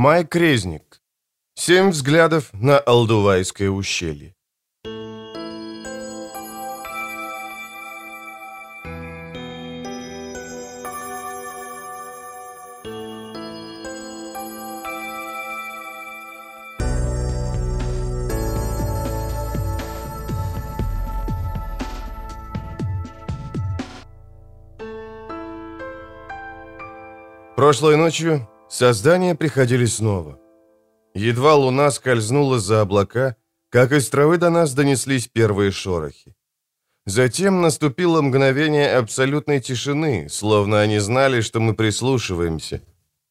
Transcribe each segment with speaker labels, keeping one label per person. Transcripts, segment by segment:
Speaker 1: Майк Резник. 7 взглядов на Алдувайское ущелье. Прошлой ночью создания приходили снова. Едва луна скользнула за облака, как из травы до нас донеслись первые шорохи. Затем наступило мгновение абсолютной тишины, словно они знали, что мы прислушиваемся.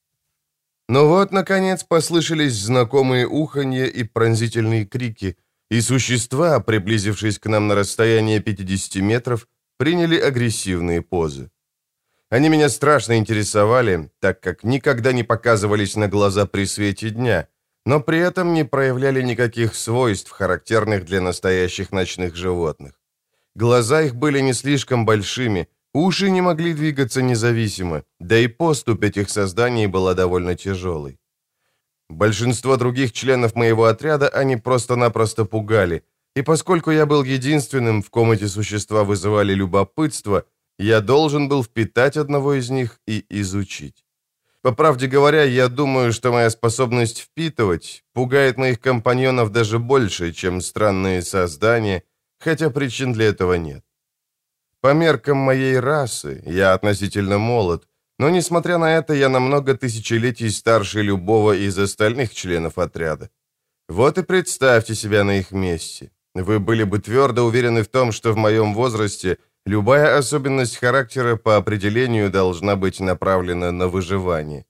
Speaker 1: Но вот, наконец, послышались знакомые уханье и пронзительные крики, и существа, приблизившись к нам на расстояние 50 метров, приняли агрессивные позы. Они меня страшно интересовали, так как никогда не показывались на глаза при свете дня, но при этом не проявляли никаких свойств, характерных для настоящих ночных животных. Глаза их были не слишком большими, уши не могли двигаться независимо, да и поступь этих созданий была довольно тяжелой. Большинство других членов моего отряда они просто-напросто пугали, и поскольку я был единственным, в ком эти существа вызывали любопытство, я должен был впитать одного из них и изучить. По правде говоря, я думаю, что моя способность впитывать пугает моих компаньонов даже больше, чем странные создания, хотя причин для этого нет. По меркам моей расы я относительно молод, но, несмотря на это, я на много тысячелетий старше любого из остальных членов отряда. Вот и представьте себя на их месте. Вы были бы твердо уверены в том, что в моем возрасте любая особенность характера по определению должна быть направлена на выживание.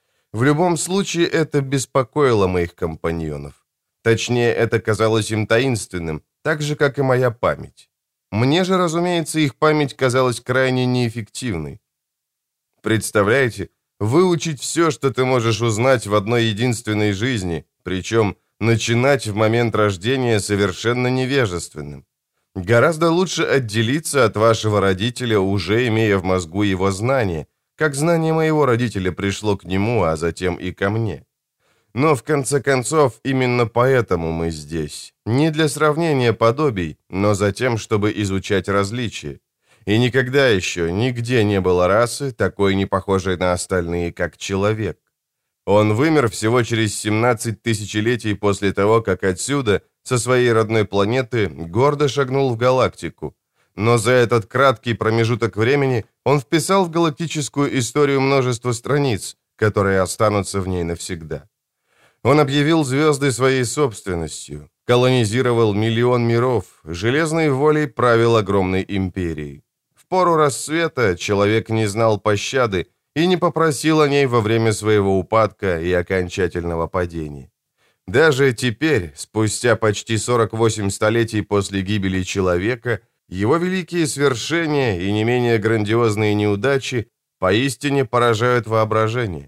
Speaker 1: В любом случае, это беспокоило моих компаньонов. Точнее, это казалось им таинственным, так же, как и моя память. Мне же, разумеется, их память казалась крайне неэффективной. Представляете, выучить все, что ты можешь узнать в одной единственной жизни, причем начинать в момент рождения совершенно невежественным. Гораздо лучше отделиться от вашего родителя, уже имея в мозгу его знания, как знание моего родителя пришло к нему, а затем и ко мне. Но, в конце концов, именно поэтому мы здесь. Не для сравнения подобий, но за тем, чтобы изучать различия. И никогда еще, нигде не было расы, такой не похожей на остальные, как человек. Он вымер всего через 17 тысячелетий после того, как отсюда, со своей родной планеты, гордо шагнул в галактику. Но за этот краткий промежуток времени он вписал в галактическую историю множество страниц, которые останутся в ней навсегда. Он объявил звезды своей собственностью, колонизировал миллион миров, железной волей правил огромной империей. В пору рассвета человек не знал пощады и не попросил о ней во время своего упадка и окончательного падения. Даже теперь, спустя почти 48 столетий после гибели человека, его великие свершения и не менее грандиозные неудачи поистине поражают воображение.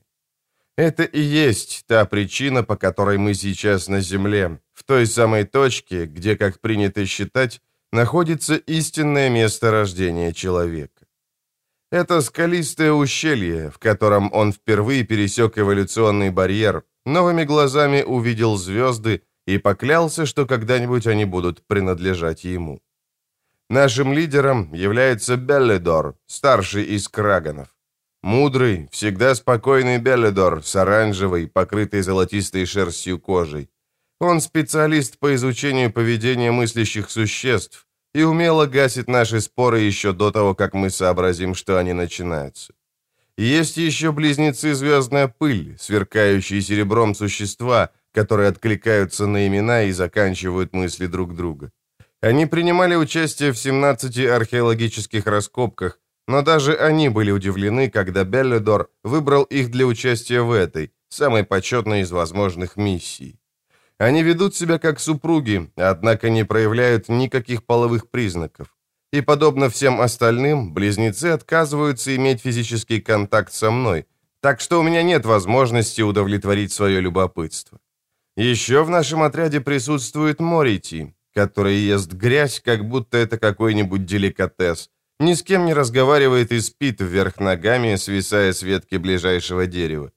Speaker 1: Это и есть та причина, по которой мы сейчас на Земле, в той самой точке, где, как принято считать, находится истинное место рождения человека. Это скалистое ущелье, в котором он впервые пересек эволюционный барьер, новыми глазами увидел звезды и поклялся, что когда-нибудь они будут принадлежать ему. Нашим лидером является Беллидор, старший из краганов. Мудрый, всегда спокойный Беллидор с оранжевой, покрытой золотистой шерстью кожей. Он специалист по изучению поведения мыслящих существ и умело гасит наши споры еще до того, как мы сообразим, что они начинаются. Есть еще близнецы «Звездная пыль», сверкающие серебром существа, которые откликаются на имена и заканчивают мысли друг друга. Они принимали участие в 17 археологических раскопках, но даже они были удивлены, когда Беллидор выбрал их для участия в этой, самой почетной из возможных миссий. Они ведут себя как супруги, однако не проявляют никаких половых признаков. И, подобно всем остальным, близнецы отказываются иметь физический контакт со мной, так что у меня нет возможности удовлетворить свое любопытство. Еще в нашем отряде присутствует Морити, который ест грязь, как будто это какой-нибудь деликатес, ни с кем не разговаривает и спит вверх ногами, свисая с ветки ближайшего дерева.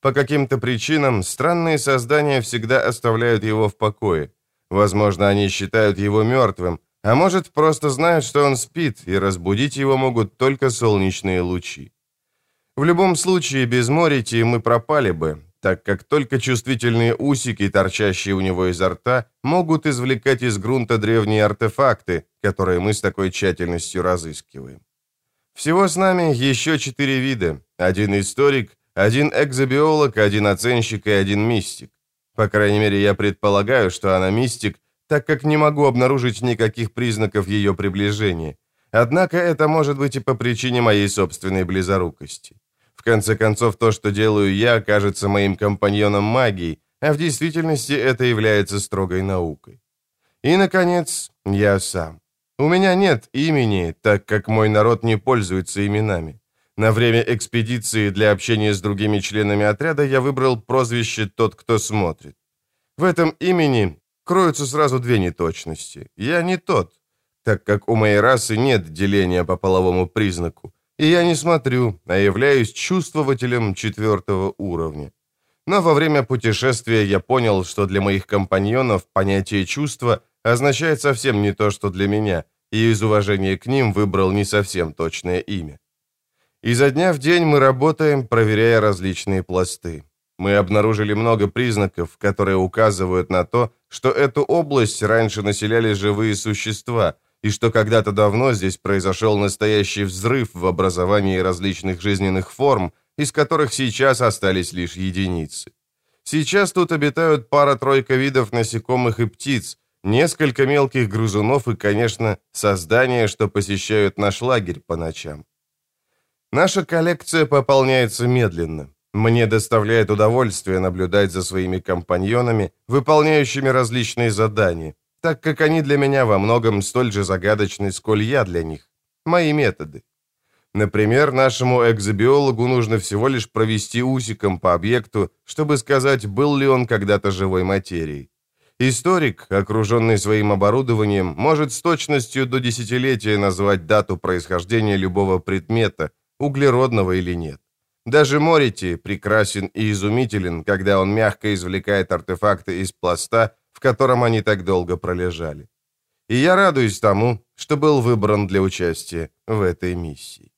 Speaker 1: По каким-то причинам странные создания всегда оставляют его в покое. Возможно, они считают его мертвым, а может, просто знают, что он спит, и разбудить его могут только солнечные лучи. В любом случае, без Морити мы пропали бы, так как только чувствительные усики, торчащие у него изо рта, могут извлекать из грунта древние артефакты, которые мы с такой тщательностью разыскиваем. Всего с нами еще 4 вида. 1 историк, 1 экзобиолог, 1 оценщик и 1 мистик. По крайней мере, я предполагаю, что она мистик, так как не могу обнаружить никаких признаков ее приближения. Однако это может быть и по причине моей собственной близорукости. В конце концов, то, что делаю я, кажется моим компаньоном магией, а в действительности это является строгой наукой. И, наконец, я сам. У меня нет имени, так как мой народ не пользуется именами. На время экспедиции для общения с другими членами отряда я выбрал прозвище «Тот, кто смотрит». В этом имени кроются сразу 2 неточности. Я не тот, так как у моей расы нет деления по половому признаку, и я не смотрю, а являюсь чувствователем 4 уровня. Но во время путешествия я понял, что для моих компаньонов понятие «чувство» означает совсем не то, что для меня, и из уважения к ним выбрал не совсем точное имя. Изо дня в день мы работаем, проверяя различные пласты. Мы обнаружили много признаков, которые указывают на то, что эту область раньше населяли живые существа, и что когда-то давно здесь произошел настоящий взрыв в образовании различных жизненных форм, из которых сейчас остались лишь единицы. Сейчас тут обитают пара-тройка видов насекомых и птиц, несколько мелких грызунов и, конечно, создания, что посещают наш лагерь по ночам. Наша коллекция пополняется медленно. Мне доставляет удовольствие наблюдать за своими компаньонами, выполняющими различные задания, так как они для меня во многом столь же загадочны, сколь я для них. Мои методы. Например, нашему экзобиологу нужно всего лишь провести усиком по объекту, чтобы сказать, был ли он когда-то живой материей. Историк, окруженный своим оборудованием, может с точностью до десятилетия назвать дату происхождения любого предмета, углеродного или нет. Даже Морити прекрасен и изумителен, когда он мягко извлекает артефакты из пласта, в котором они так долго пролежали. И я радуюсь тому, что был выбран для участия в этой миссии.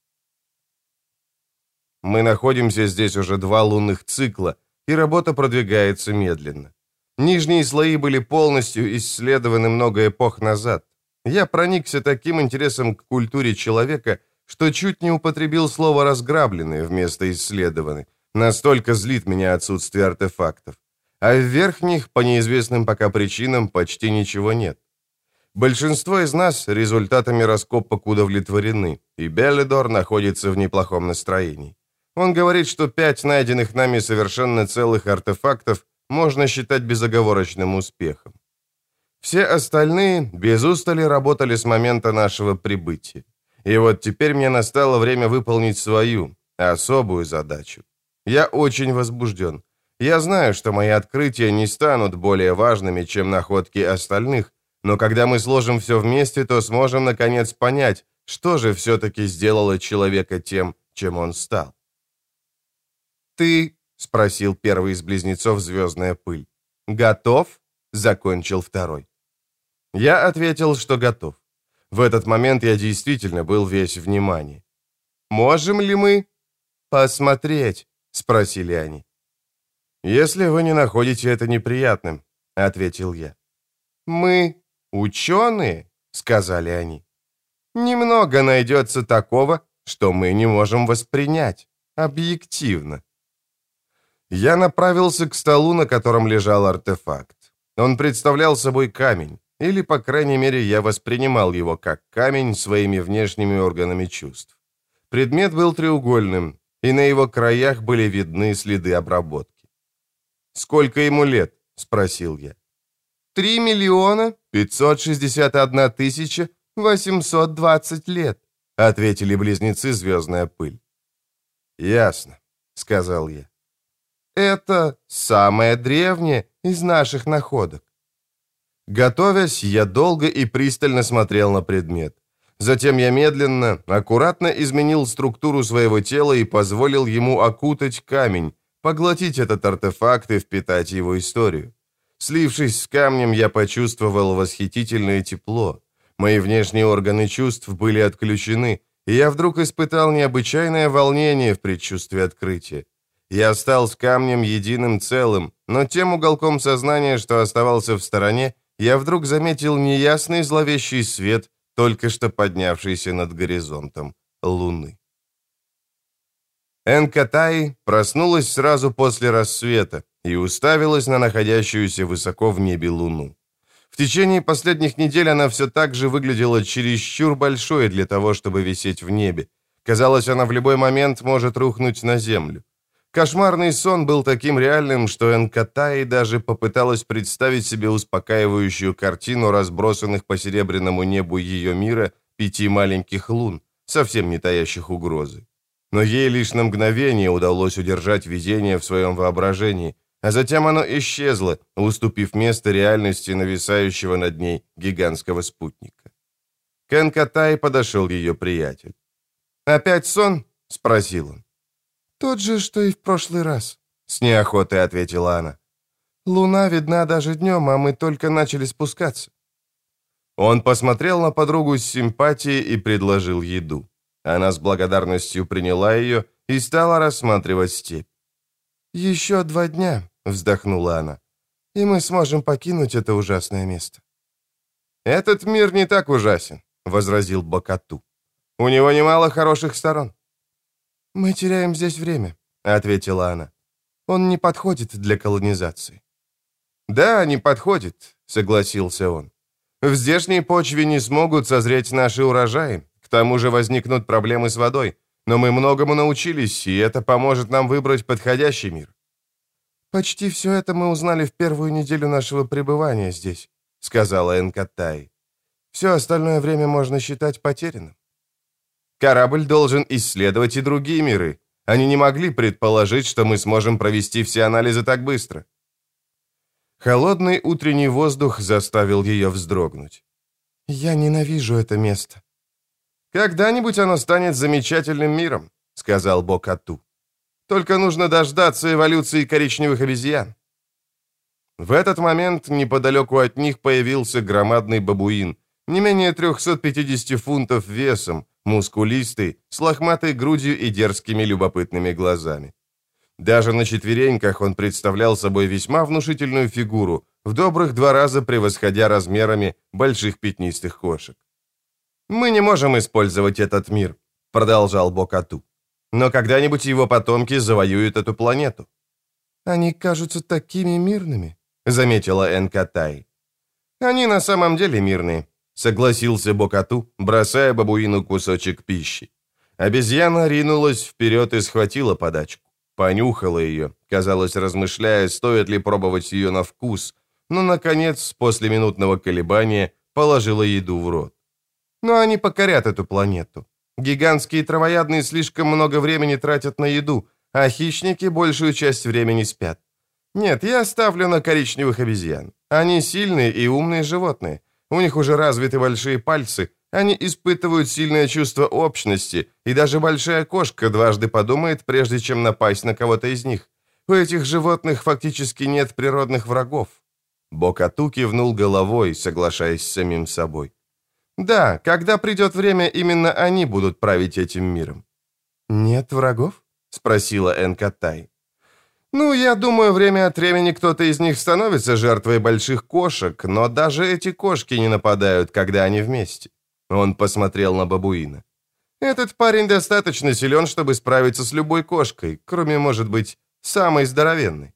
Speaker 1: Мы находимся здесь уже 2 лунных цикла, и работа продвигается медленно. Нижние слои были полностью исследованы много эпох назад. Я проникся таким интересом к культуре человека, что чуть не употребил слово «разграбленные» вместо «исследованы». Настолько злит меня отсутствие артефактов. А в верхних, по неизвестным пока причинам, почти ничего нет. Большинство из нас результатами раскопок удовлетворены, и Беллидор находится в неплохом настроении. Он говорит, что 5 найденных нами совершенно целых артефактов можно считать безоговорочным успехом. Все остальные без устали работали с момента нашего прибытия. И вот теперь мне настало время выполнить свою, особую задачу. Я очень возбужден. Я знаю, что мои открытия не станут более важными, чем находки остальных, но когда мы сложим все вместе, то сможем наконец понять, что же все-таки сделало человека тем, чем он стал. «Ты?» — спросил первый из близнецов «Звездная пыль». «Готов?» — закончил второй. Я ответил, что готов. В этот момент я действительно был весь внимание. «Можем ли мы посмотреть?» — спросили они. «Если вы не находите это неприятным», — ответил я. «Мы ученые», — сказали они. «Немного найдется такого, что мы не можем воспринять объективно». Я направился к столу, на котором лежал артефакт. Он представлял собой камень, или, по крайней мере, я воспринимал его как камень своими внешними органами чувств. Предмет был треугольным, и на его краях были видны следы обработки. «Сколько ему лет?» — спросил я. 3 561 820 лет», — ответили близнецы «Звездная пыль». «Ясно», — сказал я. «Это самое древнее из наших находок». Готовясь, я долго и пристально смотрел на предмет. Затем я медленно, аккуратно изменил структуру своего тела и позволил ему окутать камень, поглотить этот артефакт и впитать его историю. Слившись с камнем, я почувствовал восхитительное тепло. Мои внешние органы чувств были отключены, и я вдруг испытал необычайное волнение в предчувствии открытия. Я стал с камнем единым целым, но тем уголком сознания, что оставался в стороне, я вдруг заметил неясный зловещий свет, только что поднявшийся над горизонтом луны. Энкатай проснулась сразу после рассвета и уставилась на находящуюся высоко в небе луну. В течение последних недель она все так же выглядела чересчур большой для того, чтобы висеть в небе. Казалось, она в любой момент может рухнуть на землю. Кошмарный сон был таким реальным, что Энкатай даже попыталась представить себе успокаивающую картину разбросанных по серебряному небу ее мира 5 маленьких лун, совсем не таящих угрозы. Но ей лишь на мгновение удалось удержать видение в своем воображении, а затем оно исчезло, уступив место реальности нависающего над ней гигантского спутника. К Энкатай подошел ее приятель. «Опять сон?» — спросил он. «Тот же, что и в прошлый раз», — с неохотой ответила она. «Луна видна даже днем, а мы только начали спускаться». Он посмотрел на подругу с симпатией и предложил еду. Она с благодарностью приняла ее и стала рассматривать степь. «Еще 2 дня», — вздохнула она, — «и мы сможем покинуть это ужасное место». «Этот мир не так ужасен», — возразил Бокату. «У него немало хороших сторон». «Мы теряем здесь время», — ответила она. «Он не подходит для колонизации». «Да, не подходит», — согласился он. «В здешней почве не смогут созреть наши урожаи, к тому же возникнут проблемы с водой, но мы многому научились, и это поможет нам выбрать подходящий мир». «Почти все это мы узнали в первую неделю нашего пребывания здесь», — сказала Энкатай. «Все остальное время можно считать потерянным». «Корабль должен исследовать и другие миры. Они не могли предположить, что мы сможем провести все анализы так быстро». Холодный утренний воздух заставил ее вздрогнуть. «Я ненавижу это место». «Когда-нибудь оно станет замечательным миром», — сказал Бокату. «Только нужно дождаться эволюции коричневых обезьян». В этот момент неподалеку от них появился громадный бабуин, не менее 350 фунтов весом, мускулистый, с лохматой грудью и дерзкими любопытными глазами. Даже на четвереньках он представлял собой весьма внушительную фигуру, в добрых 2 раза превосходя размерами больших пятнистых кошек. «Мы не можем использовать этот мир», — продолжал Бокату. «Но когда-нибудь его потомки завоюют эту планету». «Они кажутся такими мирными», — заметила Энкатай. «Они на самом деле мирные», — согласился Бокату, бросая бабуину кусочек пищи. Обезьяна ринулась вперед и схватила подачку. Понюхала ее, казалось, размышляя, стоит ли пробовать ее на вкус, но, наконец, после минутного колебания, положила еду в рот. Но они покорят эту планету. Гигантские травоядные слишком много времени тратят на еду, а хищники большую часть времени спят. Нет, я ставлю на коричневых обезьян. Они сильные и умные животные. У них уже развиты большие пальцы, они испытывают сильное чувство общности, и даже большая кошка дважды подумает, прежде чем напасть на кого-то из них. У этих животных фактически нет природных врагов. Бокату кивнул головой, соглашаясь с самим собой. Да, когда придет время, именно они будут править этим миром. «Нет врагов?» — спросила Энкатай. «Ну, я думаю, время от времени кто-то из них становится жертвой больших кошек, но даже эти кошки не нападают, когда они вместе». Он посмотрел на бабуина. «Этот парень достаточно силен, чтобы справиться с любой кошкой, кроме, может быть, самой здоровенной».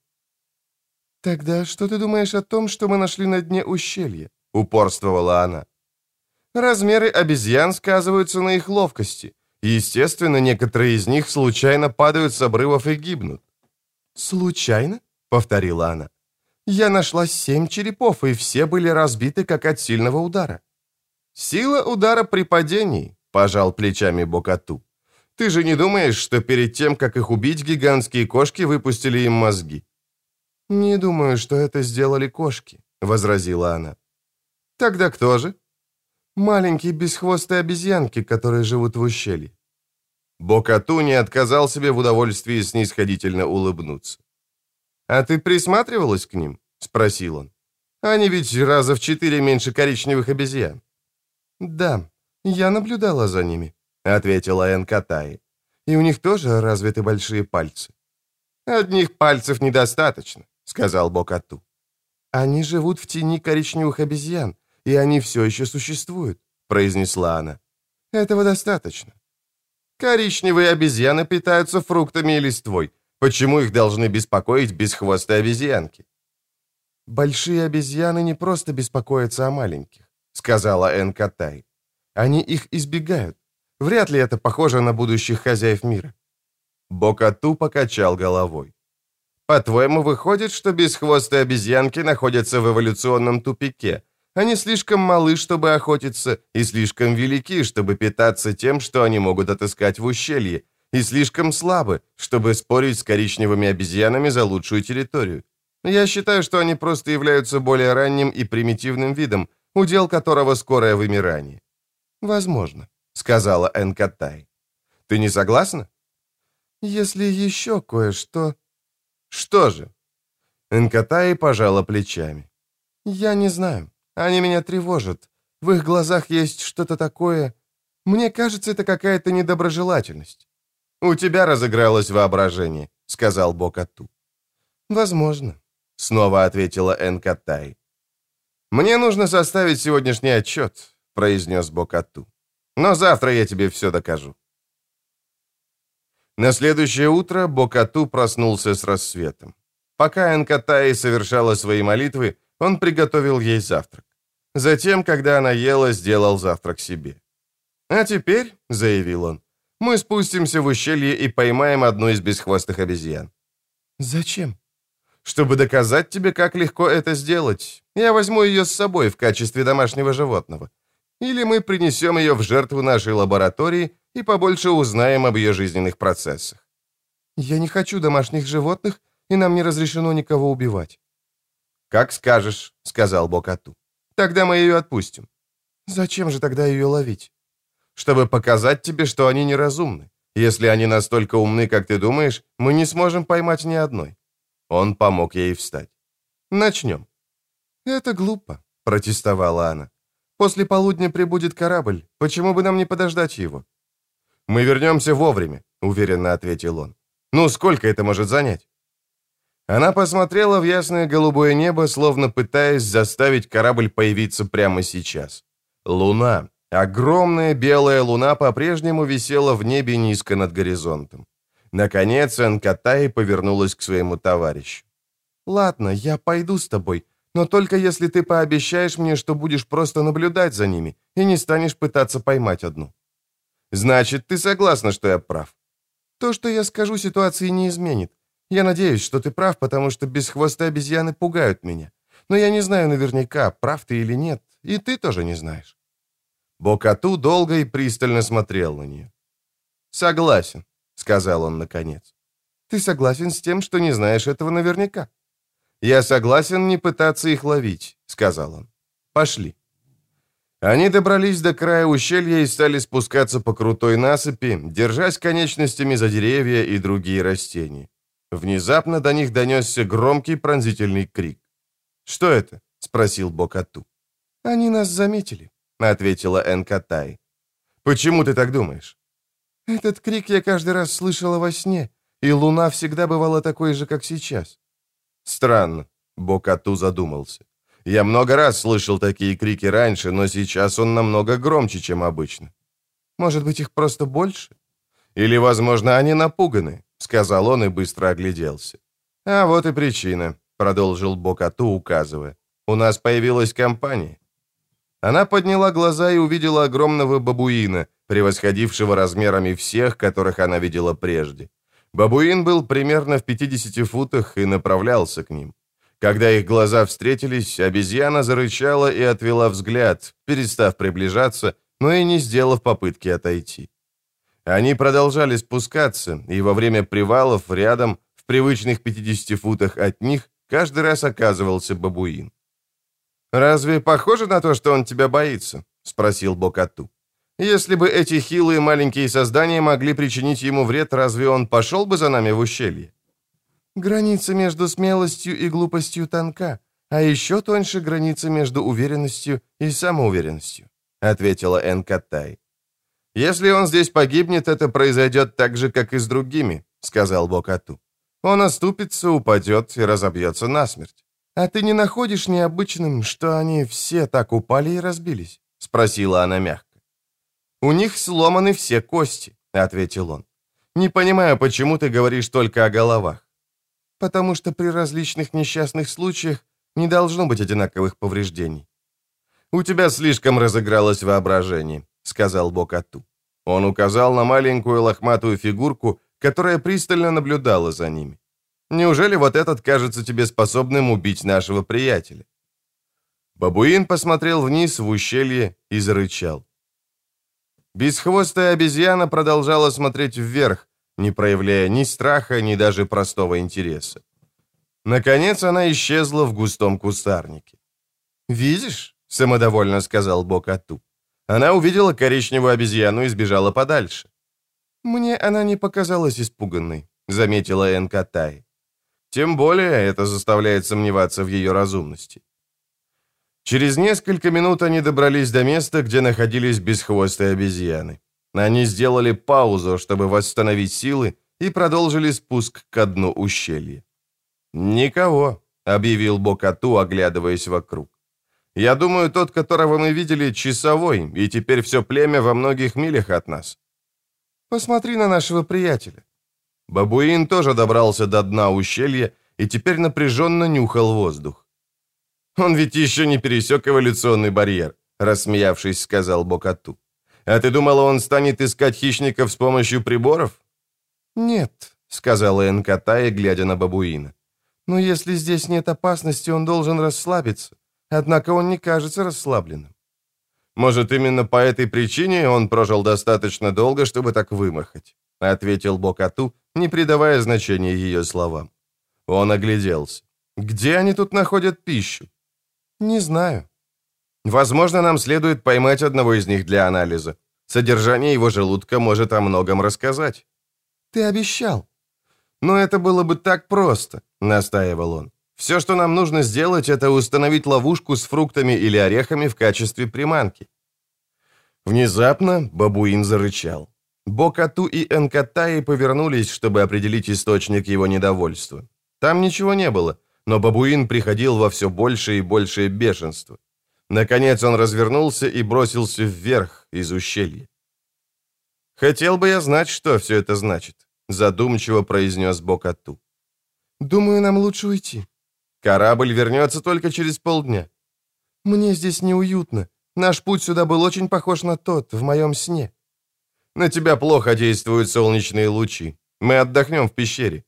Speaker 1: «Тогда что ты думаешь о том, что мы нашли на дне ущелья?» — упорствовала она. «Размеры обезьян сказываются на их ловкости. Естественно, некоторые из них случайно падают с обрывов и гибнут». «Случайно?» — повторила она. «Я нашла 7 черепов, и все были разбиты, как от сильного удара». «Сила удара при падении», — пожал плечами Бокату. «Ты же не думаешь, что перед тем, как их убить, гигантские кошки выпустили им мозги?» «Не думаю, что это сделали кошки», — возразила она. «Тогда кто же?» «Маленькие бесхвостые обезьянки, которые живут в ущелье». Бокату не отказал себе в удовольствии снисходительно улыбнуться. «А ты присматривалась к ним?» — спросил он. «Они ведь раза в 4 меньше коричневых обезьян». «Да, я наблюдала за ними», — ответила Энкатай. «И у них тоже развиты большие пальцы». «Одних пальцев недостаточно», — сказал Бокату. «Они живут в тени коричневых обезьян, и они все еще существуют», — произнесла она. «Этого достаточно». «Коричневые обезьяны питаются фруктами и листвой. Почему их должны беспокоить бесхвостые обезьянки?» «Большие обезьяны не просто беспокоятся о маленьких», — сказала Энкатай. «Они их избегают. Вряд ли это похоже на будущих хозяев мира». Бокату покачал головой. «По-твоему, выходит, что бесхвостые обезьянки находятся в эволюционном тупике? Они слишком малы, чтобы охотиться, и слишком велики, чтобы питаться тем, что они могут отыскать в ущелье, и слишком слабы, чтобы спорить с коричневыми обезьянами за лучшую территорию. Я считаю, что они просто являются более ранним и примитивным видом, удел которого скорое вымирание». «Возможно», — сказала Энкатай. «Ты не согласна?» «Если еще кое-что...» «Что же?» Энкатай пожала плечами. «Я не знаю. Они меня тревожат. В их глазах есть что-то такое... Мне кажется, это какая-то недоброжелательность». «У тебя разыгралось воображение», — сказал Бокату. «Возможно», — снова ответила Энкатай. «Мне нужно составить сегодняшний отчет», — произнес Бокату. «Но завтра я тебе все докажу». На следующее утро Бокату проснулся с рассветом. Пока Энкатай совершала свои молитвы, он приготовил ей завтрак. Затем, когда она ела, сделал завтрак себе. «А теперь», — заявил он, — «мы спустимся в ущелье и поймаем одну из бесхвостых обезьян». «Зачем?» «Чтобы доказать тебе, как легко это сделать. Я возьму ее с собой в качестве домашнего животного. Или мы принесем ее в жертву нашей лаборатории и побольше узнаем об ее жизненных процессах». «Я не хочу домашних животных, и нам не разрешено никого убивать». «Как скажешь», — сказал Бокату. «Тогда мы ее отпустим». «Зачем же тогда ее ловить?» «Чтобы показать тебе, что они неразумны. Если они настолько умны, как ты думаешь, мы не сможем поймать ни одной». Он помог ей встать. «Начнем». «Это глупо», — протестовала она. «После полудня прибудет корабль. Почему бы нам не подождать его?» «Мы вернемся вовремя», — уверенно ответил он. «Ну, сколько это может занять?» Она посмотрела в ясное голубое небо, словно пытаясь заставить корабль появиться прямо сейчас. Луна, огромная белая луна, по-прежнему висела в небе низко над горизонтом. Наконец Энкатай повернулась к своему товарищу. «Ладно, я пойду с тобой, но только если ты пообещаешь мне, что будешь просто наблюдать за ними и не станешь пытаться поймать одну». «Значит, ты согласна, что я прав?» «То, что я скажу, ситуации не изменит. Я надеюсь, что ты прав, потому что бесхвостые обезьяны пугают меня. Но я не знаю наверняка, прав ты или нет, и ты тоже не знаешь». Бокату долго и пристально смотрел на нее. «Согласен», — сказал он наконец. «Ты согласен с тем, что не знаешь этого наверняка?» «Я согласен не пытаться их ловить», — сказал он. «Пошли». Они добрались до края ущелья и стали спускаться по крутой насыпи, держась конечностями за деревья и другие растения. Внезапно до них донесся громкий пронзительный крик. «Что это?» — спросил Бокату. «Они нас заметили», — ответила Энкатай. «Почему ты так думаешь?» «Этот крик я каждый раз слышала во сне, и луна всегда бывала такой же, как сейчас». «Странно», — Бокату задумался. «Я много раз слышал такие крики раньше, но сейчас он намного громче, чем обычно». «Может быть, их просто больше?» «Или, возможно, они напуганы», — сказал он и быстро огляделся. «А вот и причина», — продолжил Бокату, указывая. «У нас появилась компания». Она подняла глаза и увидела огромного бабуина, превосходившего размерами всех, которых она видела прежде. Бабуин был примерно в 50 футах и направлялся к ним. Когда их глаза встретились, обезьяна зарычала и отвела взгляд, перестав приближаться, но и не сделав попытки отойти. Они продолжали спускаться, и во время привалов рядом, в привычных 50 футах от них, каждый раз оказывался бабуин. «Разве похоже на то, что он тебя боится?» — спросил Бокату. Если бы эти хилые маленькие создания могли причинить ему вред, разве он пошел бы за нами в ущелье? Граница между смелостью и глупостью тонка, а еще тоньше граница между уверенностью и самоуверенностью, ответила Энкаттай. Если он здесь погибнет, это произойдет так же, как и с другими, сказал Бокату. Он оступится, упадет и разобьется насмерть. А ты не находишь необычным, что они все так упали и разбились? Спросила она мягко. «У них сломаны все кости», — ответил он. «Не понимаю, почему ты говоришь только о головах». «Потому что при различных несчастных случаях не должно быть одинаковых повреждений». «У тебя слишком разыгралось воображение», — сказал Бокату. Он указал на маленькую лохматую фигурку, которая пристально наблюдала за ними. «Неужели вот этот кажется тебе способным убить нашего приятеля?» Бабуин посмотрел вниз в ущелье и зарычал. Бесхвостая обезьяна продолжала смотреть вверх, не проявляя ни страха, ни даже простого интереса. Наконец она исчезла в густом кустарнике. «Видишь?» — самодовольно сказал Бокату. Она увидела коричневую обезьяну и сбежала подальше. «Мне она не показалась испуганной», — заметила Энкаттай. Тем более это заставляет сомневаться в ее разумности. Через несколько минут они добрались до места, где находились бесхвостые обезьяны. Они сделали паузу, чтобы восстановить силы, и продолжили спуск ко дну ущелья. «Никого», — объявил Бокату, оглядываясь вокруг. «Я думаю, тот, которого мы видели, часовой, и теперь все племя во многих милях от нас». «Посмотри на нашего приятеля». Бабуин тоже добрался до дна ущелья и теперь напряженно нюхал воздух. «Он ведь еще не пересек эволюционный барьер», — рассмеявшись, сказал Бокату. «А ты думала, он станет искать хищников с помощью приборов?» «Нет», — сказала Энкаттай, глядя на бабуина. «Но если здесь нет опасности, он должен расслабиться. Однако он не кажется расслабленным». «Может, именно по этой причине он прожил достаточно долго, чтобы так вымахать», — ответил Бокату, не придавая значения ее словам. Он огляделся. «Где они тут находят пищу?» «Не знаю». «Возможно, нам следует поймать одного из них для анализа. Содержание его желудка может о многом рассказать». «Ты обещал». «Но это было бы так просто», — настаивал он. «Все, что нам нужно сделать, это установить ловушку с фруктами или орехами в качестве приманки». Внезапно бабуин зарычал. Бокату и Энкаттай повернулись, чтобы определить источник его недовольства. Там ничего не было, но бабуин приходил во все большее и большее бешенство. Наконец он развернулся и бросился вверх из ущелья. «Хотел бы я знать, что все это значит», — задумчиво произнес Бокату. «Думаю, нам лучше уйти. Корабль вернется только через полдня. Мне здесь неуютно. Наш путь сюда был очень похож на тот, в моем сне. На тебя плохо действуют солнечные лучи. Мы отдохнем в пещере».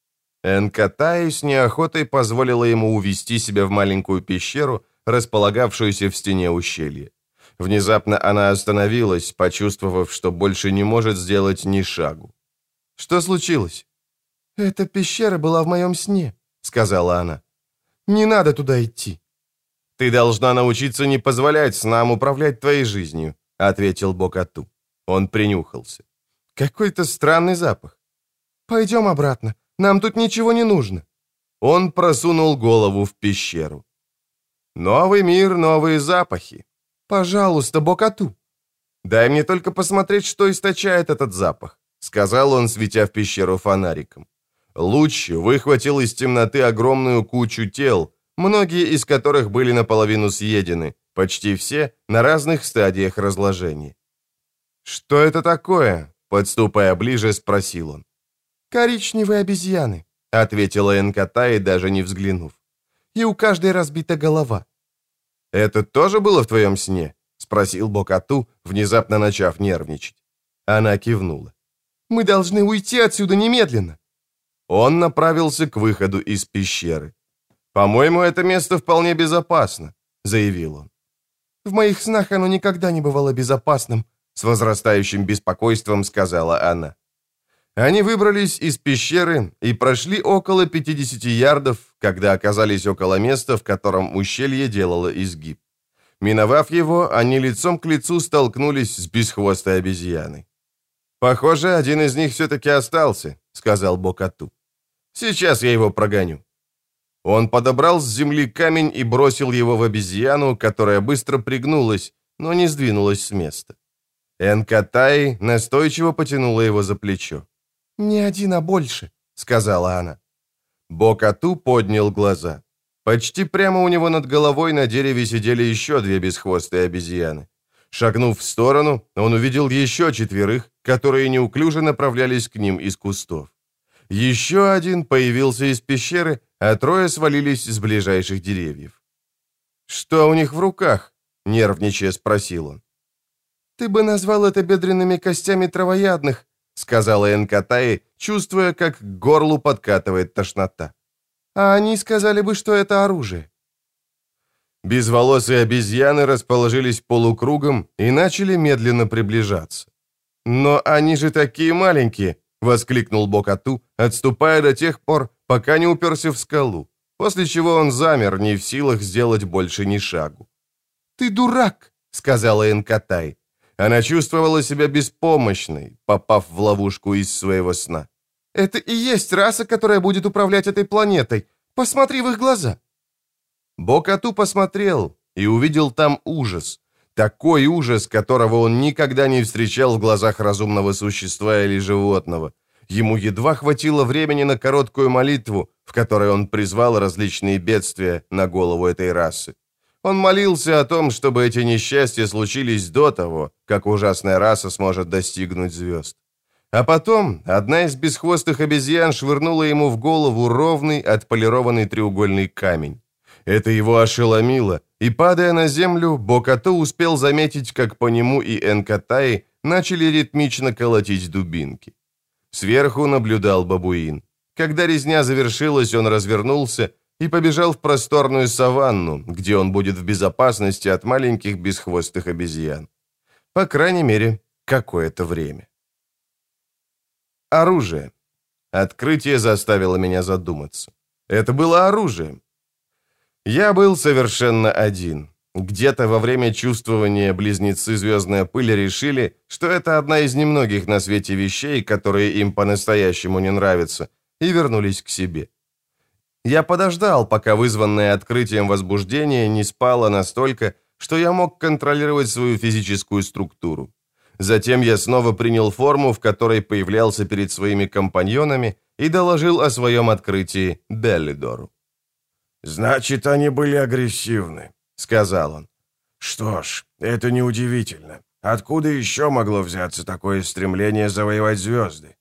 Speaker 1: Энкаттай с неохотой позволила ему увести себя в маленькую пещеру, располагавшуюся в стене ущелья. Внезапно она остановилась, почувствовав, что больше не может сделать ни шагу. «Что случилось?» «Эта пещера была в моем сне», — сказала она. «Не надо туда идти». «Ты должна научиться не позволять снам управлять твоей жизнью», — ответил Бокату. Он принюхался. «Какой-то странный запах». «Пойдем обратно. Нам тут ничего не нужно». Он просунул голову в пещеру. «Новый мир, новые запахи. Пожалуйста, Бокату». «Дай мне только посмотреть, что источает этот запах», — сказал он, светя в пещеру фонариком. Луч выхватил из темноты огромную кучу тел, многие из которых были наполовину съедены, почти все на разных стадиях разложения. «Что это такое?» — подступая ближе, спросил он. «Коричневые обезьяны», — ответила Энкаттай, даже не взглянув. «И у каждой разбита голова». «Это тоже было в твоем сне?» — спросил Бокату, внезапно начав нервничать. Она кивнула. «Мы должны уйти отсюда немедленно». Он направился к выходу из пещеры. «По-моему, это место вполне безопасно», — заявил он. «В моих снах оно никогда не бывало безопасным», — с возрастающим беспокойством сказала она. Они выбрались из пещеры и прошли около 50 ярдов, когда оказались около места, в котором ущелье делало изгиб. Миновав его, они лицом к лицу столкнулись с бесхвостой обезьяной. «Похоже, один из них все-таки остался», — сказал Бокату. «Сейчас я его прогоню». Он подобрал с земли камень и бросил его в обезьяну, которая быстро пригнулась, но не сдвинулась с места. Энкатай настойчиво потянула его за плечо. «Не один, а больше», — сказала она. Бокату поднял глаза. Почти прямо у него над головой на дереве сидели еще две бесхвостые обезьяны. Шагнув в сторону, он увидел еще четверых, которые неуклюже направлялись к ним из кустов. Еще один появился из пещеры, а трое свалились с ближайших деревьев. «Что у них в руках?» — нервничая спросил он. «Ты бы назвал это бедренными костями травоядных», — сказала Энкатай, чувствуя, как к горлу подкатывает тошнота. «А они сказали бы, что это оружие». Безволосые обезьяны расположились полукругом и начали медленно приближаться. «Но они же такие маленькие!» — воскликнул Бокату, отступая до тех пор, пока не уперся в скалу, после чего он замер, не в силах сделать больше ни шагу. «Ты дурак!» — сказала Энкатай. Она чувствовала себя беспомощной, попав в ловушку из своего сна. «Это и есть раса, которая будет управлять этой планетой. Посмотри в их глаза!» Бокату посмотрел и увидел там ужас. Такой ужас, которого он никогда не встречал в глазах разумного существа или животного. Ему едва хватило времени на короткую молитву, в которой он призвал различные бедствия на голову этой расы. Он молился о том, чтобы эти несчастья случились до того, как ужасная раса сможет достигнуть звезд. А потом одна из бесхвостых обезьян швырнула ему в голову ровный, отполированный треугольный камень. Это его ошеломило, и, падая на землю, Бокату успел заметить, как по нему и Энкатай начали ритмично колотить дубинки. Сверху наблюдал бабуин. Когда резня завершилась, он развернулся и побежал в просторную саванну, где он будет в безопасности от маленьких бесхвостых обезьян. По крайней мере, какое-то время. Оружие. Открытие заставило меня задуматься. Это было оружием. Я был совершенно один. Где-то во время чувствования близнецы «Звездная пыль» решили, что это одна из немногих на свете вещей, которые им по-настоящему не нравятся, и вернулись к себе. Я подождал, пока вызванное открытием возбуждение не спало настолько, что я мог контролировать свою физическую структуру. Затем я снова принял форму, в которой появлялся перед своими компаньонами, и доложил о своем открытии Беллидору.
Speaker 2: «Значит, они были агрессивны»,
Speaker 1: — сказал он.
Speaker 2: «Что ж, это неудивительно. Откуда еще могло взяться такое стремление завоевать звезды?»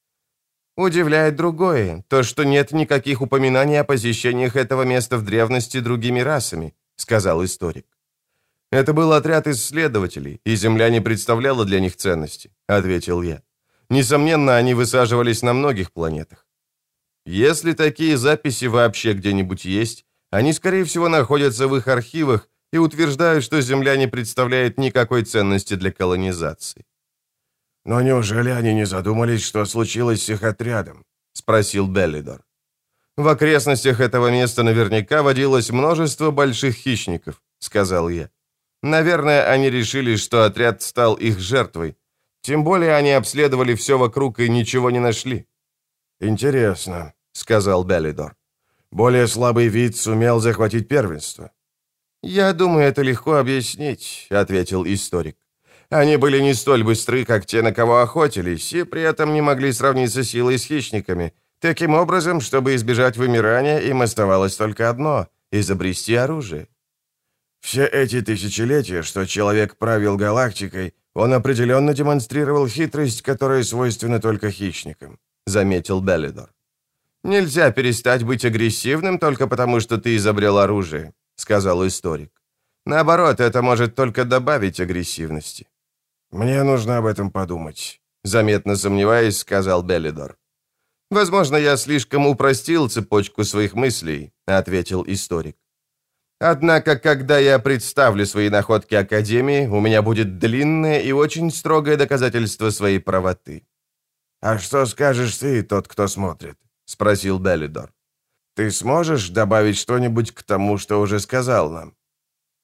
Speaker 1: Удивляет другое, то, что нет никаких упоминаний о посещениях этого места в древности другими расами, сказал историк. Это был отряд исследователей, и Земля не представляла для них ценности, ответил я. Несомненно, они высаживались на многих планетах. Если такие записи вообще где-нибудь есть, они, скорее всего, находятся в их архивах и утверждают, что Земля не представляет никакой ценности для колонизации.
Speaker 2: «Но неужели они не задумались, что случилось с их отрядом?»
Speaker 1: — спросил Беллидор. «В окрестностях этого места наверняка водилось множество больших хищников», — сказал я. «Наверное, они решили, что отряд стал их жертвой. Тем более они обследовали все вокруг и ничего не нашли».
Speaker 2: «Интересно», —
Speaker 1: сказал Беллидор.
Speaker 2: «Более слабый вид сумел захватить первенство».
Speaker 1: «Я думаю, это легко объяснить», — ответил историк. «Они были не столь быстры, как те, на кого охотились, и при этом не могли сравниться силой с хищниками. Таким образом, чтобы избежать вымирания, им оставалось только одно — изобрести оружие».
Speaker 2: «Все эти тысячелетия, что человек правил галактикой, он определенно демонстрировал хитрость, которая свойственна только хищникам», — заметил Беллидор.
Speaker 1: «Нельзя перестать быть агрессивным только потому, что ты изобрел оружие», — сказал историк. «Наоборот, это может только добавить агрессивности».
Speaker 2: «Мне нужно об этом подумать»,
Speaker 1: — заметно сомневаясь, сказал Беллидор. «Возможно, я слишком упростил цепочку своих мыслей», — ответил историк. «Однако, когда я представлю свои находки Академии, у меня будет длинное и очень строгое доказательство своей правоты».
Speaker 2: «А что скажешь ты, тот, кто смотрит?» — спросил Беллидор. «Ты сможешь добавить что-нибудь к тому, что уже сказал нам?»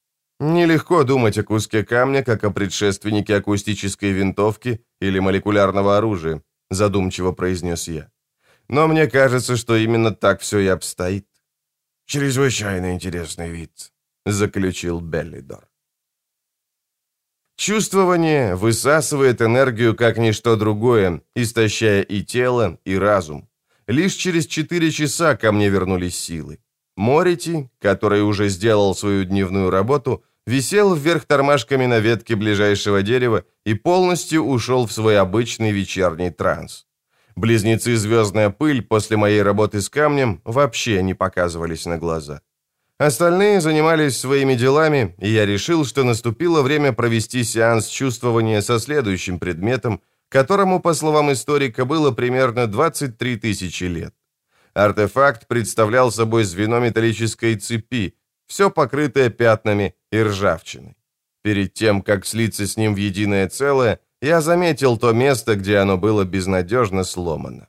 Speaker 1: Нелегко думать о куске камня, как о предшественнике акустической винтовки или молекулярного оружия, задумчиво произнес я. Но мне кажется, что именно так все и обстоит.
Speaker 2: Чрезвычайно интересный вид, заключил Беллидор.
Speaker 1: Чувствование высасывает энергию, как ничто другое, истощая и тело, и разум. Лишь через 4 часа ко мне вернулись силы. Морити, который уже сделал свою дневную работу, висел вверх тормашками на ветке ближайшего дерева и полностью ушел в свой обычный вечерний транс. Близнецы «Звездная пыль» после моей работы с камнем вообще не показывались на глаза. Остальные занимались своими делами, и я решил, что наступило время провести сеанс чувствования со следующим предметом, которому, по словам историка, было примерно 23 тысячи лет. Артефакт представлял собой звено металлической цепи, все покрытое пятнами и ржавчиной. Перед тем, как слиться с ним в единое целое, я заметил то место, где оно было безнадежно сломано.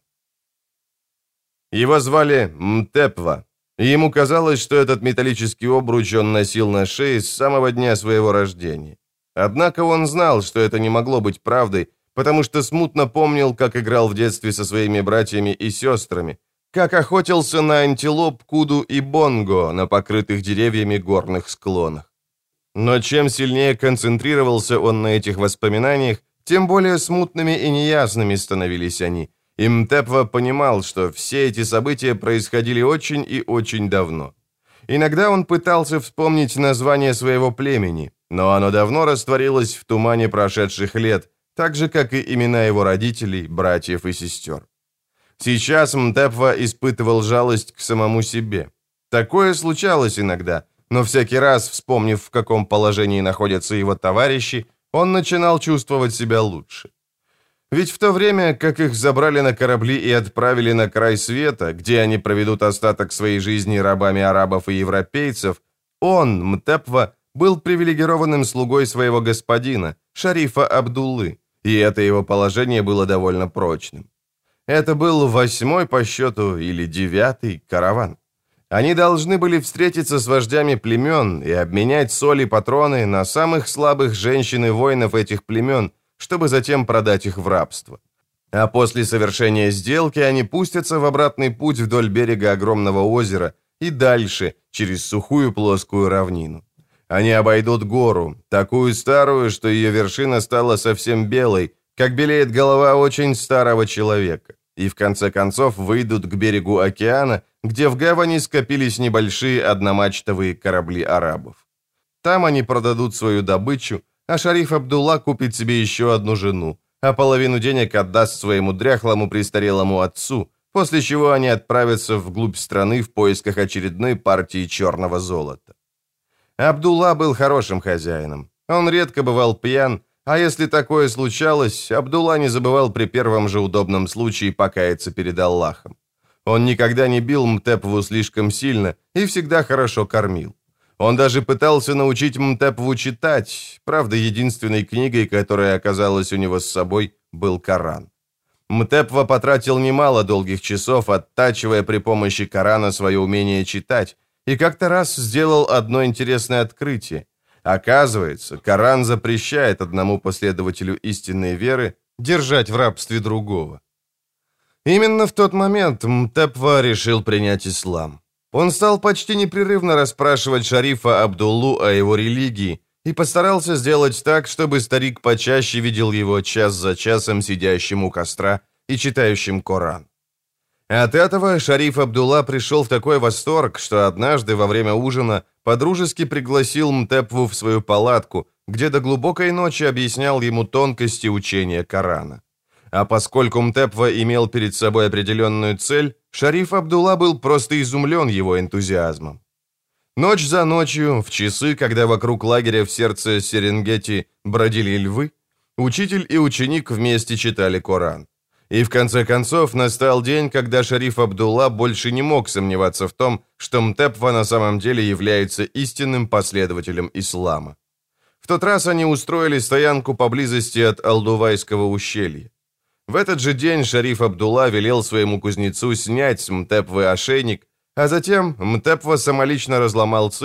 Speaker 1: Его звали Мтепва, и ему казалось, что этот металлический обруч он носил на шее с самого дня своего рождения. Однако он знал, что это не могло быть правдой, потому что смутно помнил, как играл в детстве со своими братьями и сестрами, как охотился на антилоп, куду и бонго на покрытых деревьями горных склонах. Но чем сильнее концентрировался он на этих воспоминаниях, тем более смутными и неясными становились они, и Мтепва понимал, что все эти события происходили очень и очень давно. Иногда он пытался вспомнить название своего племени, но оно давно растворилось в тумане прошедших лет, так же, как и имена его родителей, братьев и сестер. Сейчас Мтепва испытывал жалость к самому себе. Такое случалось иногда, но всякий раз, вспомнив, в каком положении находятся его товарищи, он начинал чувствовать себя лучше. Ведь в то время, как их забрали на корабли и отправили на край света, где они проведут остаток своей жизни рабами арабов и европейцев, он, Мтепва, был привилегированным слугой своего господина, шарифа Абдуллы, и это его положение было довольно прочным. Это был 8-й по счету или 9-й караван. Они должны были встретиться с вождями племен и обменять соль и патроны на самых слабых женщин и воинов этих племен, чтобы затем продать их в рабство. А после совершения сделки они пустятся в обратный путь вдоль берега огромного озера и дальше, через сухую плоскую равнину. Они обойдут гору, такую старую, что ее вершина стала совсем белой, как белеет голова очень старого человека, и в конце концов выйдут к берегу океана, где в гавани скопились небольшие одномачтовые корабли арабов. Там они продадут свою добычу, а шариф Абдулла купит себе еще одну жену, а половину денег отдаст своему дряхлому престарелому отцу, после чего они отправятся вглубь страны в поисках очередной партии черного золота. Абдулла был хорошим хозяином. Он редко бывал пьян, а если такое случалось, Абдулла не забывал при первом же удобном случае покаяться перед Аллахом. Он никогда не бил Мтепву слишком сильно и всегда хорошо кормил. Он даже пытался научить Мтепву читать, правда, единственной книгой, которая оказалась у него с собой, был Коран. Мтепва потратил немало долгих часов, оттачивая при помощи Корана свое умение читать, и как-то раз сделал одно интересное открытие. Оказывается, Коран запрещает одному последователю истинной веры держать в рабстве другого. Именно в тот момент Мтепва решил принять ислам. Он стал почти непрерывно расспрашивать шарифа Абдуллу о его религии и постарался сделать так, чтобы старик почаще видел его час за часом сидящим у костра и читающим Коран. От этого шариф Абдулла пришел в такой восторг, что однажды во время ужина подружески пригласил Мтепву в свою палатку, где до глубокой ночи объяснял ему тонкости учения Корана. А поскольку Мтепва имел перед собой определенную цель, шариф Абдулла был просто изумлен его энтузиазмом. Ночь за ночью, в часы, когда вокруг лагеря в сердце Серенгети бродили львы, учитель и ученик вместе читали Коран. И в конце концов настал день, когда шариф Абдулла больше не мог сомневаться в том, что Мтепва на самом деле является истинным последователем ислама. В тот раз они устроили стоянку поблизости от Алдувайского ущелья. В этот же день шариф Абдулла велел своему кузнецу снять с Мтепвы ошейник, а затем Мтепва самолично разломал цепь,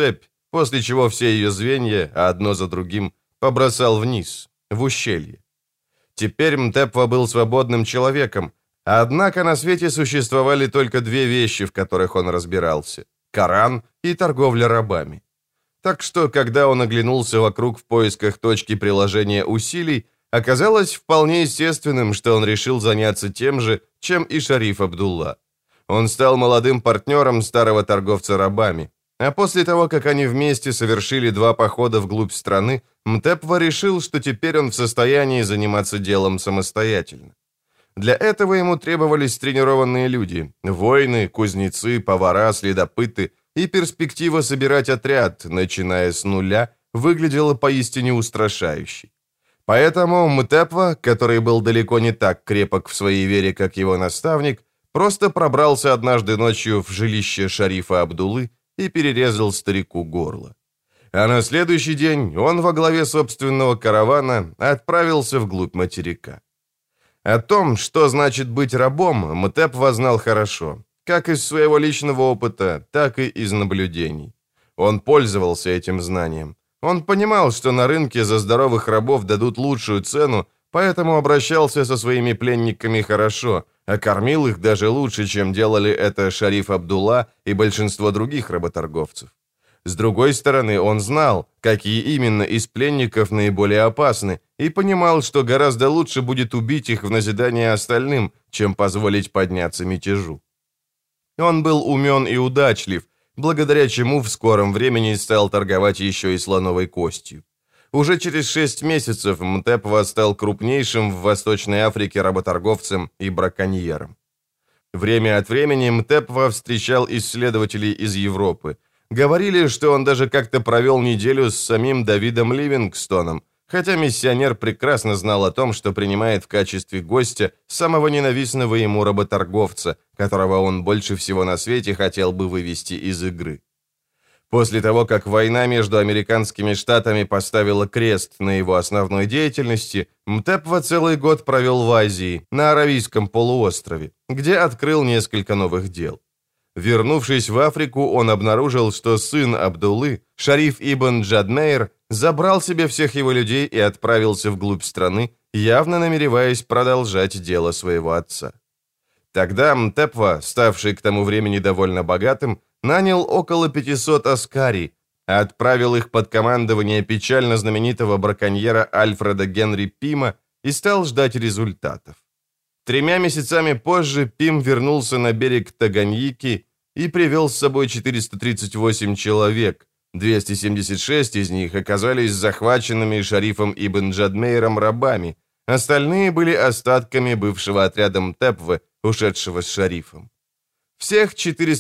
Speaker 1: после чего все ее звенья, одно за другим, побросал вниз, в ущелье. Теперь Мтепва был свободным человеком, однако на свете существовали только две вещи, в которых он разбирался – Коран и торговля рабами. Так что, когда он оглянулся вокруг в поисках точки приложения усилий, оказалось вполне естественным, что он решил заняться тем же, чем и Шариф Абдулла. Он стал молодым партнером старого торговца рабами, а после того, как они вместе совершили 2 похода вглубь страны, Мтепва решил, что теперь он в состоянии заниматься делом самостоятельно. Для этого ему требовались тренированные люди – воины, кузнецы, повара, следопыты, и перспектива собирать отряд, начиная с нуля, выглядела поистине устрашающей. Поэтому Мтепва, который был далеко не так крепок в своей вере, как его наставник, просто пробрался однажды ночью в жилище Шарифа Абдуллы и перерезал старику горло. А на следующий день он во главе собственного каравана отправился вглубь материка. О том, что значит быть рабом, Мтепва знал хорошо, как из своего личного опыта, так и из наблюдений. Он пользовался этим знанием. Он понимал, что на рынке за здоровых рабов дадут лучшую цену, поэтому обращался со своими пленниками хорошо, а кормил их даже лучше, чем делали это Шариф Абдулла и большинство других работорговцев. С другой стороны, он знал, какие именно из пленников наиболее опасны, и понимал, что гораздо лучше будет убить их в назидание остальным, чем позволить подняться мятежу. Он был умен и удачлив, благодаря чему в скором времени стал торговать еще и слоновой костью. Уже через 6 месяцев Мтепва стал крупнейшим в Восточной Африке работорговцем и браконьером. Время от времени Мтепва встречал исследователей из Европы. Говорили, что он даже как-то провел неделю с самим Давидом Ливингстоном, хотя миссионер прекрасно знал о том, что принимает в качестве гостя самого ненавистного ему работорговца, которого он больше всего на свете хотел бы вывести из игры. После того, как война между американскими штатами поставила крест на его основной деятельности, Мтепва целый год провел в Азии, на Аравийском полуострове, где открыл несколько новых дел. Вернувшись в Африку, он обнаружил, что сын Абдуллы, Шариф ибн Джадмейр, забрал себе всех его людей и отправился вглубь страны, явно намереваясь продолжать дело своего отца. Тогда Мтепва, ставший к тому времени довольно богатым, нанял около 500 аскари, а отправил их под командование печально знаменитого браконьера Альфреда Генри Пима и стал ждать результатов. 3 месяцами позже Пим вернулся на берег Таганьики и привел с собой 438 человек. 276 из них оказались захваченными Шарифом ибн Джадмейром рабами, остальные были остатками бывшего отряда Мтепвы, ушедшего с Шарифом. Всех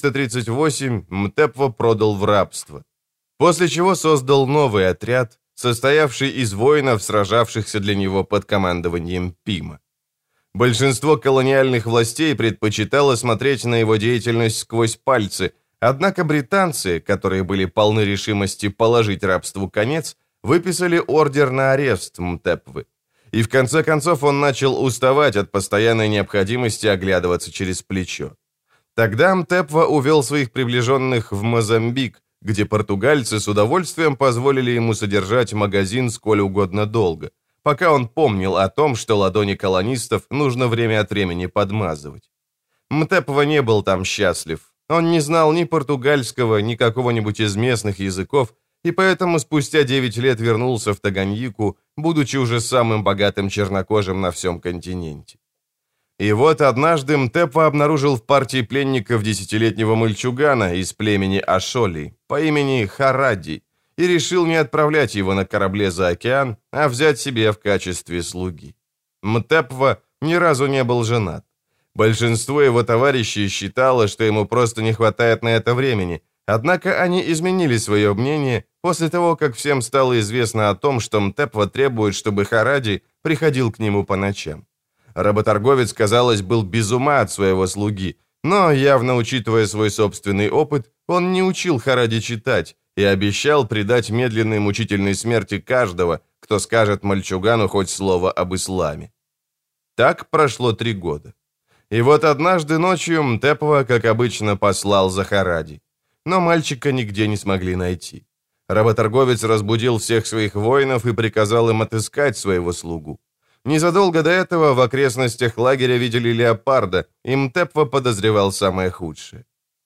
Speaker 1: 438 Мтепва продал в рабство, после чего создал новый отряд, состоявший из воинов, сражавшихся для него под командованием Пима. Большинство колониальных властей предпочитало смотреть на его деятельность сквозь пальцы, однако британцы, которые были полны решимости положить рабству конец, выписали ордер на арест Мтепвы. И в конце концов он начал уставать от постоянной необходимости оглядываться через плечо. Тогда Мтепва увел своих приближенных в Мозамбик, где португальцы с удовольствием позволили ему содержать магазин сколь угодно долго, пока он помнил о том, что ладони колонистов нужно время от времени подмазывать. Мтепва не был там счастлив. Он не знал ни португальского, ни какого-нибудь из местных языков, и поэтому спустя 9 лет вернулся в Таганьику, будучи уже самым богатым чернокожим на всем континенте. И вот однажды Мтепва обнаружил в партии пленников 10-летнего мальчугана из племени Ашоли по имени Харади и решил не отправлять его на корабле за океан, а взять себе в качестве слуги. Мтепва ни разу не был женат. Большинство его товарищей считало, что ему просто не хватает на это времени, однако они изменили свое мнение после того, как всем стало известно о том, что Мтепва требует, чтобы Харади приходил к нему по ночам. Работорговец, казалось, был без ума от своего слуги, но, явно учитывая свой собственный опыт, он не учил Харади читать и обещал предать медленной мучительной смерти каждого, кто скажет мальчугану хоть слово об исламе. Так прошло 3 года. И вот однажды ночью Мтепва, как обычно, послал за Харади. Но мальчика нигде не смогли найти. Работорговец разбудил всех своих воинов и приказал им отыскать своего слугу. Незадолго до этого в окрестностях лагеря видели леопарда, и Мтепва подозревал самое худшее.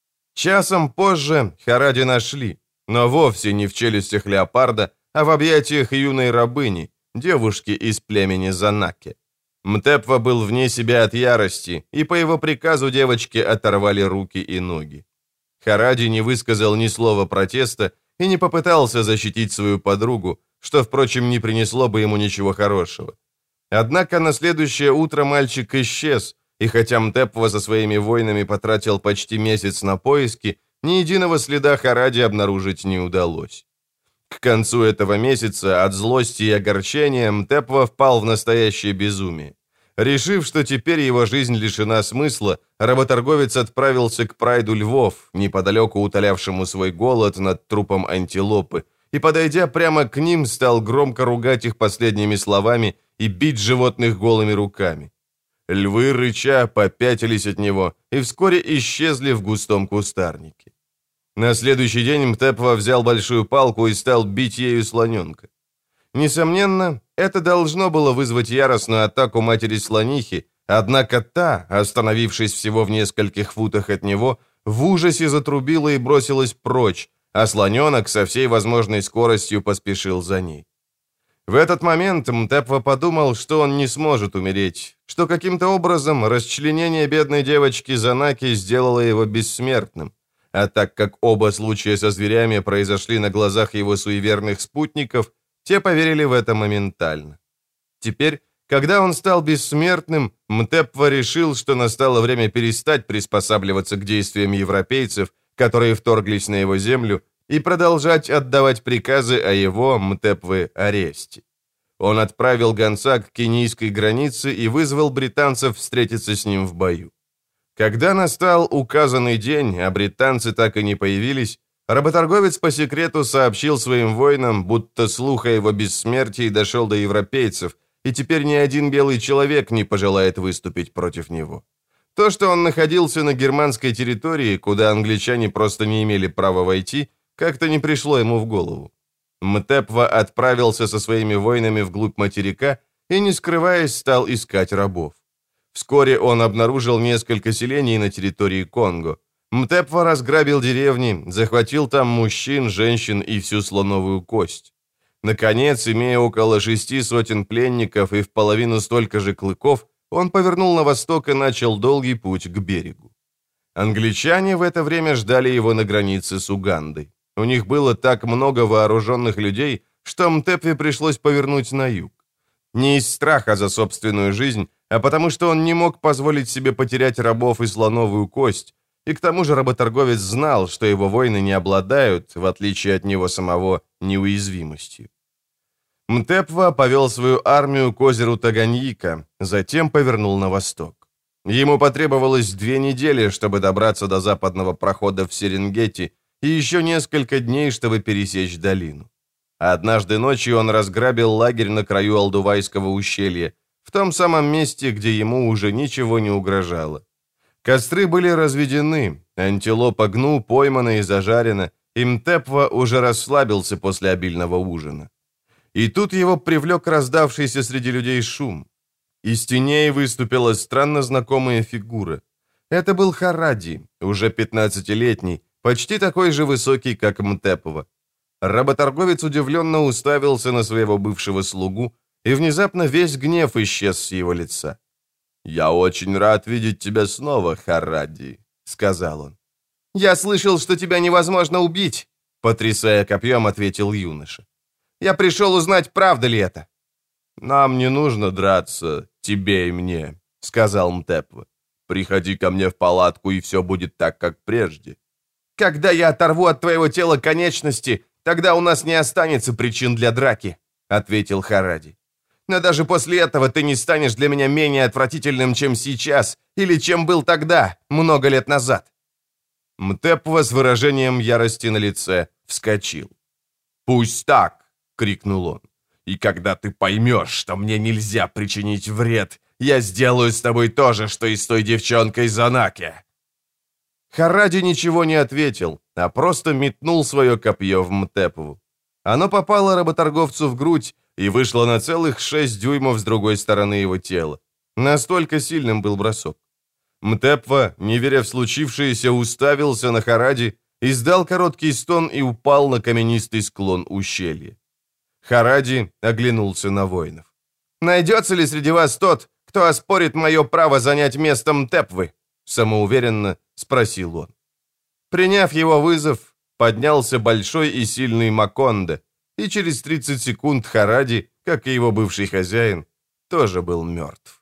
Speaker 1: Часом позже Харади нашли, но вовсе не в челюстях леопарда, а в объятиях юной рабыни, девушки из племени Занаке. Мтепва был вне себя от ярости, и по его приказу девочке оторвали руки и ноги. Харади не высказал ни слова протеста и не попытался защитить свою подругу, что, впрочем, не принесло бы ему ничего хорошего. Однако на следующее утро мальчик исчез, и хотя Мтепва со своими воинами потратил почти месяц на поиски, ни единого следа Харади обнаружить не удалось. К концу этого месяца от злости и огорчения Мтепва впал в настоящее безумие. Решив, что теперь его жизнь лишена смысла, работорговец отправился к прайду львов, неподалеку утолявшему свой голод над трупом антилопы, и, подойдя прямо к ним, стал громко ругать их последними словами и бить животных голыми руками. Львы, рыча, попятились от него и вскоре исчезли в густом кустарнике. На следующий день Мтепва взял большую палку и стал бить ею слоненка. Несомненно, это должно было вызвать яростную атаку матери-слонихи, однако та, остановившись всего в нескольких футах от него, в ужасе затрубила и бросилась прочь, а слоненок со всей возможной скоростью поспешил за ней. В этот момент Мтепва подумал, что он не сможет умереть, что каким-то образом расчленение бедной девочки Занаки сделало его бессмертным. А так как оба случая со зверями произошли на глазах его суеверных спутников, те поверили в это моментально. Теперь, когда он стал бессмертным, Мтепва решил, что настало время перестать приспосабливаться к действиям европейцев, которые вторглись на его землю, и продолжать отдавать приказы о его, Мтепвы, аресте. Он отправил гонца к кенийской границе и вызвал британцев встретиться с ним в бою. Когда настал указанный день, а британцы так и не появились, работорговец по секрету сообщил своим воинам, будто слух о его бессмертии дошел до европейцев, и теперь ни один белый человек не пожелает выступить против него. То, что он находился на германской территории, куда англичане просто не имели права войти, как-то не пришло ему в голову. Мтепва отправился со своими воинами вглубь материка и, не скрываясь, стал искать рабов. Вскоре он обнаружил несколько селений на территории Конго. Мтепва разграбил деревни, захватил там мужчин, женщин и всю слоновую кость. Наконец, имея около 600 пленников и в половину столько же клыков, он повернул на восток и начал долгий путь к берегу. Англичане в это время ждали его на границе с Угандой. У них было так много вооруженных людей, что Мтепве пришлось повернуть на юг. Не из страха за собственную жизнь, а потому что он не мог позволить себе потерять рабов и слоновую кость, и к тому же работорговец знал, что его воины не обладают, в отличие от него самого, неуязвимостью. Мтепва повел свою армию к озеру Таганьика, затем повернул на восток. Ему потребовалось 2 недели, чтобы добраться до западного прохода в Серенгети, и еще несколько дней, чтобы пересечь долину. Однажды ночью он разграбил лагерь на краю Алдувайского ущелья, в том самом месте, где ему уже ничего не угрожало. Костры были разведены, антилопа гну поймана и зажарена, и Мтепва уже расслабился после обильного ужина. И тут его привлек раздавшийся среди людей шум. Из теней выступила странно знакомая фигура. Это был Харади, уже 15-летний, почти такой же высокий, как Мтепва. Работорговец удивленно уставился на своего бывшего слугу, и внезапно весь гнев исчез с его лица. «Я очень рад видеть тебя снова, Харади», — сказал он. «Я слышал, что тебя невозможно убить», — потрясая копьем, ответил юноша. «Я пришел узнать, правда ли это». «Нам не нужно драться, тебе и мне», — сказал Мтепва. «Приходи ко мне в палатку, и все будет так, как прежде». «Когда я оторву от твоего тела конечности, тогда у нас не останется причин для драки», — ответил Харади. «Но даже после этого ты не станешь для меня менее отвратительным, чем сейчас, или чем был тогда, много лет назад». Мтепва с выражением ярости на лице вскочил. «Пусть так!» — крикнул он. «И когда ты поймешь, что мне нельзя причинить вред, я сделаю с тобой то же, что и с той девчонкой Занаке». Харади ничего не ответил, а просто метнул свое копье в Мтепву. Оно попало работорговцу в грудь и вышло на целых 6 дюймов с другой стороны его тела. Настолько сильным был бросок. Мтепва, не веря в случившееся, уставился на Харади, издал короткий стон и упал на каменистый склон ущелья. Харади оглянулся на воинов. «Найдется ли среди вас тот, кто оспорит мое право занять место Мтепвы?» — самоуверенно спросил он. Приняв его вызов, поднялся большой и сильный Макондо, и через 30 секунд Харади, как и его бывший хозяин, тоже был мертв.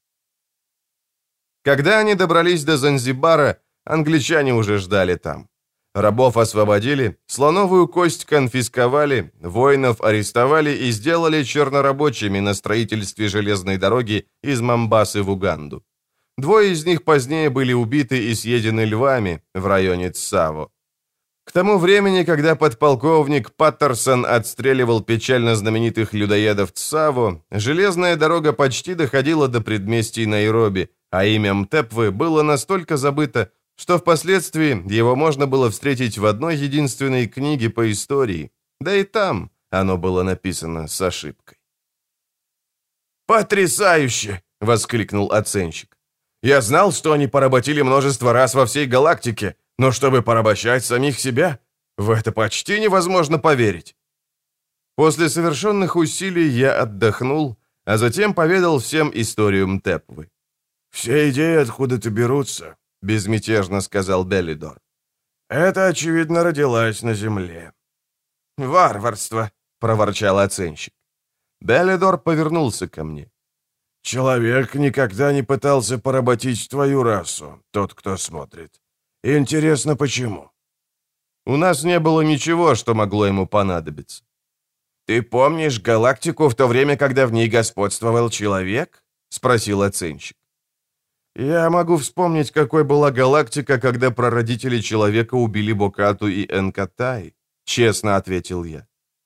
Speaker 1: Когда они добрались до Занзибара, англичане уже ждали там. Рабов освободили, слоновую кость конфисковали, воинов арестовали и сделали чернорабочими на строительстве железной дороги из Момбасы в Уганду. 2 из них позднее были убиты и съедены львами в районе Цаво. К тому времени, когда подполковник Паттерсон отстреливал печально знаменитых людоедов Цаво, железная дорога почти доходила до предместий Найроби, а имя Мтепвы было настолько забыто, что впоследствии его можно было встретить в одной единственной книге по истории, да и там оно было написано с ошибкой. «Потрясающе!» — воскликнул оценщик. «Я знал, что они поработили множество раз во всей галактике, но чтобы порабощать самих себя, в это почти невозможно поверить». После совершенных усилий я отдохнул, а затем поведал всем историю Мтепвы.
Speaker 2: «Все идеи откуда-то берутся», — безмятежно сказал Беллидор. «Это, очевидно, родилась на земле».
Speaker 1: «Варварство», — проворчал оценщик. Беллидор повернулся ко мне.
Speaker 2: «Человек никогда не пытался поработить твою расу, тот, кто смотрит. Интересно, почему?»
Speaker 1: «У нас не было ничего, что могло ему понадобиться». «Ты помнишь галактику в то время, когда в ней господствовал человек?» — спросил оценщик. «Я могу вспомнить, какой была галактика, когда прародители человека убили Бокату и Энкатай», — честно ответил я.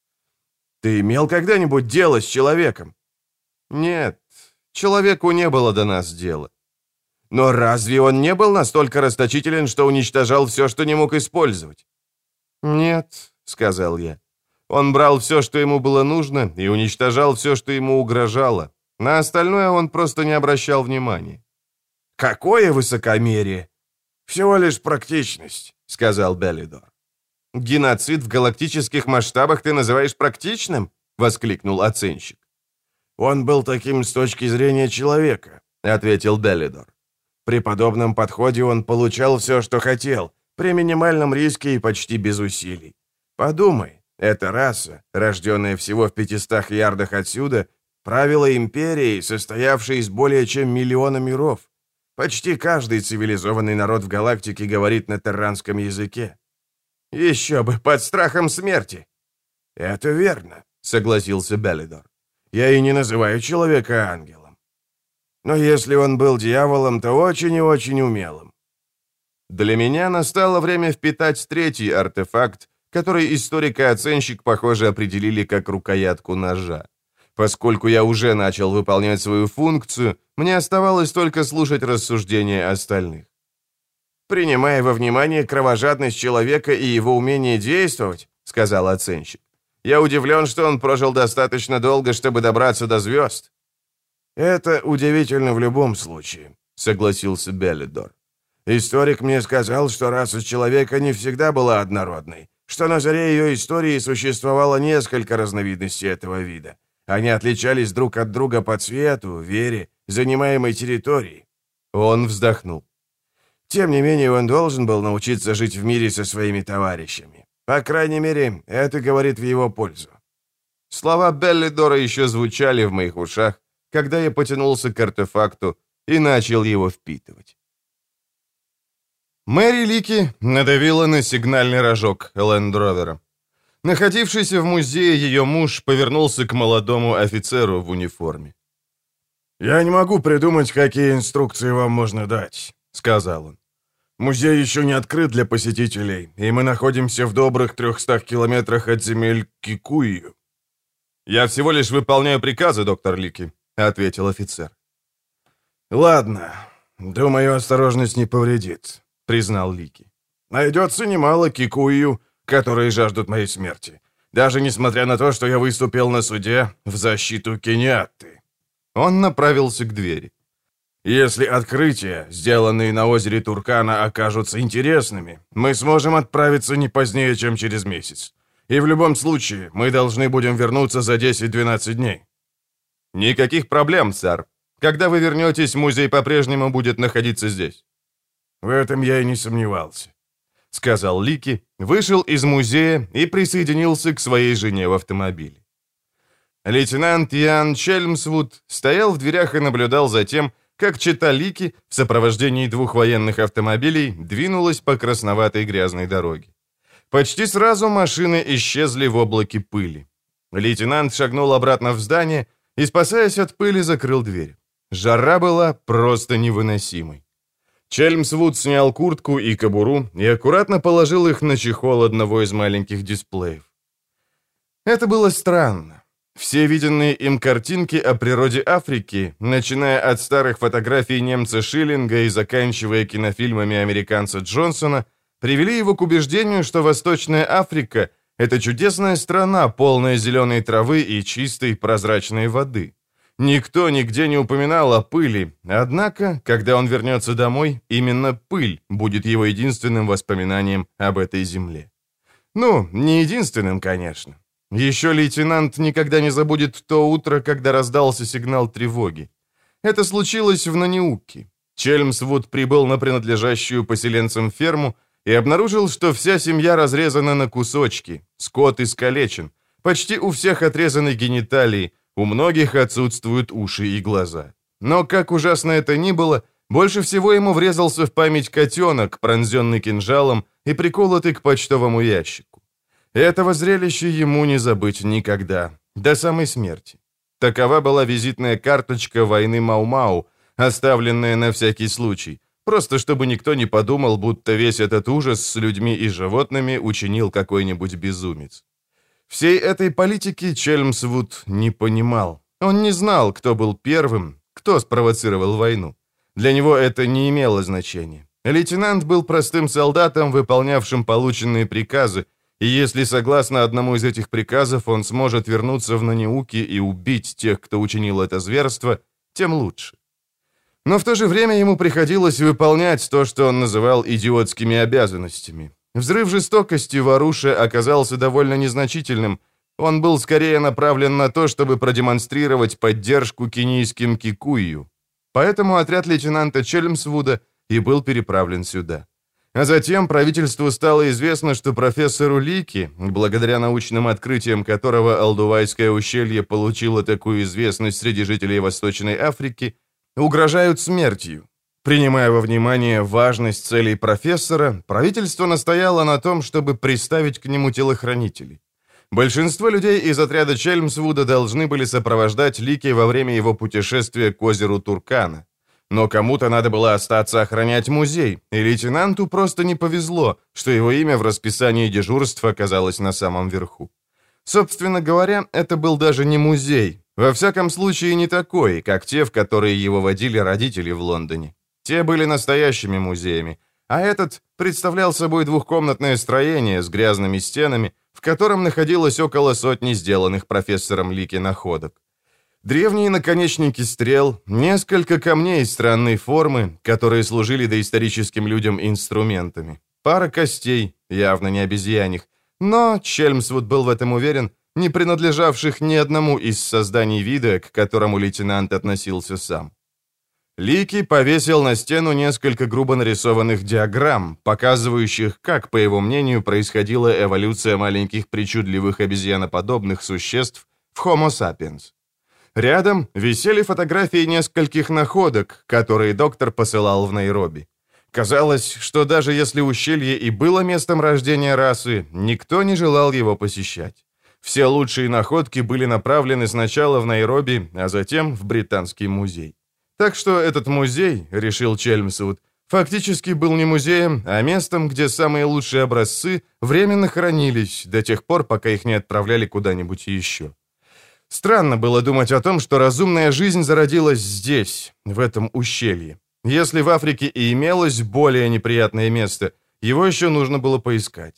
Speaker 1: «Ты имел когда-нибудь дело с человеком?» «Нет, человеку не было до нас дела». «Но разве он не был настолько расточителен, что уничтожал все, что не мог использовать?» «Нет», — сказал я. «Он брал все, что ему было нужно, и уничтожал все, что ему угрожало. На остальное он просто не обращал внимания». «Какое высокомерие!»
Speaker 2: «Всего лишь практичность»,
Speaker 1: — сказал Беллидор. «Геноцид в галактических масштабах ты называешь практичным?» — воскликнул оценщик.
Speaker 2: «Он был таким с точки зрения человека», — ответил Беллидор. «При подобном подходе он получал все, что хотел, при минимальном риске и почти без усилий. Подумай, эта раса, рожденная всего в 500 ярдах отсюда, правила империей, состоявшей из более чем миллиона миров. Почти каждый цивилизованный народ в галактике говорит на терранском языке». «Еще бы, под страхом смерти!»
Speaker 1: «Это верно», — согласился Беллидор. «Я и не называю человека ангелом. Но если он был дьяволом, то очень и очень умелым». Для меня настало время впитать 3-й артефакт, который историк и оценщик, похоже, определили как рукоятку ножа. Поскольку я уже начал выполнять свою функцию, мне оставалось только слушать рассуждения остальных. «Принимая во внимание кровожадность человека и его умение действовать», — сказал оценщик, «я удивлен, что он прожил достаточно долго, чтобы добраться до звезд».
Speaker 2: «Это удивительно в любом случае», — согласился Беллидор. «Историк мне сказал, что раса человека не всегда была однородной, что на заре ее истории существовало несколько разновидностей этого вида. Они отличались друг от друга по цвету, вере, занимаемой территории».
Speaker 1: Он вздохнул.
Speaker 2: «Тем не менее, он должен был научиться жить в мире со своими товарищами. По крайней мере, это говорит в его пользу».
Speaker 1: Слова Беллидора еще звучали в моих ушах, когда я потянулся к артефакту и начал его впитывать. Мэри Лики надавила на сигнальный рожок лендровера. Находившийся в музее ее муж повернулся к молодому офицеру в униформе.
Speaker 2: «Я не могу придумать, какие инструкции вам можно дать», — сказал он. «Музей еще не открыт для посетителей, и мы находимся в добрых 300 километрах от земель Кикую».
Speaker 1: «Я всего лишь выполняю приказы, доктор Лики», — ответил офицер.
Speaker 2: «Ладно, думаю, осторожность не повредит», — признал Лики. «Найдется немало Кикую, которые жаждут моей смерти. Даже несмотря на то, что я выступил на суде в защиту Кенятты.
Speaker 1: Он направился к двери.
Speaker 2: Если открытия, сделанные на озере Туркана, окажутся интересными, мы сможем отправиться не позднее, чем через месяц. И в любом случае, мы должны будем вернуться за 10-12 дней.
Speaker 1: Никаких проблем, сэр. Когда вы вернетесь, музей по-прежнему будет находиться здесь.
Speaker 2: В этом я и не сомневался,
Speaker 1: сказал Лики, вышел из музея и присоединился к своей жене в автомобиле. Лейтенант Ян Чельмсвуд стоял в дверях и наблюдал за тем, как чета Лики в сопровождении 2 военных автомобилей двинулась по красноватой грязной дороге. Почти сразу машины исчезли в облаке пыли. Лейтенант шагнул обратно в здание и, спасаясь от пыли, закрыл дверь. Жара была просто невыносимой. Чельмсвуд снял куртку и кобуру и аккуратно положил их на чехол одного из маленьких дисплеев. Это было странно. Все виденные им картинки о природе Африки, начиная от старых фотографий немца Шиллинга и заканчивая кинофильмами американца Джонсона, привели его к убеждению, что Восточная Африка — это чудесная страна, полная зеленой травы и чистой прозрачной воды. Никто нигде не упоминал о пыли, однако, когда он вернется домой, именно пыль будет его единственным воспоминанием об этой земле. Ну, не единственным, конечно. Еще лейтенант никогда не забудет то утро, когда раздался сигнал тревоги. Это случилось в Наниуке. Чельмсвуд прибыл на принадлежащую поселенцам ферму и обнаружил, что вся семья разрезана на кусочки, скот искалечен, почти у всех отрезаны гениталии, у многих отсутствуют уши и глаза. Но, как ужасно это ни было, больше всего ему врезался в память котенок, пронзенный кинжалом и приколотый к почтовому ящику. Этого зрелища ему не забыть никогда, до самой смерти. Такова была визитная карточка войны Мау-Мау, оставленная на всякий случай, просто чтобы никто не подумал, будто весь этот ужас с людьми и животными учинил какой-нибудь безумец. Всей этой политики Чельмсвуд не понимал. Он не знал, кто был первым, кто спровоцировал войну. Для него это не имело значения. Лейтенант был простым солдатом, выполнявшим полученные приказы, и если, согласно одному из этих приказов, он сможет вернуться в Наниуки и убить тех, кто учинил это зверство, тем лучше. Но в то же время ему приходилось выполнять то, что он называл идиотскими обязанностями. Взрыв жестокости в Аруше оказался довольно незначительным. Он был скорее направлен на то, чтобы продемонстрировать поддержку кенийским кикую. Поэтому отряд лейтенанта Чельмсвуда и был переправлен сюда. А затем правительству стало известно, что профессору Лики, благодаря научным открытиям которого Алдувайское ущелье получило такую известность среди жителей Восточной Африки, угрожают смертью. Принимая во внимание важность целей профессора, правительство настояло на том, чтобы приставить к нему телохранителей. Большинство людей из отряда Чельмсвуда должны были сопровождать Лики во время его путешествия к озеру Туркана. Но кому-то надо было остаться охранять музей, и лейтенанту просто не повезло, что его имя в расписании дежурств оказалось на самом верху. Собственно говоря, это был даже не музей, во всяком случае не такой, как те, в которые его водили родители в Лондоне. Те были настоящими музеями, а этот представлял собой двухкомнатное строение с грязными стенами, в котором находилось около сотни сделанных профессором Лики находок. Древние наконечники стрел, несколько камней странной формы, которые служили доисторическим людям инструментами, пара костей, явно не обезьяньих, но, Чельмсвуд был в этом уверен, не принадлежавших ни одному из созданий вида, к которому лейтенант относился сам. Лики повесил на стену несколько грубо нарисованных диаграмм, показывающих, как, по его мнению, происходила эволюция маленьких причудливых обезьяноподобных существ в Homo sapiens. Рядом висели фотографии нескольких находок, которые доктор посылал в Найроби. Казалось, что даже если ущелье и было местом рождения расы, никто не желал его посещать. Все лучшие находки были направлены сначала в Найроби, а затем в Британский музей. Так что этот музей, решил Чельмсвуд, фактически был не музеем, а местом, где самые лучшие образцы временно хранились до тех пор, пока их не отправляли куда-нибудь еще. Странно было думать о том, что разумная жизнь зародилась здесь, в этом ущелье. Если в Африке и имелось более неприятное место, его еще нужно было поискать.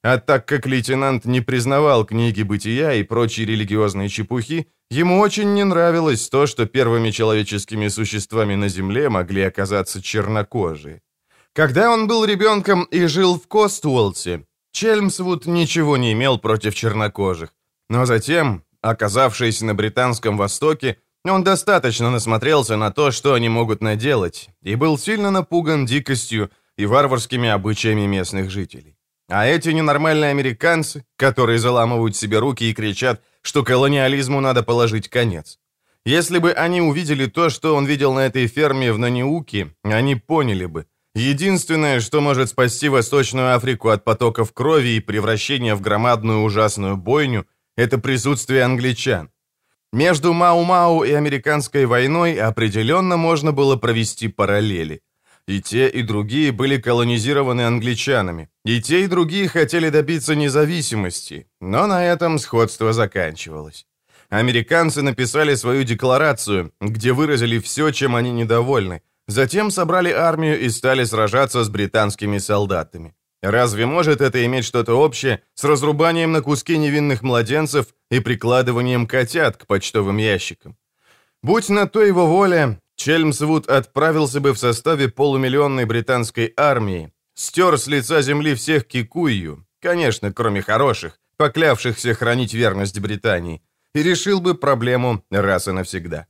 Speaker 1: А так как лейтенант не признавал книги бытия и прочие религиозные чепухи, ему очень не нравилось то, что первыми человеческими существами на Земле могли оказаться чернокожие. Когда он был ребенком и жил в Костволте, Чельмсвуд ничего не имел против чернокожих. Но затем, оказавшись на Британском Востоке, он достаточно насмотрелся на то, что они могут наделать, и был сильно напуган дикостью и варварскими обычаями местных жителей. А эти ненормальные американцы, которые заламывают себе руки и кричат, что колониализму надо положить конец. Если бы они увидели то, что он видел на этой ферме в Наниуке, они поняли бы. Единственное, что может спасти Восточную Африку от потоков крови и превращения в громадную ужасную бойню, это присутствие англичан. Между Мау-Мау и американской войной определенно можно было провести параллели. И те, и другие были колонизированы англичанами. И те, и другие хотели добиться независимости. Но на этом сходство заканчивалось. Американцы написали свою декларацию, где выразили все, чем они недовольны. Затем собрали армию и стали сражаться с британскими солдатами. Разве может это иметь что-то общее с разрубанием на куски невинных младенцев и прикладыванием котят к почтовым ящикам? Будь на то его воля, Чельмсвуд отправился бы в составе полумиллионной британской армии, стер с лица земли всех кикуйю, конечно, кроме хороших, поклявшихся хранить верность Британии, и решил бы проблему раз и навсегда.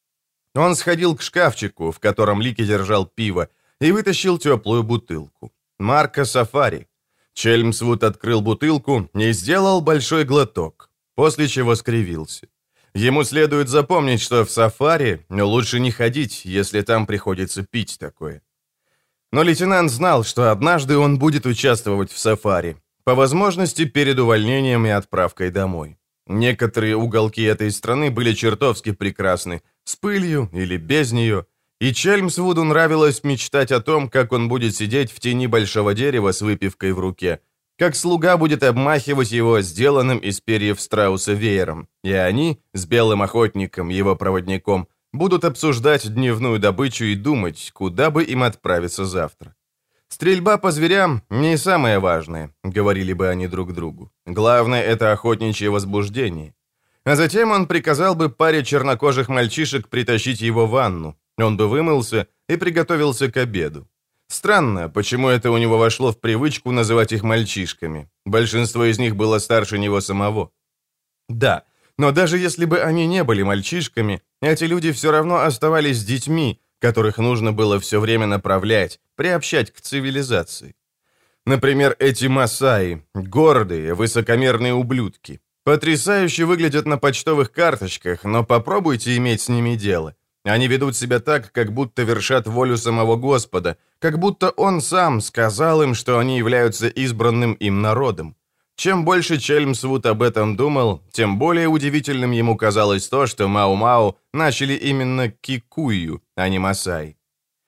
Speaker 1: Он сходил к шкафчику, в котором Лики держал пиво, и вытащил теплую бутылку. Марка Сафари. Чельмсвуд открыл бутылку и сделал большой глоток, после чего скривился. Ему следует запомнить, что в сафари лучше не ходить, если там приходится пить такое. Но лейтенант знал, что однажды он будет участвовать в сафари, по возможности перед увольнением и отправкой домой. Некоторые уголки этой страны были чертовски прекрасны, с пылью или без нее, и Чельмсвуду нравилось мечтать о том, как он будет сидеть в тени большого дерева с выпивкой в руке, как слуга будет обмахивать его сделанным из перьев страуса веером, и они, с белым охотником, его проводником, будут обсуждать дневную добычу и думать, куда бы им отправиться завтра. «Стрельба по зверям — не самое важное», — говорили бы они друг другу. «Главное — это охотничье возбуждение». А затем он приказал бы паре чернокожих мальчишек притащить его в ванну. Он бы вымылся и приготовился к обеду. Странно, почему это у него вошло в привычку называть их мальчишками. Большинство из них было старше него самого. Да, но даже если бы они не были мальчишками, эти люди все равно оставались детьми, которых нужно было все время направлять, приобщать к цивилизации. Например, эти масаи, гордые, высокомерные ублюдки. Потрясающе выглядят на почтовых карточках, но попробуйте иметь с ними дело. Они ведут себя так, как будто вершат волю самого Господа, как будто Он сам сказал им, что они являются избранным им народом. Чем больше Чельмсвуд об этом думал, тем более удивительным ему казалось то, что Мау-Мау начали именно кикую, а не масаи.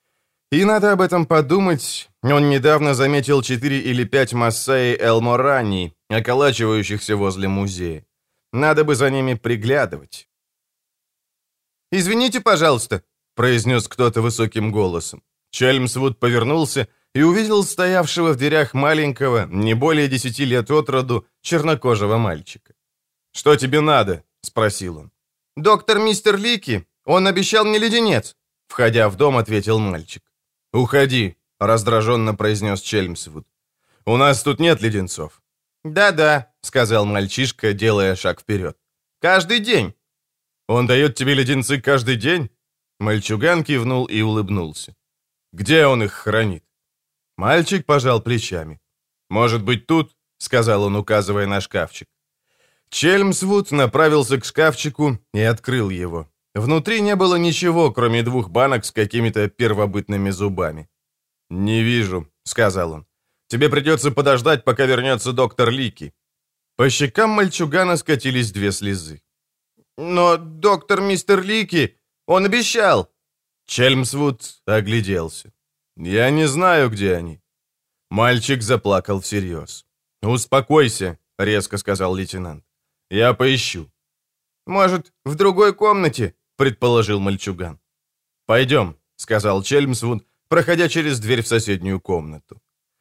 Speaker 1: И надо об этом подумать, он недавно заметил 4 или 5 массаи Элморани, околачивающихся возле музея. Надо бы за ними приглядывать. «Извините, пожалуйста», — произнес кто-то высоким голосом. Чельмсвуд повернулся и увидел стоявшего в дверях маленького, не более 10 лет от роду, чернокожего мальчика. «Что тебе надо?» — спросил он. «Доктор мистер Лики, он обещал мне леденец», — входя в дом, ответил мальчик. «Уходи», — раздраженно произнес Чельмсвуд. «У нас тут нет леденцов». «Да-да», — сказал мальчишка, делая шаг вперед. «Каждый день». «Он дает тебе леденцы каждый день?» Мальчуган кивнул и улыбнулся. «Где он их хранит?» Мальчик пожал плечами. «Может быть, тут?» — сказал он, указывая на шкафчик. Чельмсвуд направился к шкафчику и открыл его. Внутри не было ничего, кроме 2 банок с какими-то первобытными зубами. «Не вижу», — сказал он. «Тебе придется подождать, пока вернется доктор Лики». По щекам мальчугана скатились 2 слезы. «Но доктор мистер Лики, он обещал!» Чельмсвуд огляделся. «Я не знаю, где они». Мальчик заплакал всерьез. «Успокойся», — резко сказал лейтенант. «Я поищу». «Может, в другой комнате?» — предположил мальчуган. «Пойдем», — сказал Чельмсвуд, проходя через дверь в соседнюю комнату.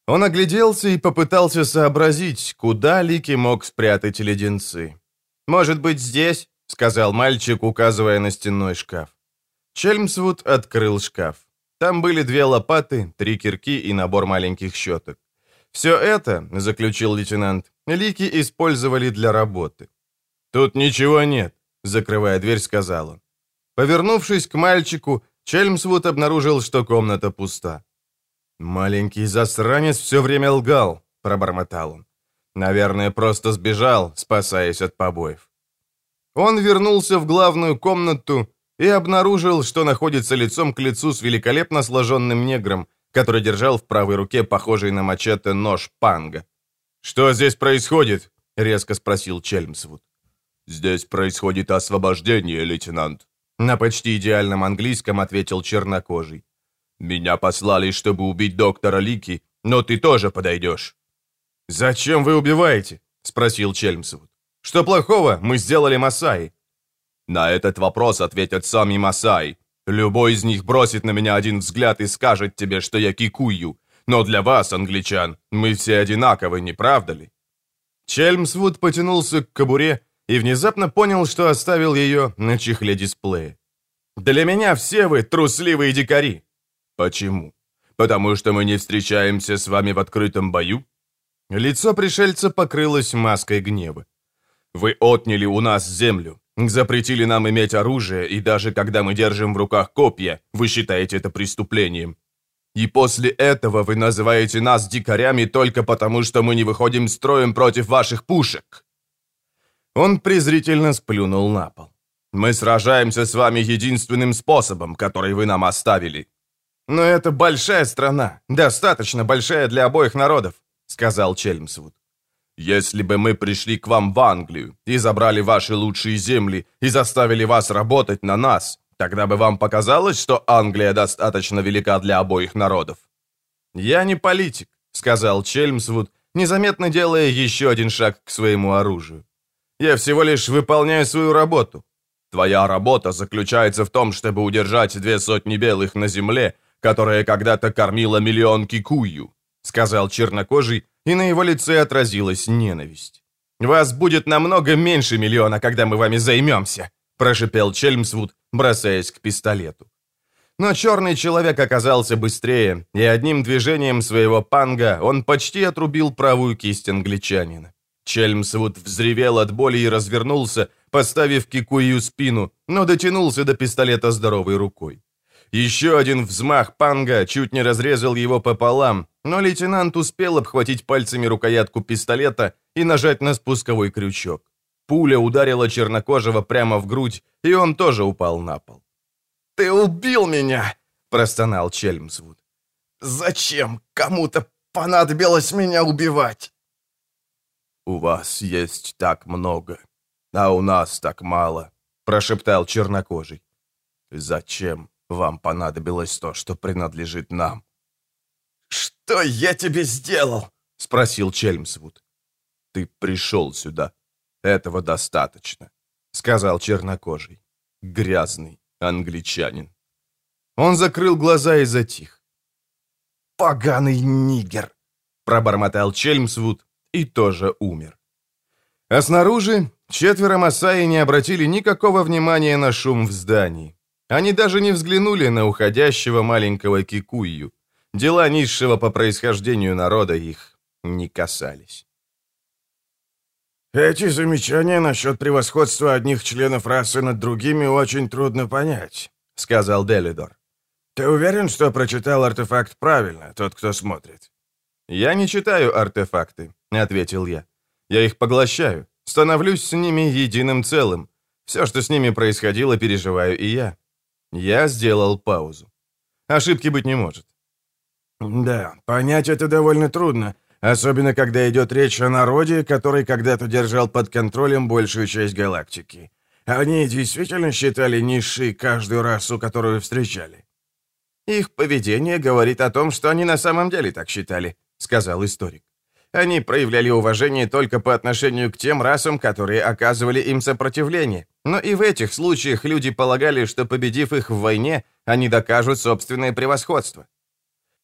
Speaker 1: Он огляделся и попытался сообразить, куда Лики мог спрятать леденцы. «Может быть, здесь?» — сказал мальчик, указывая на стенной шкаф. Чельмсвуд открыл шкаф. Там были 2 лопаты, 3 кирки и набор маленьких щеток. «Все это, — заключил лейтенант, — Лики использовали для работы». «Тут ничего нет», — закрывая дверь, сказал он. Повернувшись к мальчику, Чельмсвуд обнаружил, что комната пуста. «Маленький засранец все время лгал», — пробормотал он. «Наверное, просто сбежал, спасаясь от побоев». Он вернулся в главную комнату и обнаружил, что находится лицом к лицу с великолепно сложенным негром, который держал в правой руке похожий на мачете нож панга. «Что здесь происходит?» — резко спросил Чельмсвуд. «Здесь происходит освобождение, лейтенант», — на почти идеальном английском ответил чернокожий. «Меня послали, чтобы убить доктора Лики, но ты тоже подойдешь». «Зачем вы убиваете?» — спросил Чельмсвуд. «Что плохого мы сделали Масаи?» «На этот вопрос ответят сами Масаи. Любой из них бросит на меня один взгляд и скажет тебе, что я кикую. Но для вас, англичан, мы все одинаковы, не правда ли?» Чельмсвуд потянулся к кобуре и внезапно понял, что оставил ее на чехле дисплея. «Для меня все вы трусливые дикари». «Почему? Потому что мы не встречаемся с вами в открытом бою?» Лицо пришельца покрылось маской гнева. «Вы отняли у нас землю, запретили нам иметь оружие, и даже когда мы держим в руках копья, вы считаете это преступлением. И после этого вы называете нас дикарями только потому, что мы не выходим строем против ваших пушек». Он презрительно сплюнул на пол. «Мы сражаемся с вами единственным способом, который вы нам оставили». «Но это большая страна, достаточно большая для обоих народов», — сказал Чельмсвуд. «Если бы мы пришли к вам в Англию и забрали ваши лучшие земли и заставили вас работать на нас, тогда бы вам показалось, что Англия достаточно велика для обоих народов». «Я не политик», — сказал Чельмсвуд, незаметно делая еще один шаг к своему оружию. «Я всего лишь выполняю свою работу». «Твоя работа заключается в том, чтобы удержать 200 белых на земле, которая когда-то кормила миллион кикую», — сказал чернокожий, и на его лице отразилась ненависть. «Вас будет намного меньше миллиона, когда мы вами займемся», — прошипел Чельмсвуд, бросаясь к пистолету. Но черный человек оказался быстрее, и одним движением своего панга он почти отрубил правую кисть англичанина. Чельмсвуд взревел от боли и развернулся, поставив кикую спину, но дотянулся до пистолета здоровой рукой. Еще один взмах панга чуть не разрезал его пополам, но лейтенант успел обхватить пальцами рукоятку пистолета и нажать на спусковой крючок. Пуля ударила чернокожего прямо в грудь, и он тоже упал на пол. «Ты убил меня!» – простонал Чельмсвуд. «Зачем кому-то понадобилось меня убивать?» «У вас есть так много, а у нас так мало», – прошептал чернокожий. «Зачем вам понадобилось то, что принадлежит нам?» «Что я тебе сделал?» — спросил Чельмсвуд. «Ты пришел сюда. Этого достаточно», — сказал чернокожий. «Грязный англичанин». Он закрыл глаза и затих. «Поганый нигер», — пробормотал Чельмсвуд и тоже умер. А снаружи 4 масаи не обратили никакого внимания на шум в здании. Они даже не взглянули на уходящего маленького кикую. Дела низшего по происхождению народа их не касались.
Speaker 2: «Эти замечания насчет превосходства одних членов расы над другими очень трудно понять», — сказал Делидор. «Ты уверен, что прочитал артефакт правильно, тот, кто смотрит?»
Speaker 1: «Я не читаю артефакты», — ответил я. «Я их поглощаю, становлюсь с ними единым целым. Все, что с ними происходило, переживаю и я». Я сделал паузу. Ошибки быть не может.
Speaker 2: «Да, понять это довольно трудно, особенно когда идет речь о народе, который когда-то держал под контролем большую часть галактики. Они действительно считали низшей каждую расу, которую встречали?»
Speaker 1: «Их поведение говорит о том, что они на самом деле так считали», — сказал историк. «Они проявляли уважение только по отношению к тем расам, которые оказывали им сопротивление. Но и в этих случаях люди полагали, что, победив их в войне, они докажут собственное превосходство».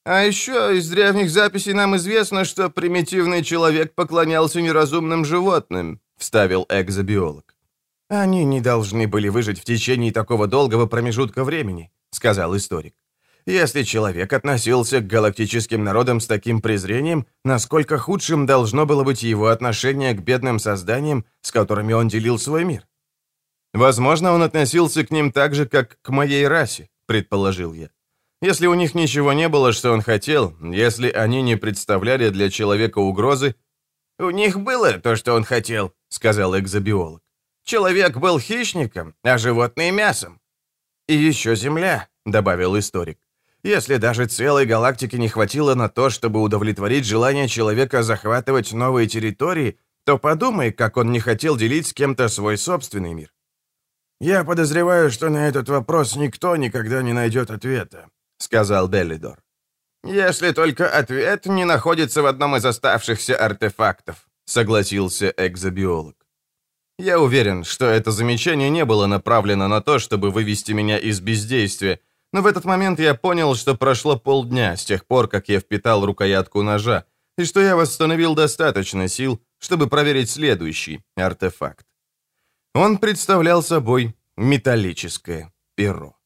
Speaker 1: А еще из древних записей нам известно, что примитивный человек поклонялся неразумным животным», — вставил экзобиолог. «Они не должны были выжить в течение такого долгого промежутка времени», — сказал историк. «Если человек относился к галактическим народам с таким презрением, насколько худшим должно было быть его отношение к бедным созданиям, с которыми он делил свой мир?» «Возможно, он относился к ним так же, как к моей расе», — предположил я. «Если у них ничего не было, что он хотел, если они не представляли для человека угрозы...» «У них было то, что он хотел», — сказал экзобиолог. «Человек был хищником, а животные — мясом». «И еще земля», — добавил историк. «Если даже целой галактики не хватило на то, чтобы удовлетворить желание человека захватывать новые территории, то подумай, как он не хотел делить с кем-то свой собственный мир».
Speaker 2: «Я подозреваю, что на этот вопрос никто никогда не найдет ответа», — сказал Беллидор.
Speaker 1: «Если только ответ не находится в одном из оставшихся артефактов», — согласился экзобиолог. Я уверен, что это замечание не было направлено на то, чтобы вывести меня из бездействия, но в этот момент я понял, что прошло полдня с тех пор, как я впитал рукоятку ножа, и что я восстановил достаточно сил, чтобы проверить следующий артефакт. Он представлял собой металлическое перо.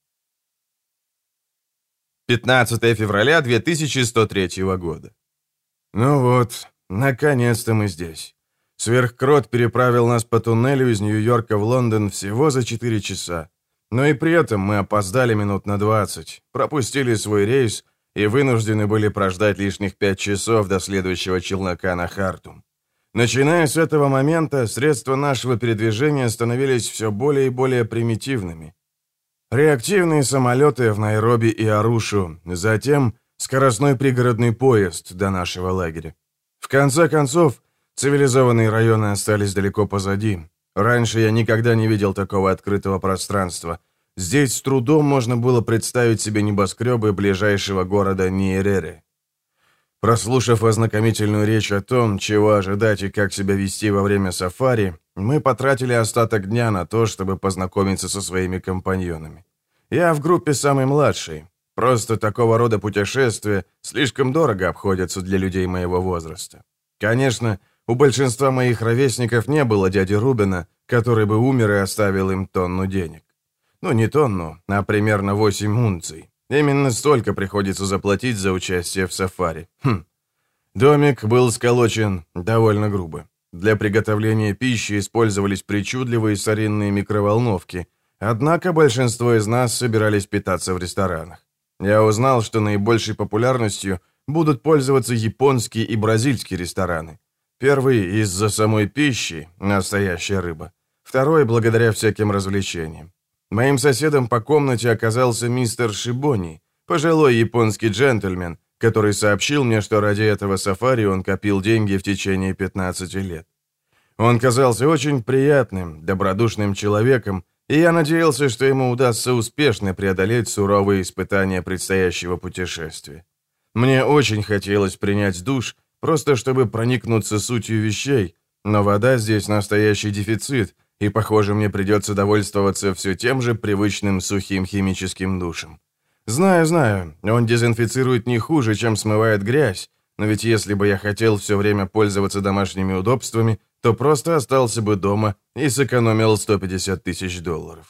Speaker 1: 15 февраля 2103 года.
Speaker 2: «Ну вот, наконец-то мы здесь. Сверхкрот переправил нас по туннелю из Нью-Йорка в Лондон всего за 4 часа. Но и при этом мы опоздали минут на 20, пропустили свой рейс и вынуждены были прождать лишних 5 часов до следующего челнока на Хартум. Начиная с этого момента, средства нашего передвижения становились все более и более примитивными. Реактивные самолеты в Найроби и Арушу, затем скоростной пригородный поезд до нашего лагеря. В конце концов, цивилизованные районы остались далеко позади. Раньше я никогда не видел такого открытого пространства. Здесь с трудом можно было представить себе небоскребы ближайшего города Ниерере. Прослушав ознакомительную речь о том, чего ожидать и как себя вести во время сафари, мы потратили остаток дня на то, чтобы познакомиться со своими компаньонами. Я в группе самый младший. Просто такого рода путешествия слишком дорого обходятся для людей моего возраста. Конечно, у большинства моих ровесников не было дяди Рубена, который бы умер и оставил им тонну денег. Ну, не тонну, а примерно 8 унций. Именно столько приходится заплатить за участие в сафари. Домик был сколочен довольно грубо. Для приготовления пищи использовались причудливые старинные микроволновки, однако большинство из нас собирались питаться в ресторанах. Я узнал, что наибольшей популярностью будут пользоваться японские и бразильские рестораны. Первый из-за самой пищи, настоящая рыба. Второй благодаря всяким развлечениям. Моим соседом по комнате оказался мистер Шибони, пожилой японский джентльмен, который сообщил мне, что ради этого сафари он копил деньги в течение 15 лет. Он казался очень приятным, добродушным человеком, и я надеялся, что ему удастся успешно преодолеть суровые испытания предстоящего путешествия. Мне очень хотелось принять душ, просто чтобы проникнуться сутью вещей, но вода здесь настоящий дефицит, и, похоже, мне придется довольствоваться все тем же привычным сухим химическим душем. Знаю, он дезинфицирует не хуже, чем смывает грязь, но ведь если бы я хотел все время пользоваться домашними удобствами, то просто остался бы дома и сэкономил $150 000.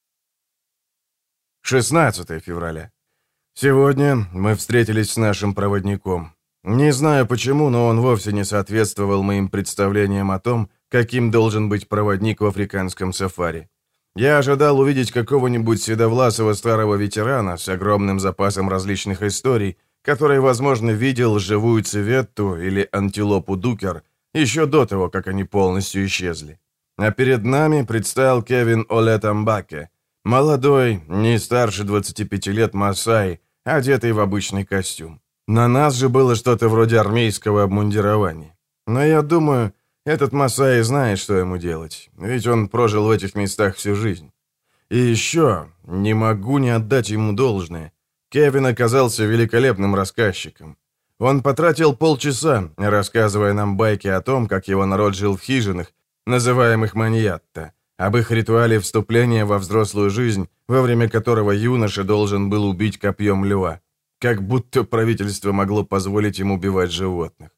Speaker 2: 16 февраля. Сегодня мы встретились с нашим проводником. Не знаю почему, но он вовсе не соответствовал моим представлениям о том, каким должен быть проводник в африканском сафари. Я ожидал увидеть какого-нибудь седовласого старого ветерана с огромным запасом различных историй, который, возможно, видел живую циветту или антилопу дукер еще до того, как они полностью исчезли. А перед нами предстал Кевин Олетамбаке, молодой, не старше 25 лет масаи, одетый в обычный костюм. На нас же было что-то вроде армейского обмундирования. Но я думаю, этот масаи знает, что ему делать, ведь он прожил в этих местах всю жизнь. И еще, не могу не отдать ему должное, Кевин оказался великолепным рассказчиком. Он потратил полчаса, рассказывая нам байки о том, как его народ жил в хижинах, называемых маньятта, об их ритуале вступления во взрослую жизнь, во время которого юноша должен был убить копьем льва. Как будто правительство могло позволить им убивать животных.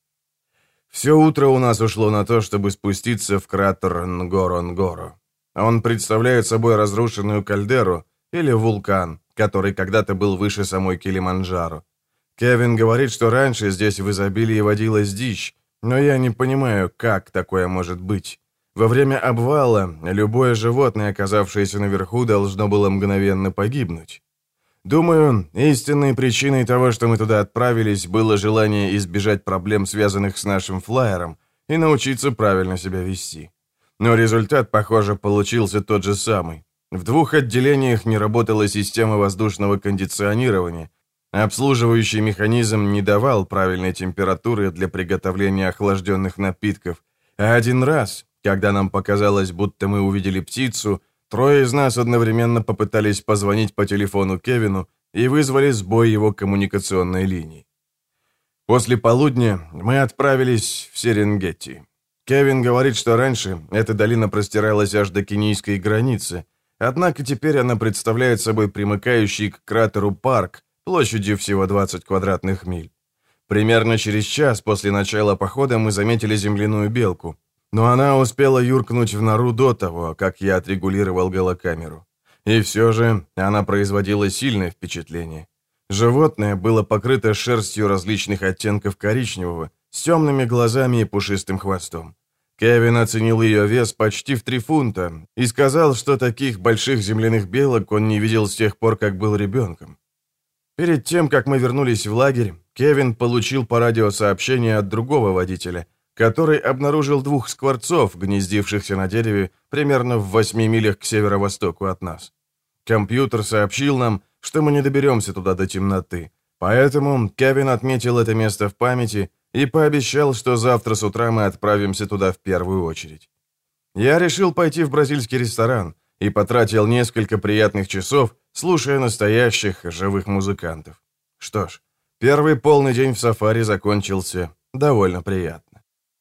Speaker 2: Все утро у нас ушло на то, чтобы спуститься в кратер Нгоро-Нгоро. Он представляет собой разрушенную кальдеру или вулкан, который когда-то был выше самой Килиманджаро. Кевин говорит, что раньше здесь в изобилии водилась дичь, но я не понимаю, как такое может быть. Во время обвала любое животное, оказавшееся наверху, должно было мгновенно погибнуть. Думаю, истинной причиной того, что мы туда отправились, было желание избежать проблем, связанных с нашим флайером, и научиться правильно себя вести. Но результат, похоже, получился тот же самый. В 2 отделениях не работала система воздушного кондиционирования. Обслуживающий механизм не давал правильной температуры для приготовления охлажденных напитков. А один раз, когда нам показалось, будто мы увидели птицу, 3 из нас одновременно попытались позвонить по телефону Кевину и вызвали сбой его коммуникационной линии. После полудня мы отправились в Серенгети. Кевин говорит, что раньше эта долина простиралась аж до кенийской границы, однако теперь она представляет собой примыкающий к кратеру парк площадью всего 20 квадратных миль. Примерно через час после начала похода мы заметили земляную белку, но она успела юркнуть в нору до того, как я отрегулировал голокамеру. И все же она производила сильное впечатление. Животное было покрыто шерстью различных оттенков коричневого, с темными глазами и пушистым хвостом. Кевин оценил ее вес почти в 3 фунта и сказал, что таких больших земляных белок он не видел с тех пор, как был ребенком. Перед тем, как мы вернулись в лагерь, Кевин получил по радио сообщение от другого водителя, который обнаружил 2 скворцов, гнездившихся на дереве примерно в 8 милях к северо-востоку от нас. Компьютер сообщил нам, что мы не доберемся туда до темноты, поэтому Кевин отметил это место в памяти и пообещал, что завтра с утра мы отправимся туда в первую очередь. Я решил пойти в бразильский ресторан и потратил несколько приятных часов, слушая настоящих живых музыкантов. Что ж, первый полный день в сафари закончился довольно приятно.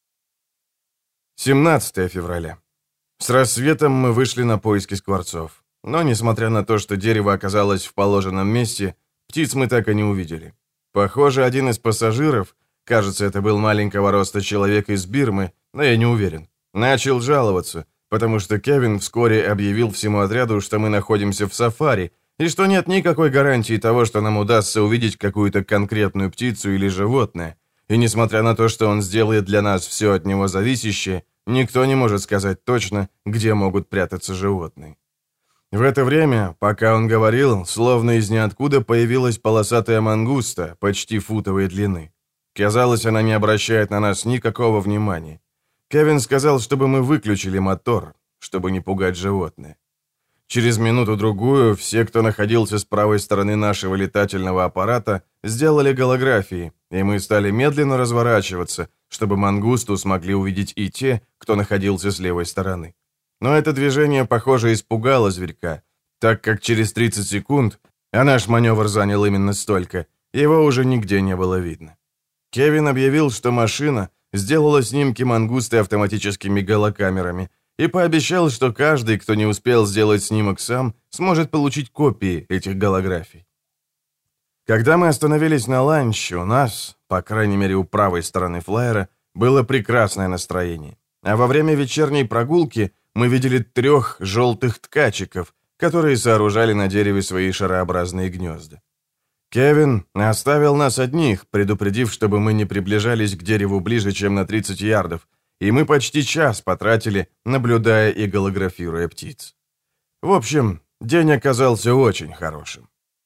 Speaker 2: 17 февраля. С рассветом мы вышли на поиски скворцов. Но, несмотря на то, что дерево оказалось в положенном месте, птиц мы так и не увидели. Похоже, один из пассажиров, кажется, это был маленького роста человек из Бирмы, но я не уверен, начал жаловаться, потому что Кевин вскоре объявил всему отряду, что мы находимся в сафари, и что нет никакой гарантии того, что нам удастся увидеть какую-то конкретную птицу или животное. И несмотря на то, что он сделает для нас все от него зависящее, никто не может сказать точно, где могут прятаться животные. В это время, пока он говорил, словно из ниоткуда появилась полосатая мангуста, почти футовой длины. Казалось, она не обращает на нас никакого внимания. Кевин сказал, чтобы мы выключили мотор, чтобы не пугать животное. Через минуту-другую все, кто находился с правой стороны нашего летательного аппарата, сделали голографии, и мы стали медленно разворачиваться, чтобы мангусту смогли увидеть и те, кто находился с левой стороны. Но это движение, похоже, испугало зверька, так как через 30 секунд, а наш маневр занял именно столько, его уже нигде не было видно. Кевин объявил, что машина сделала снимки мангусты автоматическими голокамерами и пообещал, что каждый, кто не успел сделать снимок сам, сможет получить копии этих голографий. Когда мы остановились на ланч, у нас, по крайней мере у правой стороны флайера, было прекрасное настроение. А во время вечерней прогулки мы видели 3 желтых ткачиков, которые сооружали на дереве свои шарообразные гнезда. Кевин оставил нас одних, предупредив, чтобы мы не приближались к дереву ближе, чем на 30 ярдов, и мы почти час потратили, наблюдая и голографируя птиц. В общем, день оказался очень хорошим.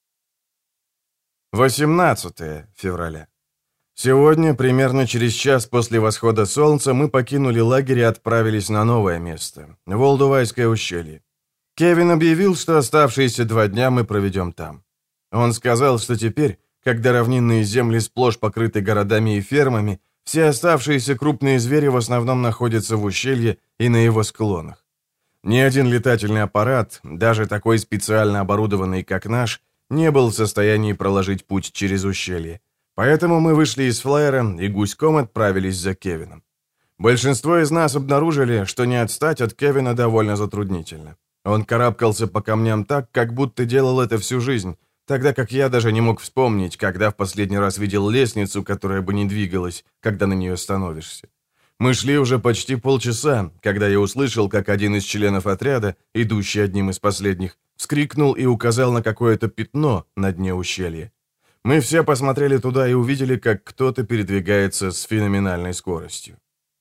Speaker 2: 18 февраля. Сегодня, примерно через час после восхода солнца, мы покинули лагерь и отправились на новое место – Волдувайское ущелье. Кевин объявил, что оставшиеся 2 дня мы проведем там. Он сказал, что теперь, когда равнинные земли сплошь покрыты городами и фермами, все оставшиеся крупные звери в основном находятся в ущелье и на его склонах. Ни один летательный аппарат, даже такой специально оборудованный, как наш, не был в состоянии проложить путь через ущелье. Поэтому мы вышли из флайера и гуськом отправились за Кевином. Большинство из нас обнаружили, что не отстать от Кевина довольно затруднительно. Он карабкался по камням так, как будто делал это всю жизнь, тогда как я даже не мог вспомнить, когда в последний раз видел лестницу, которая бы не двигалась, когда на нее становишься. Мы шли уже почти полчаса, когда я услышал, как один из членов отряда, идущий одним из последних, вскрикнул и указал на какое-то пятно на дне ущелья. Мы все посмотрели туда и увидели, как кто-то передвигается с феноменальной скоростью.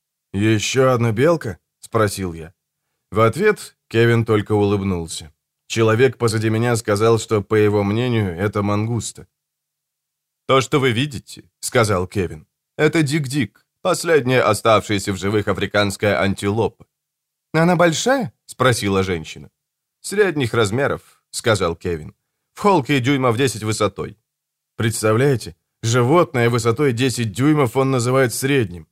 Speaker 2: «Еще одна белка?» — спросил я. В ответ Кевин только улыбнулся. Человек позади меня сказал, что, по его мнению, это мангуста.
Speaker 1: «То, что вы видите, — сказал Кевин, — это дик-дик, последняя оставшаяся в живых африканская антилопа». «Она большая?» — спросила женщина. «Средних размеров», — сказал Кевин. «В холке дюймов 10 высотой».
Speaker 2: Представляете, животное высотой 10 дюймов он называет средним.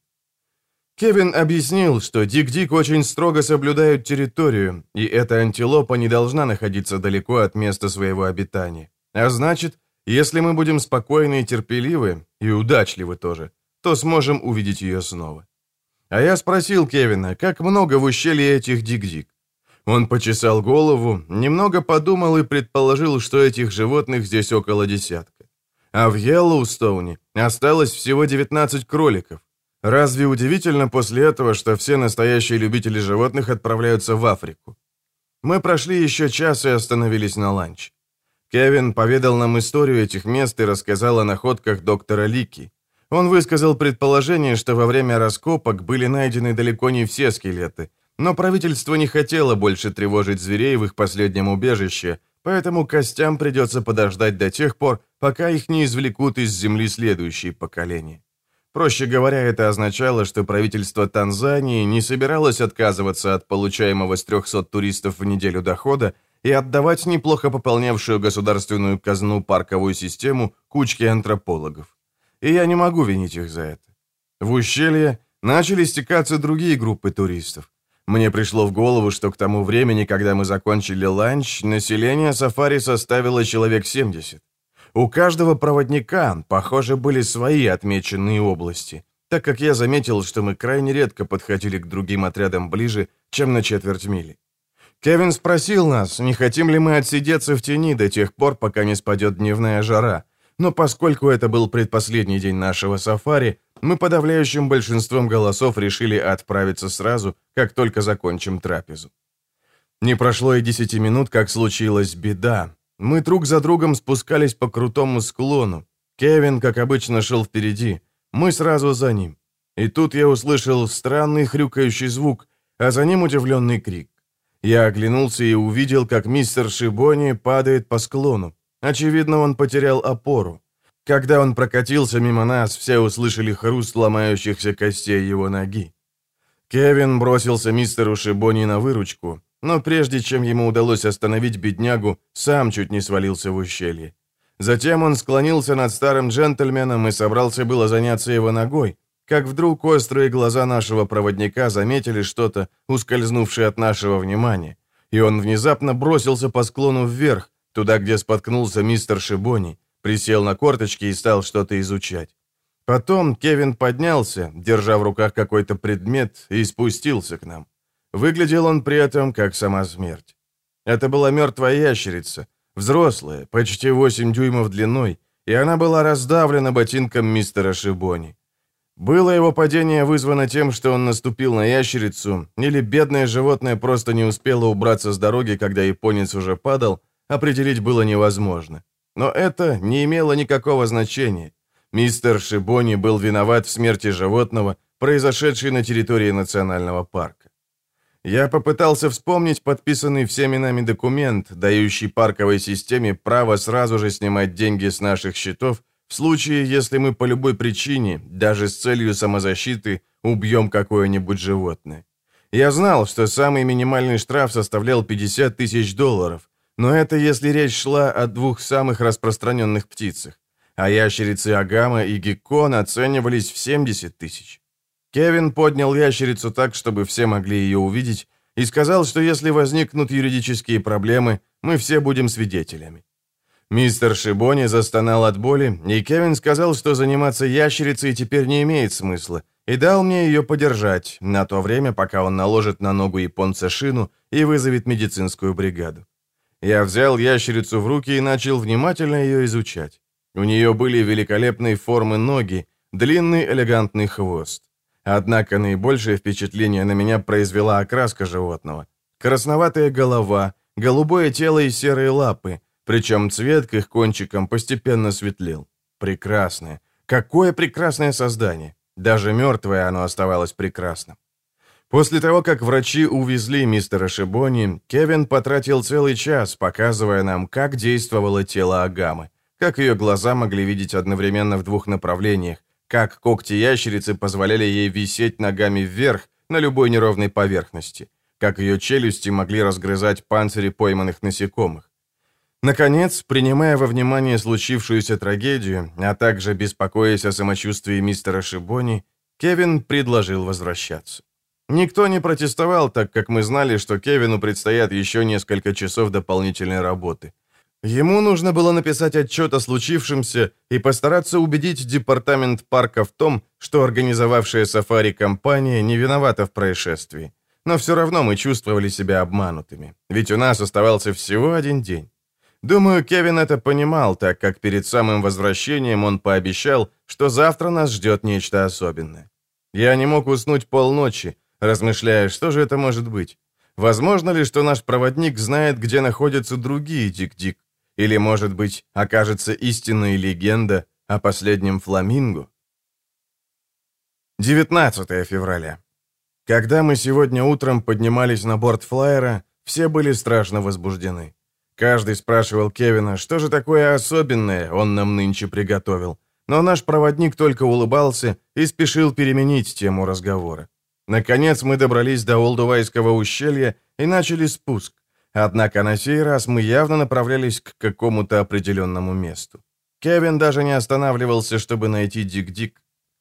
Speaker 2: Кевин объяснил, что Дик-Дик очень строго соблюдают территорию, и эта антилопа не должна находиться далеко от места своего обитания. А значит, если мы будем спокойны и терпеливы, и удачливы тоже, то сможем увидеть ее снова. А я спросил Кевина, как много в ущелье этих Дик-Дик. Он почесал голову, немного подумал и предположил, что этих животных здесь около десятка. А в Йеллоустоуне осталось всего 19 кроликов. Разве удивительно после этого, что все настоящие любители животных отправляются в Африку? Мы прошли еще час и остановились на ланч. Кевин поведал нам историю этих мест и рассказал о находках доктора Лики. Он высказал предположение, что во время раскопок были найдены далеко не все скелеты, но правительство не хотело больше тревожить зверей в их последнем убежище, поэтому костям придется подождать до тех пор, пока их не извлекут из земли следующие поколения. Проще говоря, это означало, что правительство Танзании не собиралось отказываться от получаемого с 300 туристов в неделю дохода и отдавать неплохо пополнявшую государственную казну парковую систему кучке антропологов. И я не могу винить их за это. В ущелье начали стекаться другие группы туристов. Мне пришло в голову, что к тому времени, когда мы закончили ланч, население сафари составило человек 70. У каждого проводника, похоже, были свои отмеченные области, так как я заметил, что мы крайне редко подходили к другим отрядам ближе, чем на четверть мили. Кевин спросил нас, не хотим ли мы отсидеться в тени до тех пор, пока не спадет дневная жара, но поскольку это был предпоследний день нашего сафари, мы подавляющим большинством голосов решили отправиться сразу, как только закончим трапезу. Не прошло и 10 минут, как случилась беда. Мы друг за другом спускались по крутому склону. Кевин, как обычно, шел впереди. Мы сразу за ним. И тут я услышал странный хрюкающий звук, а за ним удивленный крик. Я оглянулся и увидел, как мистер Шибони падает по склону. Очевидно, он потерял опору. Когда он прокатился мимо нас, все услышали хруст ломающихся костей его ноги. Кевин бросился мистеру Шибони на выручку, но прежде чем ему удалось остановить беднягу, сам чуть не свалился в ущелье. Затем он склонился над старым джентльменом и собрался было заняться его ногой, как вдруг острые глаза нашего проводника заметили что-то, ускользнувшее от нашего внимания, и он внезапно бросился по склону вверх, туда, где споткнулся мистер Шибони, присел на корточки и стал что-то изучать. Потом Кевин поднялся, держа в руках какой-то предмет, и спустился к нам. Выглядел он при этом как сама смерть. Это была мертвая ящерица, взрослая, почти 8 дюймов длиной, и она была раздавлена ботинком мистера Шибони. Было его падение вызвано тем, что он наступил на ящерицу, или бедное животное просто не успело убраться с дороги, когда японец уже падал, определить было невозможно. Но это не имело никакого значения. Мистер Шибони был виноват в смерти животного, произошедшей на территории национального парка. Я попытался вспомнить подписанный всеми нами документ, дающий парковой системе право сразу же снимать деньги с наших счетов в случае, если мы по любой причине, даже с целью самозащиты, убьем какое-нибудь животное. Я знал, что самый минимальный штраф составлял $50 000, но это если речь шла о двух самых распространенных птицах, а ящерицы агама и геккон оценивались в 70 000. Кевин поднял ящерицу так, чтобы все могли ее увидеть, и сказал, что если возникнут юридические проблемы, мы все будем свидетелями. Мистер Шибони застонал от боли, и Кевин сказал, что заниматься ящерицей теперь не имеет смысла, и дал мне ее подержать на то время, пока он наложит на ногу японца шину и вызовет медицинскую бригаду. Я взял ящерицу в руки и начал внимательно ее изучать. У нее были великолепной формы ноги, длинный элегантный хвост. Однако наибольшее впечатление на меня произвела окраска животного. Красноватая голова, голубое тело и серые лапы, причем цвет к их кончикам постепенно светлел. Прекрасное. Какое прекрасное создание. Даже мертвое оно оставалось прекрасным. После того, как врачи увезли мистера Шибони, Кевин потратил целый час, показывая нам, как действовало тело Агамы, как ее глаза могли видеть одновременно в двух направлениях, как когти ящерицы позволяли ей висеть ногами вверх на любой неровной поверхности, как ее челюсти могли разгрызать панцири пойманных насекомых. Наконец, принимая во внимание случившуюся трагедию, а также беспокоясь о самочувствии мистера Шибони, Кевин предложил возвращаться. Никто не протестовал, так как мы знали, что Кевину предстоят еще несколько часов дополнительной работы. Ему нужно было написать отчет о случившемся и постараться убедить департамент парка в том, что организовавшая сафари компания не виновата в происшествии. Но все равно мы чувствовали себя обманутыми, ведь у нас оставался всего один день. Думаю, Кевин это понимал, так как перед самым возвращением он пообещал, что завтра нас ждет нечто особенное. Я не мог уснуть полночи, размышляя, что же это может быть. Возможно ли, что наш проводник знает, где находятся другие Дик-Дик? Или, может быть, окажется истинная легенда о последнем фламинго? 19 февраля. Когда мы сегодня утром поднимались на борт флайера, все были страшно возбуждены. Каждый спрашивал Кевина, что же такое особенное он нам нынче приготовил. Но наш проводник только улыбался и спешил переменить тему разговора. Наконец мы добрались до Олдувайского ущелья и начали спуск. Однако на сей раз мы явно направлялись к какому-то определенному месту. Кевин даже не останавливался, чтобы найти Дик-Дик.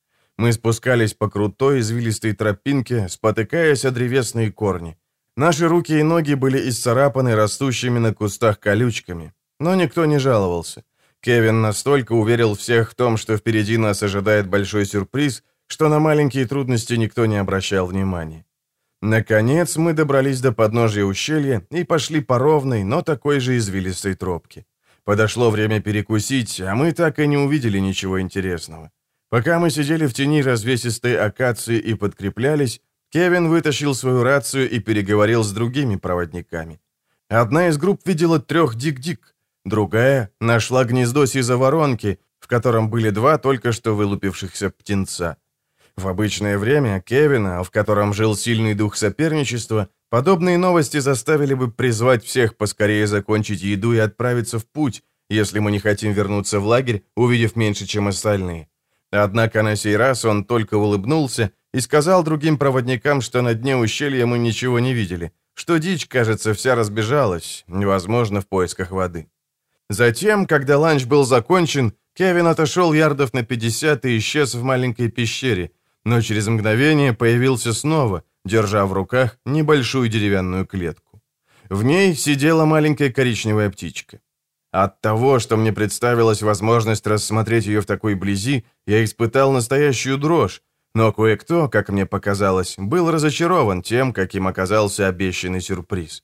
Speaker 2: Мы спускались по крутой извилистой тропинке, спотыкаясь о древесные корни. Наши руки и ноги были исцарапаны растущими на кустах колючками, но никто не жаловался. Кевин настолько уверил всех в том, что впереди нас ожидает большой сюрприз, что на маленькие трудности никто не обращал внимания. Наконец мы добрались до подножия ущелья и пошли по ровной, но такой же извилистой тропке. Подошло время перекусить, а мы так и не увидели ничего интересного. Пока мы сидели в тени развесистой акации и подкреплялись, Кевин вытащил свою рацию и переговорил с другими проводниками. Одна из групп видела 3 Дик-Дик, другая нашла гнездо сизоворонки, в котором были 2 только что вылупившихся птенца. В обычное время Кевина, в котором жил сильный дух соперничества, подобные новости заставили бы призвать всех поскорее закончить еду и отправиться в путь, если мы не хотим вернуться в лагерь, увидев меньше, чем остальные. Однако на сей раз он только улыбнулся и сказал другим проводникам, что на дне ущелья мы ничего не видели, что дичь, кажется, вся разбежалась, невозможно, в поисках воды. Затем, когда ланч был закончен, Кевин отошел ярдов на 50 и исчез в маленькой пещере, но через мгновение появился снова, держа в руках небольшую деревянную клетку. В ней сидела маленькая коричневая птичка. От того, что мне представилась возможность рассмотреть ее в такой близи, я испытал настоящую дрожь, но кое-кто, как мне показалось, был разочарован тем, каким оказался обещанный сюрприз.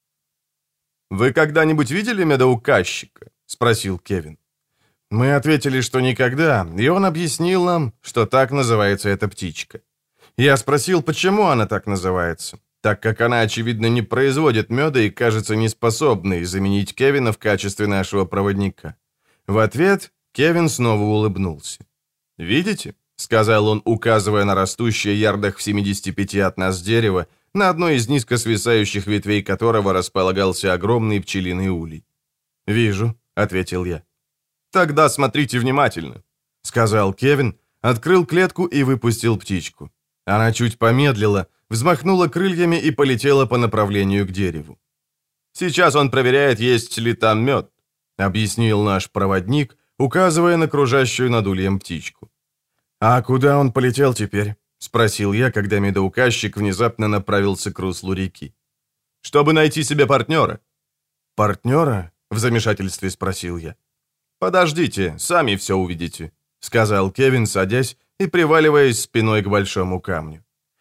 Speaker 2: «Вы когда-нибудь видели медоуказчика?» — спросил Кевин. Мы ответили, что никогда, и он объяснил нам, что так называется эта птичка. Я спросил, почему она так называется, так как она, очевидно, не производит меда и кажется неспособной заменить Кевина в качестве нашего проводника. В ответ Кевин снова улыбнулся. «Видите?» — сказал он, указывая на растущее ярдах в 75 от нас дерево, на одной из низко свисающих ветвей которого располагался огромный пчелиный улей. «Вижу», — ответил я. «Тогда смотрите внимательно», — сказал Кевин, открыл клетку и выпустил птичку. Она чуть помедлила, взмахнула крыльями и полетела по направлению к дереву. «Сейчас он проверяет, есть ли там мед», — объяснил наш проводник, указывая на кружащую над ульем птичку. «А куда он полетел теперь?» — спросил я, когда медоуказчик внезапно направился к руслу реки. «Чтобы найти себе партнера». «Партнера?» — в замешательстве спросил я. «Подождите, сами все увидите», — сказал Кевин, садясь и приваливаясь спиной к большому камню.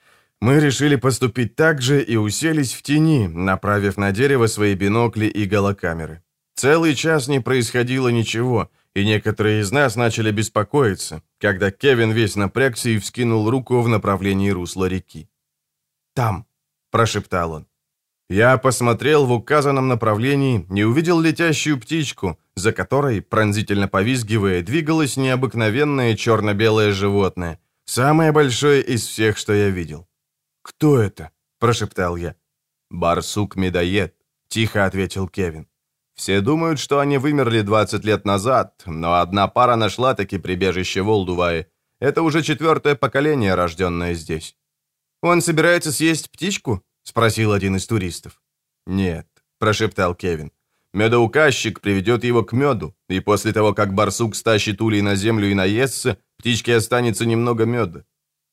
Speaker 2: Мы решили поступить так же и уселись в тени, направив на дерево свои бинокли и голокамеры. Целый час не происходило ничего, и некоторые из нас начали беспокоиться, когда Кевин весь напрягся и вскинул руку в направлении русла реки. «Там», — прошептал он. Я посмотрел в указанном направлении, не увидел летящую птичку, за которой, пронзительно повизгивая, двигалось необыкновенное черно-белое животное, самое большое из всех, что я видел. «Кто это?» – прошептал я. «Барсук-медоед», – тихо ответил Кевин. «Все думают, что они вымерли 20 лет назад, но одна пара нашла-таки прибежище в Олдувае. Это уже 4-е поколение, рожденное здесь». «Он собирается съесть птичку?» — спросил один из туристов. «Нет», — прошептал Кевин. «Медоуказчик приведет его к меду, и после того, как барсук стащит улей на землю и наестся, птичке останется немного меда».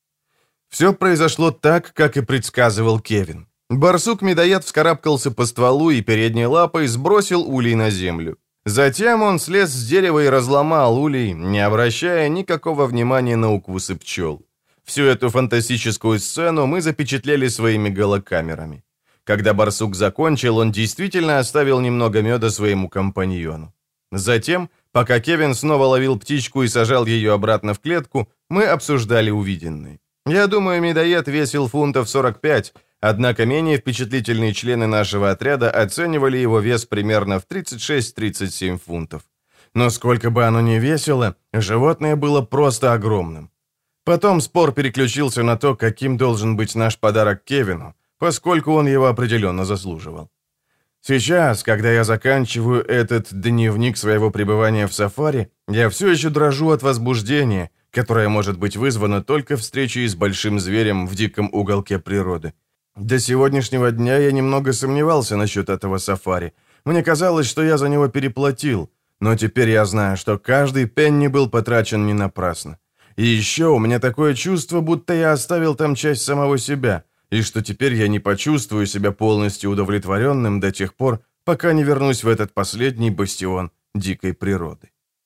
Speaker 2: Все произошло так, как и предсказывал Кевин. Барсук-медоед вскарабкался по стволу и передней лапой сбросил улей на землю. Затем он слез с дерева и разломал улей, не обращая никакого внимания на укусы пчел. Всю эту фантастическую сцену мы запечатлели своими голокамерами. Когда барсук закончил, он действительно оставил немного меда своему компаньону. Затем, пока Кевин снова ловил птичку и сажал ее обратно в клетку, мы обсуждали увиденное. Я думаю, медоед весил фунтов 45, однако менее впечатлительные члены нашего отряда оценивали его вес примерно в 36-37 фунтов. Но сколько бы оно ни весило, животное было просто огромным. Потом спор переключился на то, каким должен быть наш подарок Кевину, поскольку он его определенно заслуживал. Сейчас, когда я заканчиваю этот дневник своего пребывания в сафари, я все еще дрожу от возбуждения, которое может быть вызвано только встречей с большим зверем в диком уголке природы. До сегодняшнего дня я немного сомневался насчет этого сафари. Мне казалось, что я за него переплатил, но теперь я знаю, что каждый пенни был потрачен не напрасно. И еще у меня такое чувство, будто я оставил там часть самого себя, и что теперь я не почувствую себя полностью удовлетворенным до тех пор, пока не вернусь в этот последний бастион дикой природы.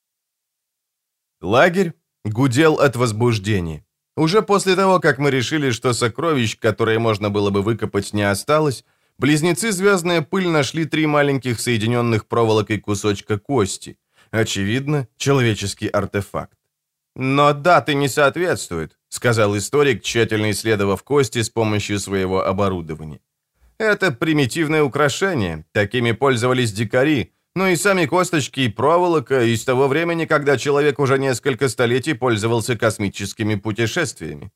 Speaker 2: Лагерь гудел от возбуждения. Уже после того, как мы решили, что сокровищ, которые можно было бы выкопать, не осталось, близнецы «Звездная пыль» нашли 3 маленьких соединенных проволокой кусочка кости. Очевидно, человеческий артефакт. «Но даты не соответствуют», — сказал историк, тщательно исследовав кости с помощью своего оборудования. «Это примитивное украшение, такими пользовались дикари, но и сами косточки и проволока из того времени, когда человек уже несколько столетий пользовался космическими путешествиями».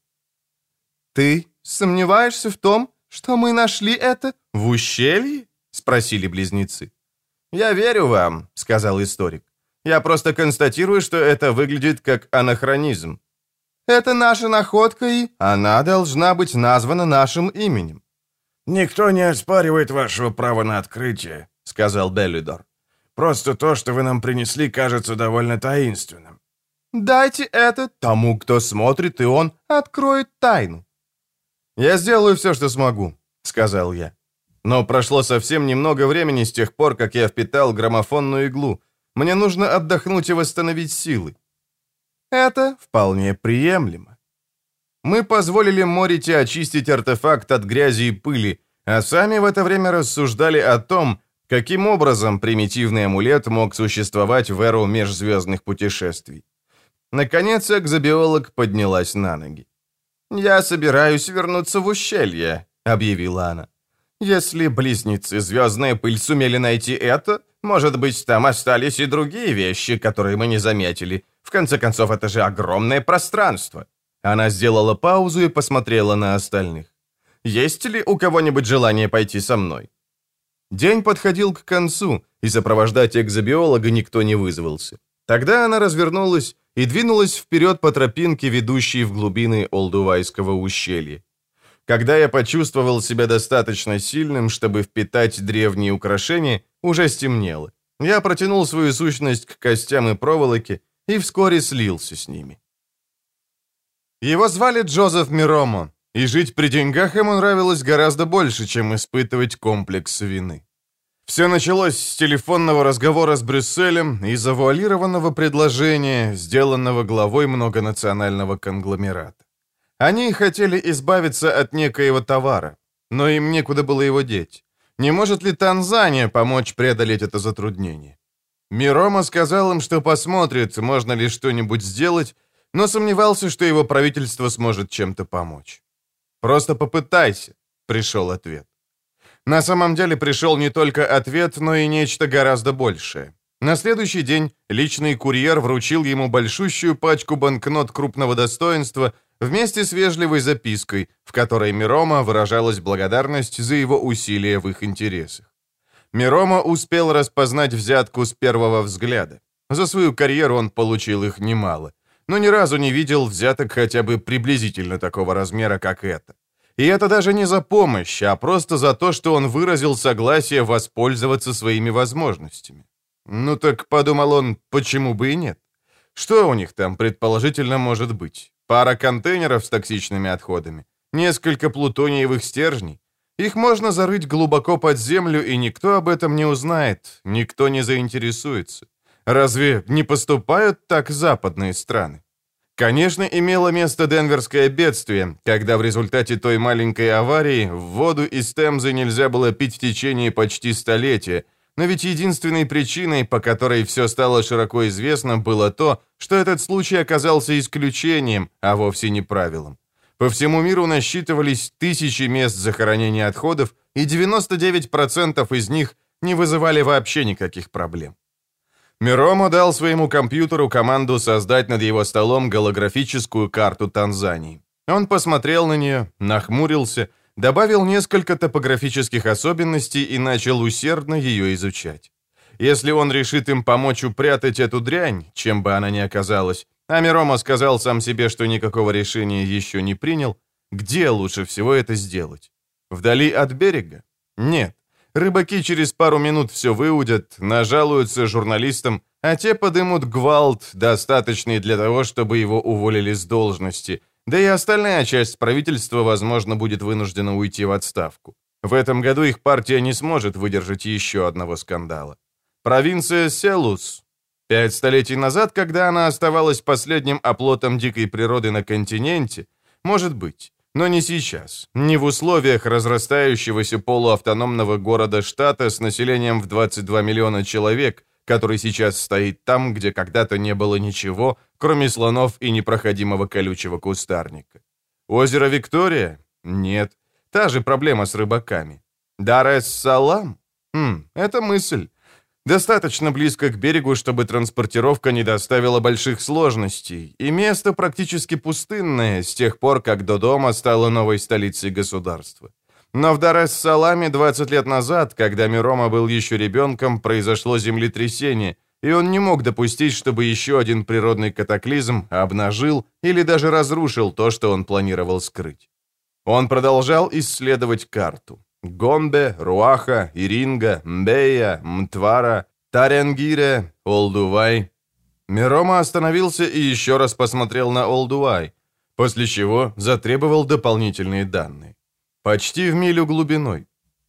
Speaker 2: «Ты сомневаешься в том, что мы нашли это в ущелье?» — спросили близнецы. «Я верю вам», — сказал историк. «Я просто констатирую, что это выглядит как анахронизм. Это наша находка, и она должна быть названа нашим именем». «Никто не оспаривает вашего права на открытие», — сказал Беллидор. «Просто то, что вы нам принесли, кажется довольно таинственным».
Speaker 1: «Дайте это тому, кто смотрит, и он откроет тайну». «Я сделаю все, что смогу», — сказал я. Но прошло совсем немного времени с тех пор, как я впитал граммофонную иглу. Мне нужно отдохнуть и восстановить силы. Это вполне приемлемо. Мы позволили Морити очистить артефакт от грязи и пыли, а сами в это время рассуждали о том, каким образом примитивный амулет мог существовать в эру межзвездных путешествий. Наконец, экзобиолог поднялась на ноги. «Я собираюсь вернуться в ущелье», — объявила она. «Если близнецы «Звездная пыль» сумели найти это, может быть, там остались и другие вещи, которые мы не заметили. В конце концов, это же огромное пространство». Она сделала паузу и посмотрела на остальных. «Есть ли у кого-нибудь желание пойти со мной?» День подходил к концу, и сопровождать экзобиолога никто не вызвался. Тогда она развернулась и двинулась вперед по тропинке, ведущей в глубины Олдувайского ущелья. Когда я почувствовал себя достаточно сильным, чтобы впитать древние украшения, уже стемнело. Я протянул свою сущность к костям и проволоке и вскоре слился с ними. Его звали Джозеф Миромо, и жить при деньгах ему нравилось гораздо больше, чем испытывать комплекс вины. Все началось с телефонного разговора с Брюсселем и завуалированного предложения, сделанного главой многонационального конгломерата. Они хотели избавиться от некоего товара, но им некуда было его деть. Не может ли Танзания помочь преодолеть это затруднение? Мирома сказал им, что посмотрит, можно ли что-нибудь сделать, но сомневался, что его правительство сможет чем-то помочь. «Просто попытайся», — пришел ответ. На самом деле пришел не только ответ, но и нечто гораздо большее. На следующий день личный курьер вручил ему большущую пачку банкнот крупного достоинства вместе с вежливой запиской, в которой Мирома выражалась благодарность за его усилия в их интересах. Мирома успел распознать взятку с первого взгляда. За свою карьеру он получил их немало, но ни разу не видел взяток хотя бы приблизительно такого размера, как это. И это даже не за помощь, а просто за то, что он выразил согласие воспользоваться своими возможностями. Ну так, подумал он, почему бы и нет? Что у них там предположительно может быть? Пара контейнеров с токсичными отходами? Несколько плутониевых стержней? Их можно зарыть глубоко под землю, и никто об этом не узнает, никто не заинтересуется. Разве не поступают так западные страны? Конечно, имело место денверское бедствие, когда в результате той маленькой аварии в воду из Темзы нельзя было пить в течение почти столетия, но ведь единственной причиной, по которой все стало широко известно, было то, что этот случай оказался исключением, а вовсе не правилом. По всему миру насчитывались тысячи мест захоронения отходов, и 99% из них не вызывали вообще никаких проблем. Миромо дал своему компьютеру команду создать над его столом голографическую карту Танзании. Он посмотрел на нее, нахмурился, добавил несколько топографических особенностей и начал усердно ее изучать. Если он решит им помочь упрятать эту дрянь, чем бы она ни оказалась, а Миромо сказал сам себе, что никакого решения еще не принял, где лучше всего это сделать? Вдали от берега? Нет. Рыбаки через пару минут все выудят, нажалуются журналистам, а те подымут гвалт, достаточный для того, чтобы его уволили с должности, да и остальная часть правительства, возможно, будет вынуждена уйти в отставку. В этом году их партия не сможет выдержать еще одного скандала. Провинция Селус. 5 столетий назад, когда она оставалась последним оплотом дикой природы на континенте, может быть, но не сейчас, не в условиях разрастающегося полуавтономного города-штата с населением в 22 миллиона человек, который сейчас стоит там, где когда-то не было ничего, кроме слонов и непроходимого колючего кустарника. Озеро Виктория? Нет. Та же проблема с рыбаками. Дар-эс-Салам? Это мысль. Достаточно близко к берегу, чтобы транспортировка не доставила больших сложностей, и место практически пустынное с тех пор, как Додома стала новой столицей государства. Но в Дар-эс-Саламе 20 лет назад, когда Мирома был еще ребенком, произошло землетрясение, и он не мог допустить, чтобы еще один природный катаклизм обнажил или даже разрушил то, что он планировал скрыть. Он продолжал исследовать карту. Гомбе, Руаха, Иринга, Мбея, Мтвара, Таренгире, Олдувай. Мирома остановился и еще раз посмотрел на Олдувай, после чего затребовал дополнительные данные. Почти в милю глубиной.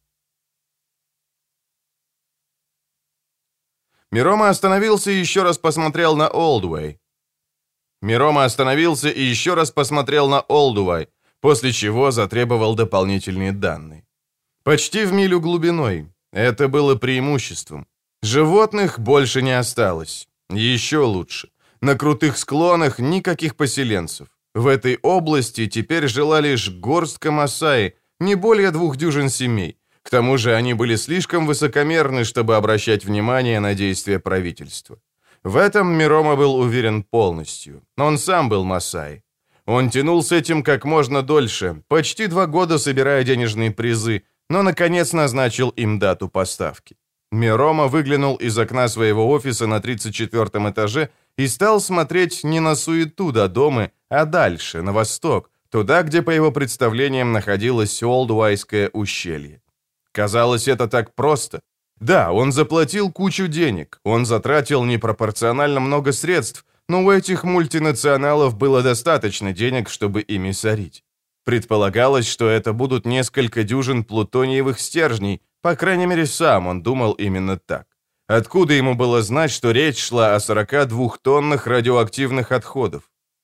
Speaker 1: Мирома остановился и еще раз посмотрел на Олдувай. Мирома остановился и еще раз посмотрел на Олдувай, после чего затребовал дополнительные данные. Почти в милю глубиной. Это было преимуществом. Животных больше не осталось. Еще лучше. На крутых склонах никаких поселенцев. В этой области теперь жила лишь горстка масаи, не более 2 дюжин семей. К тому же они были слишком высокомерны, чтобы обращать внимание на действия правительства. В этом Мирома был уверен полностью. Он сам был масаи. Он тянул с этим как можно дольше, почти 2 года собирая денежные призы, но, наконец, назначил им дату поставки. Мирома выглянул из окна своего офиса на 34-м этаже и стал смотреть не на суету Додомы, а дальше, на восток, туда, где, по его представлениям, находилось Олдуайское ущелье. Казалось, это так просто. Да, он заплатил кучу денег, он затратил непропорционально много средств, но у этих мультинационалов было достаточно денег, чтобы ими сорить. Предполагалось, что это будут несколько дюжин плутониевых стержней, по крайней мере, сам он думал именно так. Откуда ему было знать, что речь шла о 42 тоннах радиоактивных отходов?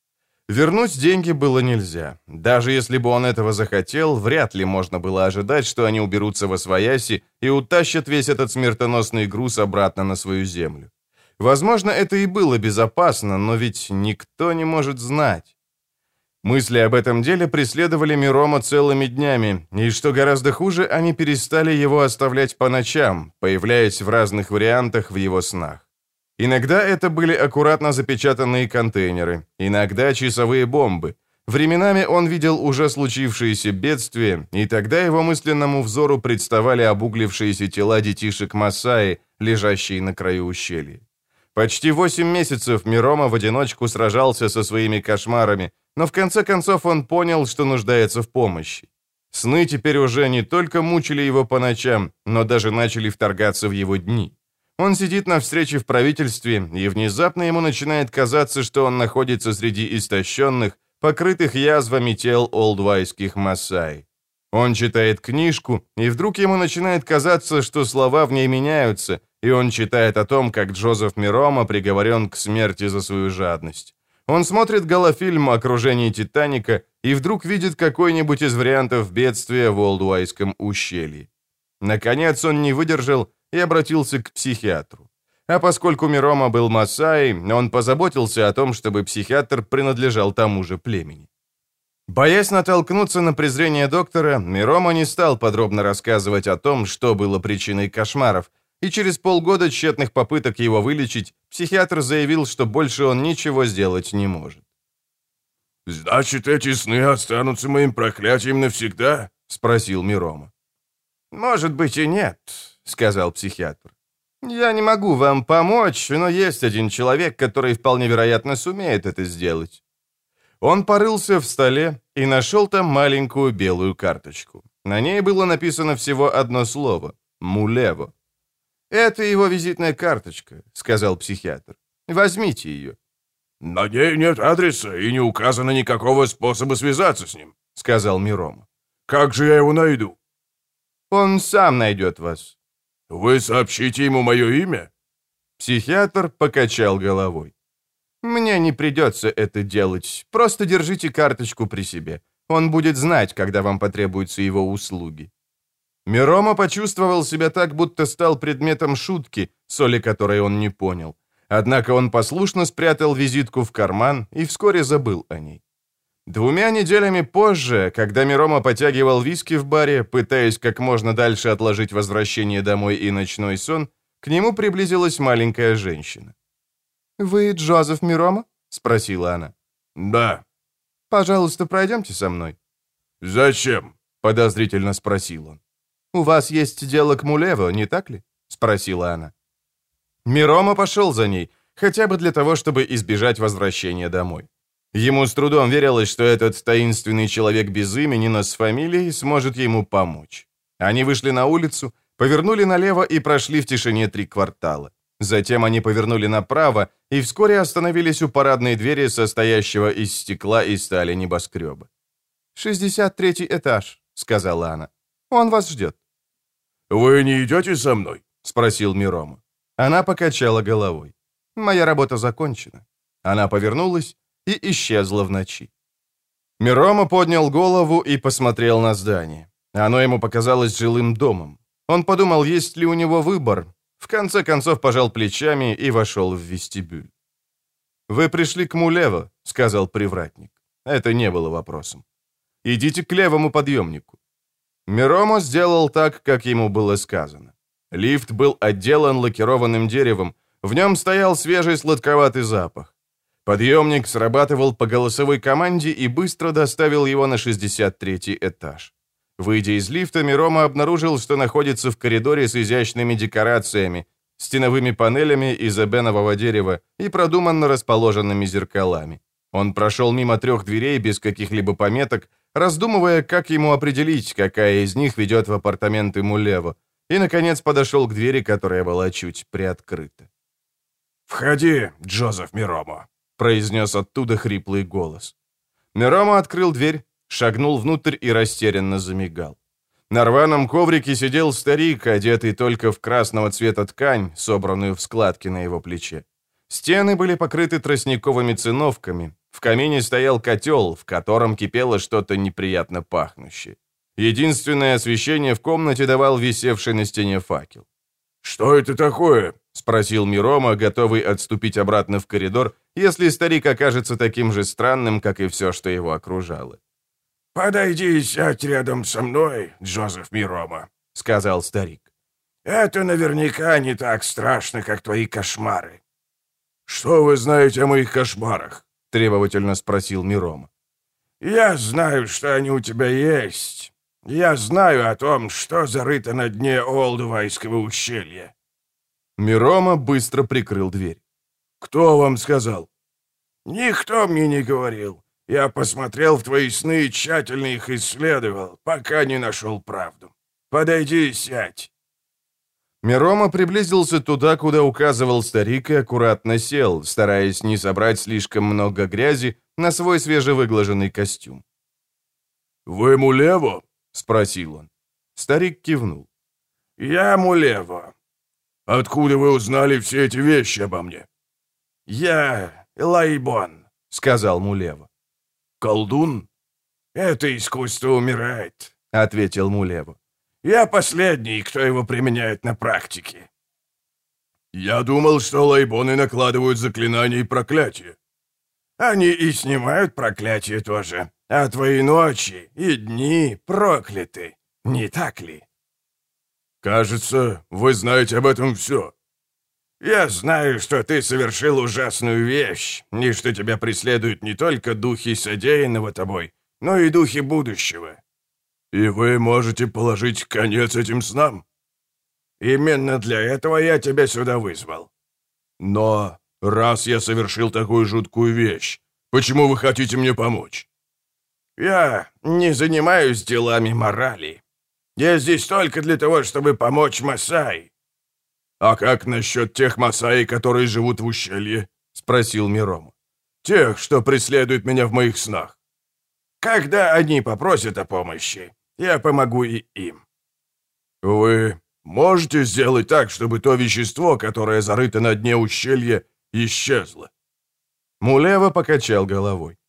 Speaker 1: Вернуть деньги было нельзя. Даже если бы он этого захотел, вряд ли можно было ожидать, что они уберутся восвояси и утащат весь этот смертоносный груз обратно на свою землю. Возможно, это и было безопасно, но ведь никто не может знать. Мысли об этом деле преследовали Мирома целыми днями, и, что гораздо хуже, они перестали его оставлять по ночам, появляясь в разных вариантах в его снах. Иногда это были аккуратно запечатанные контейнеры, иногда часовые бомбы. Временами он видел уже случившиеся бедствия, и тогда его мысленному взору представали обуглившиеся тела детишек Масаи, лежащие на краю ущелья. Почти 8 месяцев Мирома в одиночку сражался со своими кошмарами, но в конце концов он понял, что нуждается в помощи. Сны теперь уже не только мучили его по ночам, но даже начали вторгаться в его дни. Он сидит на встрече в правительстве, и внезапно ему начинает казаться, что он находится среди истощенных, покрытых язвами тел олдвайских Масаи. Он читает книжку, и вдруг ему начинает казаться, что слова в ней меняются, и он читает о том, как Джозеф Мирома приговорен к смерти за свою жадность. Он смотрит голофильм о окружении Титаника и вдруг видит какой-нибудь из вариантов бедствия в Олдвайском ущелье. Наконец он не выдержал и обратился к психиатру. А поскольку Мирома был Масаи, он позаботился о том, чтобы психиатр принадлежал тому же племени. Боясь натолкнуться на презрение доктора, Мирома не стал подробно рассказывать о том, что было причиной кошмаров, и через полгода тщетных попыток его вылечить, психиатр заявил, что больше он ничего сделать не может.
Speaker 2: «Значит, эти сны останутся моим проклятием навсегда?» — спросил Мирома.
Speaker 1: «Может быть и нет», — сказал психиатр. «Я не могу вам помочь, но есть один человек, который вполне вероятно сумеет это сделать». Он порылся в столе и нашел там маленькую белую карточку. На ней было написано всего одно слово — «Мулево». «Это его визитная карточка», — сказал психиатр. «Возьмите ее».
Speaker 2: «На ней нет адреса и не указано никакого способа связаться с ним», — сказал Мирома. «Как же я его найду?»
Speaker 1: «Он сам найдет вас».
Speaker 2: «Вы сообщите ему мое имя?»
Speaker 1: Психиатр покачал головой. «Мне не придется это делать. Просто держите карточку при себе. Он будет знать, когда вам потребуются его услуги». Мирома почувствовал себя так, будто стал предметом шутки, соли которой он не понял. Однако он послушно спрятал визитку в карман и вскоре забыл о ней. 2 неделями позже, когда Мирома потягивал виски в баре, пытаясь как можно дальше отложить возвращение домой и ночной сон, к нему приблизилась маленькая женщина. «Вы Джозеф Мирома?» — спросила она.
Speaker 2: «Да».
Speaker 1: «Пожалуйста, пройдемте со мной».
Speaker 2: «Зачем?»
Speaker 1: — подозрительно спросил он. «У вас есть дело к Мулево, не так ли?» — спросила она. Мирома пошел за ней, хотя бы для того, чтобы избежать возвращения домой. Ему с трудом верилось, что этот таинственный человек без имени, но с фамилией сможет ему помочь. Они вышли на улицу, повернули налево и прошли в тишине 3 квартала. Затем они повернули направо и вскоре остановились у парадной двери, состоящего из стекла и стали небоскреба. «63-й этаж», — сказала она. «Он вас ждет».
Speaker 2: «Вы не идете со мной?» — спросил Мирома.
Speaker 1: Она покачала головой. «Моя работа закончена». Она повернулась и исчезла в ночи. Мирома поднял голову и посмотрел на здание. Оно ему показалось жилым домом. Он подумал, есть ли у него выбор. В конце концов пожал плечами и вошел в вестибюль. «Вы пришли к Мулево», — сказал привратник. Это не было вопросом. «Идите к левому подъемнику». Мирома сделал так, как ему было сказано. Лифт был отделан лакированным деревом, в нем стоял свежий сладковатый запах. Подъемник срабатывал по голосовой команде и быстро доставил его на 63-й этаж. Выйдя из лифта, Мирома обнаружил, что находится в коридоре с изящными декорациями, стеновыми панелями из эбенового дерева и продуманно расположенными зеркалами. Он прошел мимо 3 дверей без каких-либо пометок, раздумывая, как ему определить, какая из них ведет в апартаменты Мулево, и, наконец, подошел к двери, которая была чуть приоткрыта.
Speaker 2: «Входи, Джозеф Мирома», — произнес оттуда хриплый голос.
Speaker 1: Мирома открыл дверь, шагнул внутрь и растерянно замигал. На рваном коврике сидел старик, одетый только в красного цвета ткань, собранную в складки на его плече. Стены были покрыты тростниковыми циновками, В камине стоял котел, в котором кипело что-то неприятно пахнущее. Единственное освещение в комнате давал висевший на стене факел.
Speaker 2: «Что это такое?»
Speaker 1: — спросил Мирома, готовый отступить обратно в коридор, если старик окажется таким же странным, как и все, что его окружало.
Speaker 2: «Подойди и сядь рядом со мной, Джозеф Мирома», — сказал старик. «Это наверняка не так страшно, как твои кошмары». «Что вы знаете о моих кошмарах?» — требовательно спросил Мирома. «Я знаю, что они у тебя есть. Я знаю о том, что зарыто на дне Олдувайского ущелья».
Speaker 1: Мирома быстро прикрыл дверь.
Speaker 2: «Кто вам сказал?» «Никто мне не говорил. Я посмотрел в твои сны и тщательно их исследовал, пока не нашел правду. Подойди и сядь».
Speaker 1: Мирома приблизился туда, куда указывал старик, и аккуратно сел, стараясь не собрать слишком много грязи на свой свежевыглаженный костюм.
Speaker 2: «Вы Мулево?»
Speaker 1: — спросил он. Старик кивнул.
Speaker 2: «Я Мулево. Откуда вы узнали все эти вещи обо мне?» «Я Лайбон», — сказал Мулево. «Колдун?» «Это искусство умирает», — ответил Мулево. «Я последний, кто его применяет на практике». «Я думал, что лайбоны накладывают заклинания и проклятия». «Они и снимают проклятие тоже, а твои ночи и дни прокляты, не так ли?» «Кажется, вы знаете об этом все». «Я знаю, что ты совершил ужасную вещь, и что тебя преследуют не только духи содеянного тобой, но и духи будущего». «И вы можете положить конец этим снам?» «Именно для этого я тебя сюда вызвал». «Но раз я совершил такую жуткую вещь, почему вы хотите мне помочь?» «Я не занимаюсь делами морали. Я здесь только для того, чтобы помочь Масаи». «А как насчет тех Масаи, которые живут в ущелье?» — спросил Мирома. «Тех, что преследуют меня в моих снах». «Когда они попросят о помощи, я помогу и им». «Вы можете сделать так, чтобы то вещество, которое зарыто на дне ущелья, исчезло?» Мулево покачал головой.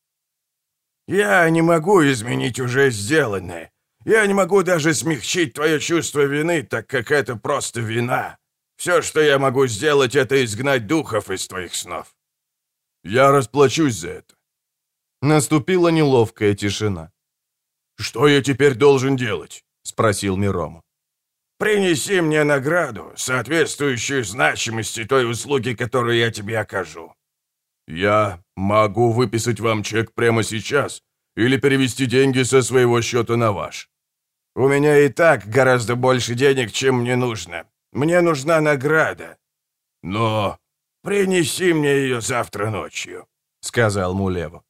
Speaker 2: «Я не могу изменить уже сделанное. Я не могу даже смягчить твое чувство вины, так как это просто вина. Все, что я могу сделать, это изгнать духов из твоих снов». «Я расплачусь за это». Наступила неловкая тишина. «Что я теперь должен делать?» — спросил Мирома. «Принеси мне награду, соответствующую значимости той услуги, которую я тебе окажу». «Я могу выписать вам чек прямо сейчас или перевести деньги со своего счета на ваш». «У меня и так гораздо больше денег, чем мне нужно. Мне нужна награда». «Но...» «Принеси мне ее завтра ночью», — сказал Мулево.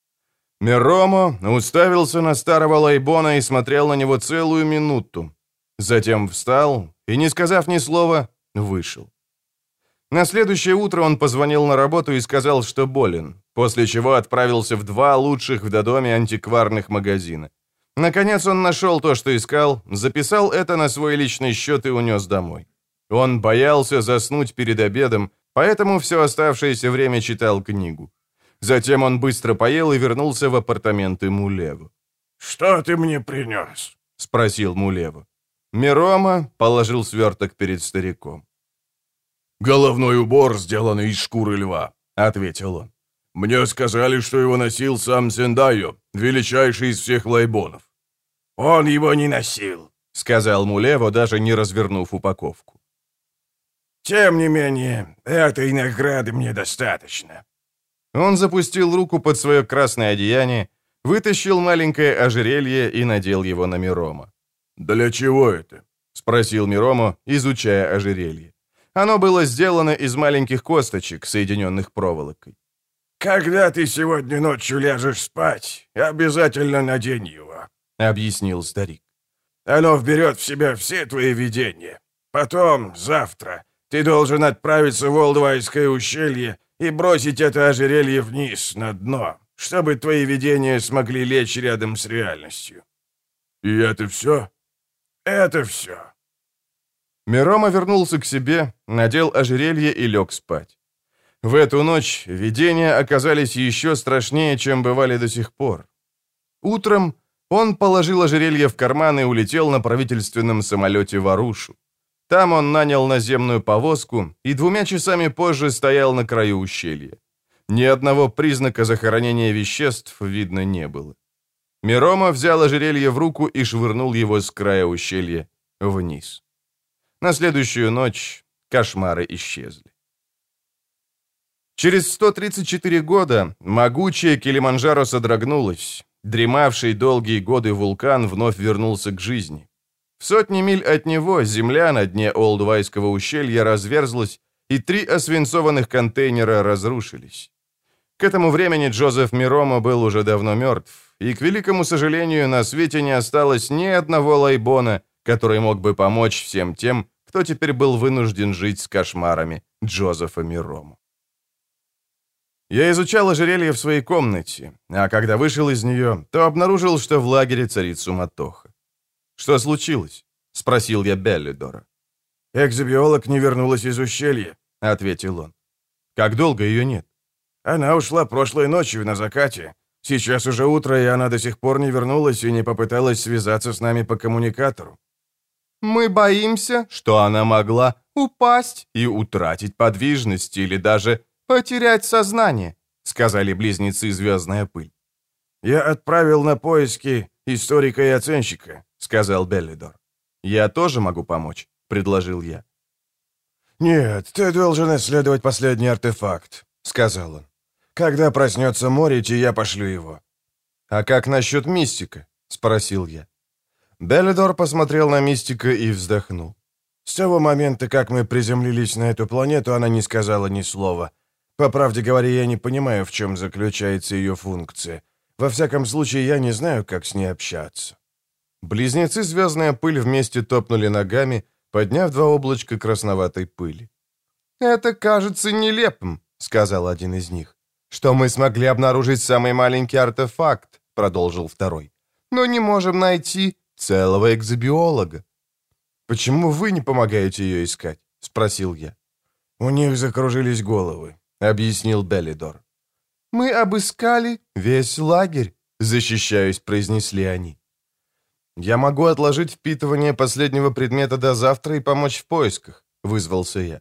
Speaker 2: Миромо уставился на старого Лайбона и смотрел на него целую минуту. Затем встал и, не сказав ни слова, вышел. На следующее утро он позвонил на работу и сказал, что болен, после чего отправился в 2 лучших в Додоме антикварных магазина. Наконец он нашел то, что искал, записал это на свой личный счет и унес домой. Он боялся заснуть перед обедом, поэтому все оставшееся время читал книгу. Затем он быстро поел и вернулся в апартаменты Мулево. «Что ты мне принес?» — спросил Мулево. Мирома положил сверток перед стариком. «Головной убор, сделанный из шкуры льва», — ответил он. «Мне сказали, что его носил сам Сендайо, величайший из всех лайбонов». «Он его не носил», — сказал Мулево, даже не развернув упаковку. «Тем не менее, этой награды мне достаточно». Он запустил руку под свое красное одеяние, вытащил маленькое ожерелье и надел его на Мирома. «Для чего это?» — спросил Миромо, изучая ожерелье. Оно было сделано из маленьких косточек, соединенных проволокой. «Когда ты сегодня ночью ляжешь спать, обязательно надень его», — объяснил старик. «Оно вберет в себя все твои видения. Потом, завтра, ты должен отправиться в Олдвайское ущелье и бросить это ожерелье вниз, на дно, чтобы твои видения смогли лечь рядом с реальностью». «И это все?» «Это все». Мирома вернулся к себе, надел ожерелье и лег спать.
Speaker 1: В эту ночь видения оказались еще страшнее, чем бывали до сих пор. Утром он положил ожерелье в карман и улетел на правительственном самолете в Арушу. Там он нанял наземную повозку и 2 часами позже стоял на краю ущелья. Ни одного признака захоронения веществ видно не было. Миромо взял ожерелье в руку и швырнул его с края ущелья вниз. На следующую ночь кошмары исчезли. Через 134 года могучая Килиманджаро содрогнулась. Дремавший долгие годы вулкан вновь вернулся к жизни. В сотни миль от него земля на дне Олдвайского ущелья разверзлась, и 3 освинцованных контейнера разрушились. К этому времени Джозеф Миромо был уже давно мертв, и, к великому сожалению, на свете не осталось ни одного лайбона, который мог бы помочь всем тем, кто теперь был вынужден жить с кошмарами Джозефа Миромо. Я изучал ожерелье в своей комнате, а когда вышел из нее, то обнаружил, что в лагере царит суматоха. «Что случилось?» — спросил я Беллидора.
Speaker 2: «Экзобиолог не вернулась из ущелья», — ответил он.
Speaker 1: «Как долго ее нет?»
Speaker 2: «Она ушла прошлой ночью на закате. Сейчас уже утро, и она до сих пор не вернулась и не попыталась связаться с нами по коммуникатору».
Speaker 1: «Мы боимся, что она могла упасть и утратить подвижность или даже потерять сознание», — сказали близнецы «Звездная пыль».
Speaker 2: «Я отправил на поиски историка и оценщика», — сказал Беллидор.
Speaker 1: «Я тоже могу помочь», — предложил я.
Speaker 2: «Нет, ты должен исследовать последний артефакт», — сказал он. «Когда проснется Морити, я пошлю его».
Speaker 1: «А как насчет Мистика?» — спросил я. Беллидор посмотрел на Мистика и вздохнул.
Speaker 2: «С того момента, как мы приземлились на эту планету, она не сказала ни слова. По правде говоря, я не понимаю, в чем заключается ее функция. Во всяком случае, я не знаю, как с ней общаться».
Speaker 1: Близнецы «Звездная пыль» вместе топнули ногами, подняв 2 облачка красноватой пыли. «Это кажется нелепым», — сказал один из них. «Что мы смогли обнаружить самый маленький артефакт», — продолжил второй. «Но не можем найти целого экзобиолога». «Почему вы не помогаете ее искать?» — спросил я.
Speaker 2: «У них закружились головы», — объяснил Беллидор.
Speaker 1: «Мы обыскали весь лагерь», — защищаясь, произнесли они. «Я могу отложить впитывание последнего предмета до завтра и помочь в поисках», — вызвался я.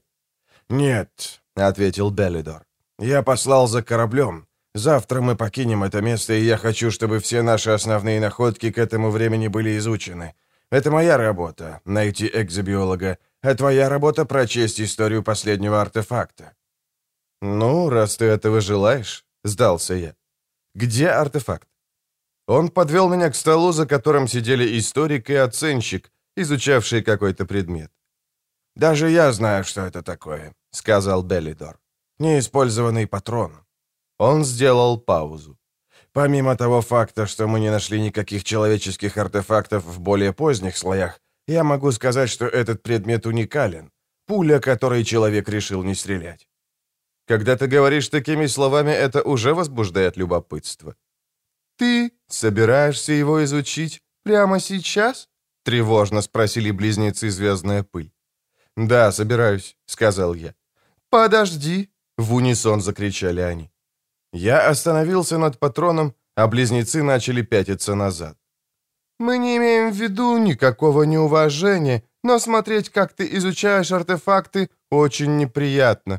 Speaker 2: «Нет», — ответил Беллидор. «Я послал за кораблем. Завтра мы покинем это место, и я хочу, чтобы все наши основные находки к этому времени были изучены. Это моя работа — найти экзобиолога, а твоя работа — прочесть историю последнего артефакта».
Speaker 1: «Ну, раз ты этого желаешь», — сдался я. «Где артефакт?» Он подвел меня к столу, за которым сидели историк и оценщик, изучавшие какой-то предмет.
Speaker 2: «Даже я знаю, что это такое», — сказал Беллидор. «Неиспользованный патрон».
Speaker 1: Он сделал паузу.
Speaker 2: «Помимо того факта, что мы не нашли никаких человеческих артефактов в более поздних слоях, я могу сказать, что этот предмет уникален. Пуля, которой человек решил не стрелять».
Speaker 1: Когда ты говоришь такими словами, это уже возбуждает любопытство. «Ты собираешься его изучить прямо сейчас?» — тревожно спросили близнецы «Звездная пыль». «Да, собираюсь», — сказал я. «Подожди!» — в унисон закричали они. Я остановился над патроном, а близнецы начали пятиться назад. «Мы не имеем в виду никакого неуважения, но смотреть, как ты изучаешь артефакты, очень неприятно».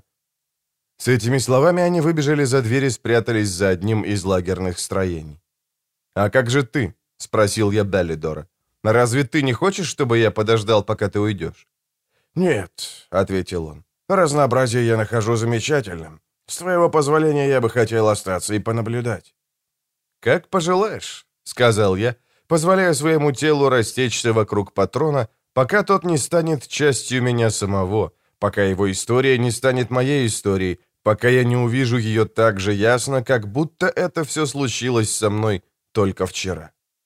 Speaker 1: С этими словами они выбежали за дверь и спрятались за одним из лагерных строений. «А как же ты?» — спросил я Беллидора. «Разве ты не хочешь, чтобы я подождал, пока ты уйдешь?»
Speaker 2: «Нет», — ответил он. «Разнообразие я нахожу замечательным. С твоего позволения я бы хотел остаться и понаблюдать».
Speaker 1: «Как пожелаешь», — сказал я, позволяя своему телу растечься вокруг патрона, пока тот не станет частью меня самого, пока его история не станет моей историей, пока я не увижу ее так же ясно, как будто это все случилось со мной только вчера.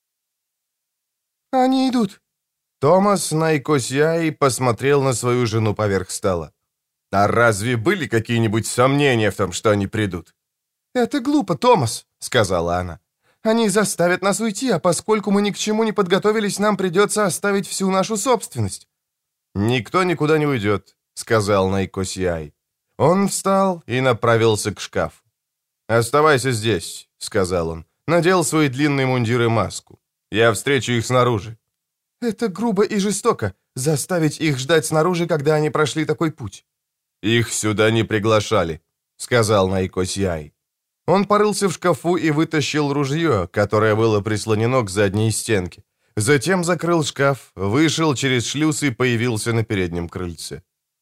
Speaker 1: «Они идут». Томас Найкосьяи посмотрел на свою жену поверх стола. «А разве были какие-нибудь сомнения в том, что они придут?» «Это глупо, Томас», — сказала она. «Они заставят нас уйти, а поскольку мы ни к чему не подготовились, нам придется оставить всю нашу собственность». «Никто никуда не уйдет», — сказал Найкосьяи. Он встал и направился к шкафу. «Оставайся здесь», — сказал он. Надел свой длинный мундир и маску. «Я встречу их снаружи». «Это грубо и жестоко, заставить их ждать снаружи, когда они прошли такой путь». «Их сюда не приглашали», — сказал Найко Сиай. Он порылся в шкафу и вытащил ружье, которое было прислонено к задней стенке. Затем закрыл шкаф, вышел через шлюз и появился на переднем крыльце.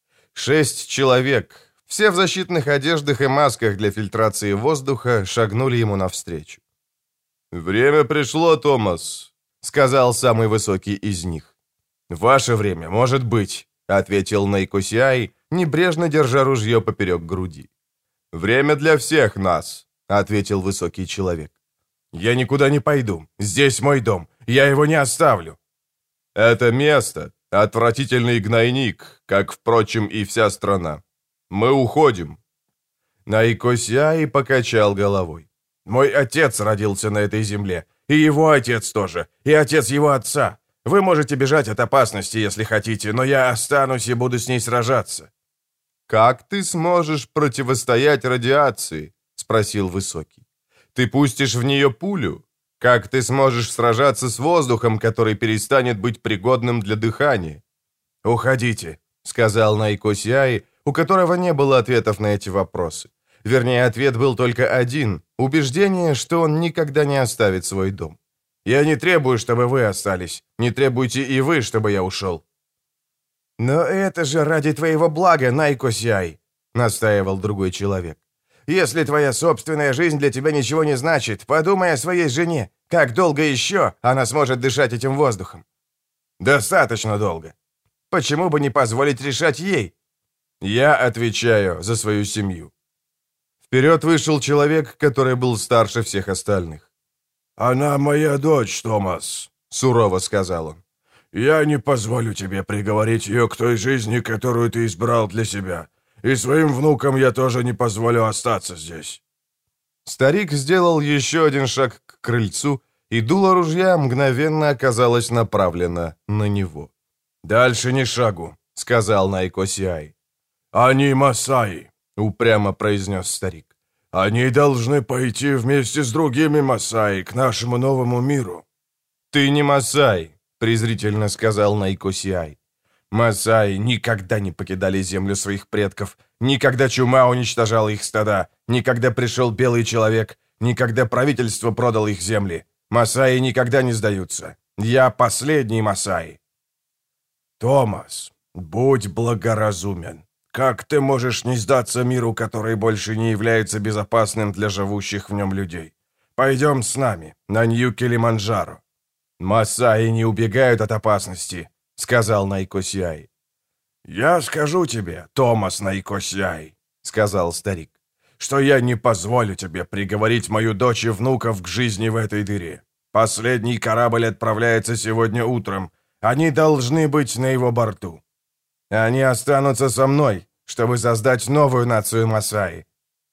Speaker 1: 6 человек, все в защитных одеждах и масках для фильтрации воздуха, шагнули ему навстречу. «Время пришло, Томас», — сказал самый высокий из них. «Ваше время, может быть», — ответил Найко Сиай, небрежно держа ружье поперек груди. «Время для всех нас», — ответил высокий человек. «Я никуда не пойду. Здесь мой дом. Я его не оставлю». «Это место — отвратительный гнойник, как, впрочем, и вся страна. Мы уходим». Найко Сиай покачал головой. «Мой отец родился на этой земле, и его отец тоже, и отец его отца. Вы можете бежать от опасности, если хотите, но я останусь и буду с ней сражаться». «Как ты сможешь противостоять радиации?» — спросил Высокий. «Ты пустишь в нее пулю? Как ты сможешь сражаться с воздухом, который перестанет быть пригодным для дыхания?» «Уходите», — сказал Найко Сиай, у которого не было ответов на эти вопросы. Вернее, ответ был только один — убеждение, что он никогда не оставит свой дом. «Я не требую, чтобы вы остались. Не требуйте и вы, чтобы я ушел». «Но это же ради твоего блага, Найко Сиай», — настаивал другой человек. «Если твоя собственная жизнь для тебя ничего не значит, подумай о своей жене. Как долго еще она сможет дышать этим воздухом?» «Достаточно долго. Почему бы не позволить решать ей?» «Я отвечаю за свою семью». Вперед вышел человек, который был старше всех остальных. «Она моя дочь, Томас», — сурово сказал он. «Я не позволю тебе приговорить ее к той жизни, которую ты избрал для себя. И своим внукам я тоже не позволю остаться здесь». Старик сделал еще один шаг к крыльцу, и дуло ружья мгновенно оказалось направлено на него. «Дальше ни шагу», — сказал Найко Сиай. «Они масаи», — упрямо произнес старик. «Они должны пойти вместе с другими масаи к нашему новому миру». «Ты не масай», — презрительно сказал Найко Сиай. «Масаи никогда не покидали землю своих предков, никогда чума уничтожала их стада, никогда пришел белый человек, никогда правительство продало их земли. Масаи никогда не сдаются. Я последний масаи». «Томас, будь благоразумен. Как ты можешь не сдаться миру, который больше не является безопасным для живущих в нем людей? Пойдем с нами на Нью-Килиманджаро». «Масаи не убегают от опасности», — сказал Найко Сиай. «Я скажу тебе, Томас Найко Сиай», — сказал старик, «что я не позволю тебе приговорить мою дочь и внуков к жизни в этой дыре. Последний корабль отправляется сегодня утром. Они должны быть на его борту. Они останутся со мной, чтобы создать новую нацию масаи».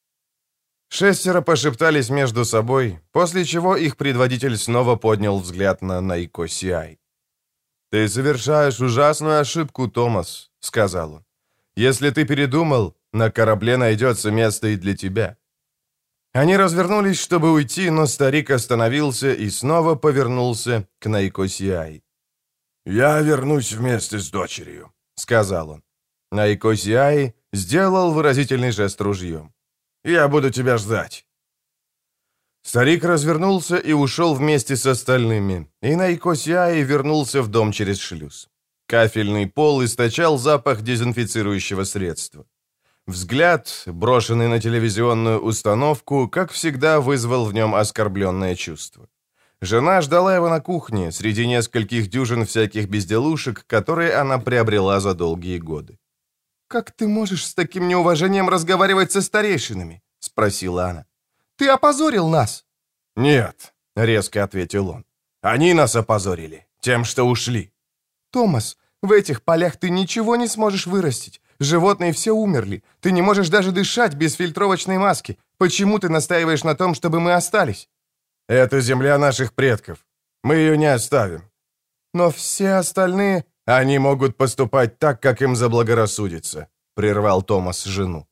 Speaker 1: 6 пошептались между собой, после чего их предводитель снова поднял взгляд на Найко Сиай. «Ты совершаешь ужасную ошибку, Томас», — сказал он. «Если ты передумал, на корабле найдется место и для тебя». Они развернулись, чтобы уйти, но старик остановился и снова повернулся к Найко Сиай. «Я вернусь вместе с дочерью», — сказал он. Найко Сиай сделал выразительный жест ружьем. «Я буду тебя ждать». Старик развернулся и ушел вместе с остальными, и Найко Сиай вернулся в дом через шлюз. Кафельный пол источал запах дезинфицирующего средства. Взгляд, брошенный на телевизионную установку, как всегда вызвал в нем оскорбленное чувство. Жена ждала его на кухне, среди нескольких дюжин всяких безделушек, которые она приобрела за долгие годы. «Как ты можешь с таким неуважением разговаривать со старейшинами?» — спросила она. «Ты опозорил нас!» «Нет», — резко ответил он. «Они нас опозорили, тем, что ушли». «Томас, в этих полях ты ничего не сможешь вырастить. Животные все умерли. Ты не можешь даже дышать без фильтровочной маски. Почему ты настаиваешь на том, чтобы мы остались?» «Это земля наших предков. Мы ее не оставим». «Но все остальные...» «Они могут поступать так, как им заблагорассудится», — прервал Томас жену.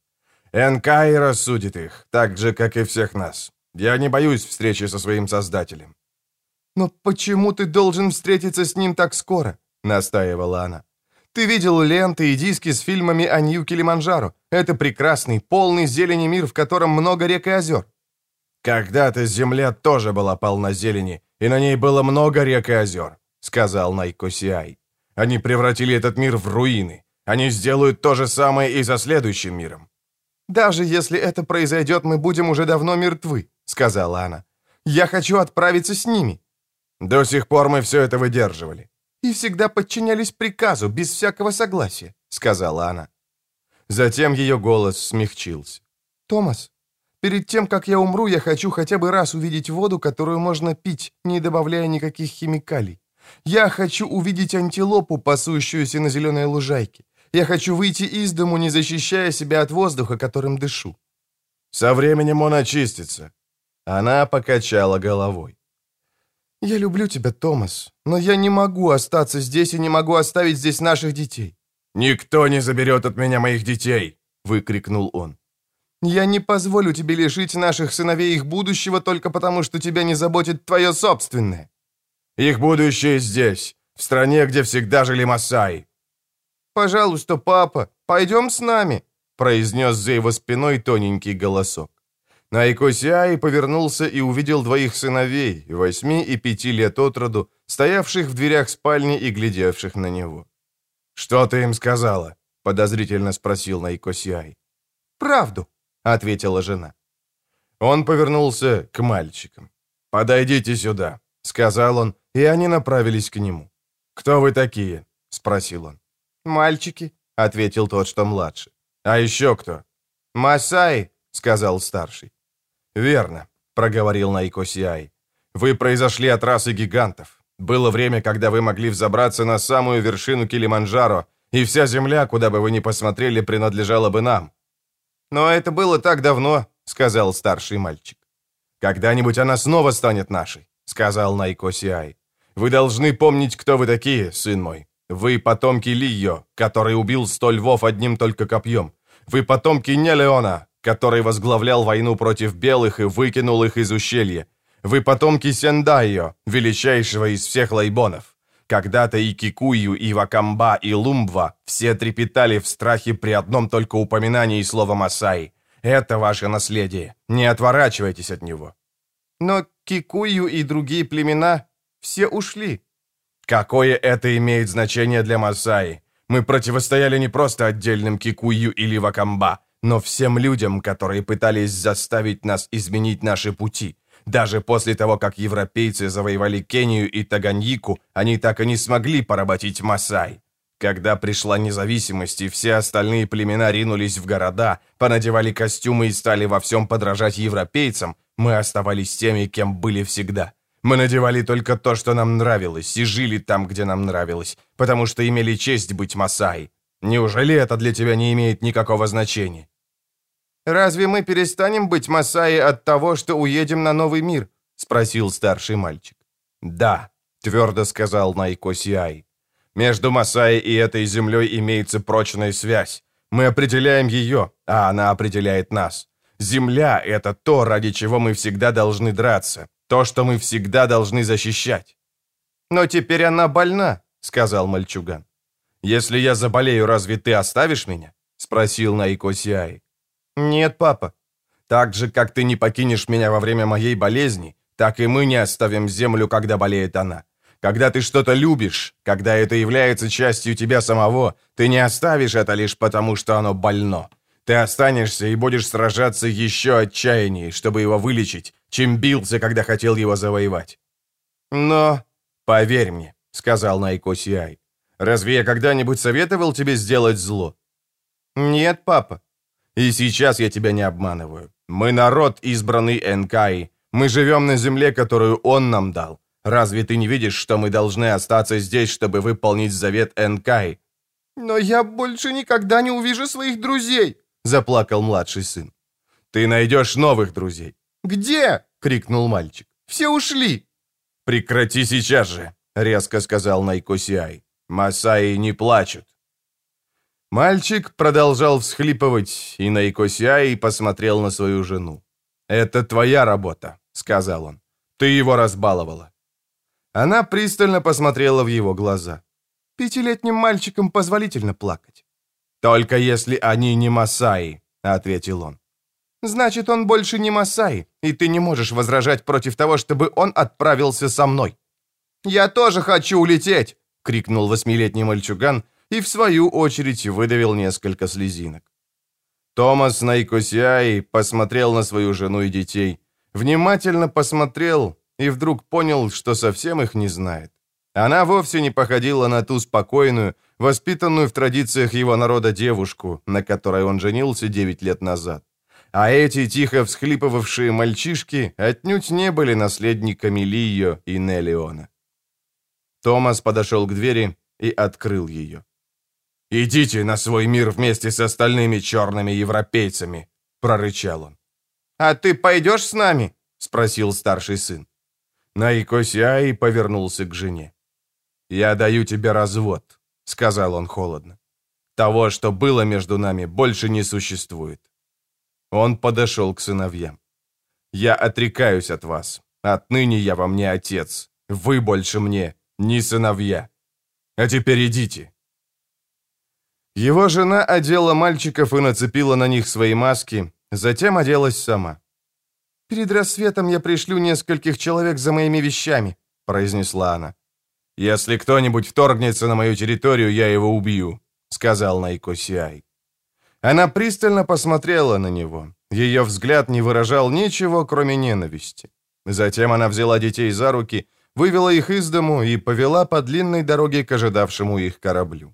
Speaker 2: Энкай рассудит их, так же, как и всех нас. Я не боюсь встречи со своим Создателем».
Speaker 1: «Но почему ты должен встретиться с ним так скоро?» — настаивала она. «Ты видел ленты и диски с фильмами о Нью-Килиманджаро. Это прекрасный, полный зелени мир, в котором много рек и озер».
Speaker 2: «Когда-то земля тоже была полна зелени, и на ней было много рек и озер», — сказал Найко Сиай. «Они превратили этот мир в руины. Они сделают то же самое и со следующим миром».
Speaker 1: «Даже если это произойдет, мы будем уже давно мертвы», — сказала она. «Я хочу отправиться с ними».
Speaker 2: «До сих пор мы все это выдерживали».
Speaker 1: «И всегда подчинялись приказу, без всякого согласия», — сказала она. Затем ее голос смягчился. «Томас, перед тем, как я умру, я хочу хотя бы раз увидеть воду, которую можно пить, не добавляя никаких химикалий. Я хочу увидеть антилопу, пасущуюся на зеленой лужайке. Я хочу выйти из дому, не защищая себя от воздуха, которым дышу».
Speaker 2: «Со временем он очистится».
Speaker 1: Она покачала головой. «Я люблю тебя, Томас, но я не могу остаться здесь и не могу оставить здесь наших детей».
Speaker 2: «Никто не заберет от меня моих детей!» — выкрикнул он.
Speaker 1: «Я не позволю тебе лишить наших сыновей их будущего только потому, что тебя не заботит твое собственное».
Speaker 2: «Их будущее здесь, в стране, где всегда жили масаи».
Speaker 1: «Пожалуйста, папа, пойдем с нами», — произнес за его спиной тоненький голосок. Найко Сиай повернулся и увидел двоих сыновей, 8 и 5 лет от роду, стоявших в дверях спальни и глядевших на него.
Speaker 2: «Что ты им сказала?» — подозрительно спросил Найко Сиай.
Speaker 1: «Правду», — ответила жена.
Speaker 2: Он повернулся к мальчикам. «Подойдите сюда», — сказал он, и они направились к нему. «Кто вы такие?» — спросил он.
Speaker 1: «Мальчики», — ответил тот, что младше.
Speaker 2: «А еще кто?»
Speaker 1: «Масаи», — сказал старший.
Speaker 2: «Верно», — проговорил Найко Сиай. «Вы произошли от расы гигантов. Было время, когда вы могли взобраться на самую вершину Килиманджаро, и вся земля, куда бы вы ни посмотрели, принадлежала бы нам».
Speaker 1: «Но это было так давно», — сказал старший мальчик.
Speaker 2: «Когда-нибудь она снова станет нашей», — сказал Найко Сиай. «Вы должны помнить, кто вы такие, сын мой. Вы потомки Лийо, который убил 100 львов одним только копьем. Вы потомки Нелеона, который возглавлял войну против белых и выкинул их из ущелья. Вы потомки Сендайо, величайшего из всех лайбонов. Когда-то и Кикую, и Вакамба, и Лумбва все трепетали в страхе при одном только упоминании слова «масаи». Это ваше наследие. Не отворачивайтесь от него».
Speaker 1: «Но Кикую и другие племена все ушли».
Speaker 2: «Какое это имеет значение для масаи? Мы противостояли не просто отдельным Кикую или Вакамба, но всем людям, которые пытались заставить нас изменить наши пути. Даже после того, как европейцы завоевали Кению и Таганьику, они так и не смогли поработить масай. Когда пришла независимость, и все остальные племена ринулись в города, понадевали костюмы и стали во всем подражать европейцам, мы оставались теми, кем были всегда. Мы надевали только то, что нам нравилось, и жили там, где нам нравилось, потому что имели честь быть масаи. Неужели это для тебя не имеет никакого значения?»
Speaker 1: «Разве мы перестанем быть масаи от того, что уедем на новый мир?» — спросил старший мальчик.
Speaker 2: «Да», — твердо сказал Найко Сиай. «Между масаи и этой землей имеется прочная связь. Мы определяем ее, а она определяет нас. Земля — это то, ради чего мы всегда должны драться, то, что мы всегда должны защищать».
Speaker 1: «Но теперь она больна», — сказал мальчуган.
Speaker 2: «Если я заболею, разве ты оставишь меня?» — спросил Найко Сиай.
Speaker 1: «Нет, папа».
Speaker 2: «Так же, как ты не покинешь меня во время моей болезни, так и мы не оставим землю, когда болеет она. Когда ты что-то любишь, когда это является частью тебя самого, ты не оставишь это лишь потому, что оно больно. Ты останешься и будешь сражаться еще отчаяннее, чтобы его вылечить, чем бился, когда хотел его завоевать».
Speaker 1: «Но...»
Speaker 2: «Поверь мне», — сказал Найко Сиай. «Разве я когда-нибудь советовал тебе сделать зло?»
Speaker 1: «Нет, папа».
Speaker 2: «И сейчас я тебя не обманываю. Мы народ, избранный Энкаи. Мы живем на земле, которую он нам дал. Разве ты не видишь, что мы должны остаться здесь, чтобы выполнить завет Энкаи?»
Speaker 1: «Но я больше никогда не увижу своих друзей», — заплакал младший сын.
Speaker 2: «Ты найдешь новых друзей».
Speaker 1: «Где?» — крикнул мальчик. «Все ушли».
Speaker 2: «Прекрати сейчас же», — резко сказал Найко Сиай. «Масаи не плачут».
Speaker 1: Мальчик продолжал всхлипывать, и Найкосиай посмотрел на свою жену. «Это твоя работа», — сказал он. «Ты его разбаловала». Она пристально посмотрела в его глаза. «5-летним мальчикам позволительно плакать». «Только если они не масаи», — ответил он. «Значит, он больше не масаи, и ты не можешь возражать против того, чтобы он отправился со мной». «Я тоже хочу улететь!» — крикнул 8-летний мальчуган и, в свою очередь, выдавил несколько слезинок. Томас Найкосиай посмотрел на свою жену и детей, внимательно посмотрел и вдруг понял, что совсем их не знает. Она вовсе не походила на ту спокойную, воспитанную в традициях его народа девушку, на которой он женился 9 лет назад. А эти тихо всхлипывавшие мальчишки отнюдь не были наследниками Лио и Нелиона. Томас подошел к двери и открыл ее. «Идите на свой мир вместе с остальными черными европейцами», — прорычал он. «А ты пойдешь с нами?» — спросил старший сын. Найкосиай повернулся к жене. «Я даю тебе развод», — сказал он холодно. «Того, что было между нами, больше не существует». Он подошел к сыновьям. «Я отрекаюсь от вас. Отныне я вам не отец. Вы больше мне не сыновья. А теперь идите». Его жена одела мальчиков и нацепила на них свои маски, затем оделась сама. «Перед рассветом я пришлю нескольких человек за моими вещами», — произнесла она. «Если кто-нибудь вторгнется на мою территорию, я его убью», — сказал Найкосиай. Она пристально посмотрела на него. Ее взгляд не выражал ничего, кроме ненависти. Затем она взяла детей за руки, вывела их из дому и повела по длинной дороге к ожидавшему их кораблю.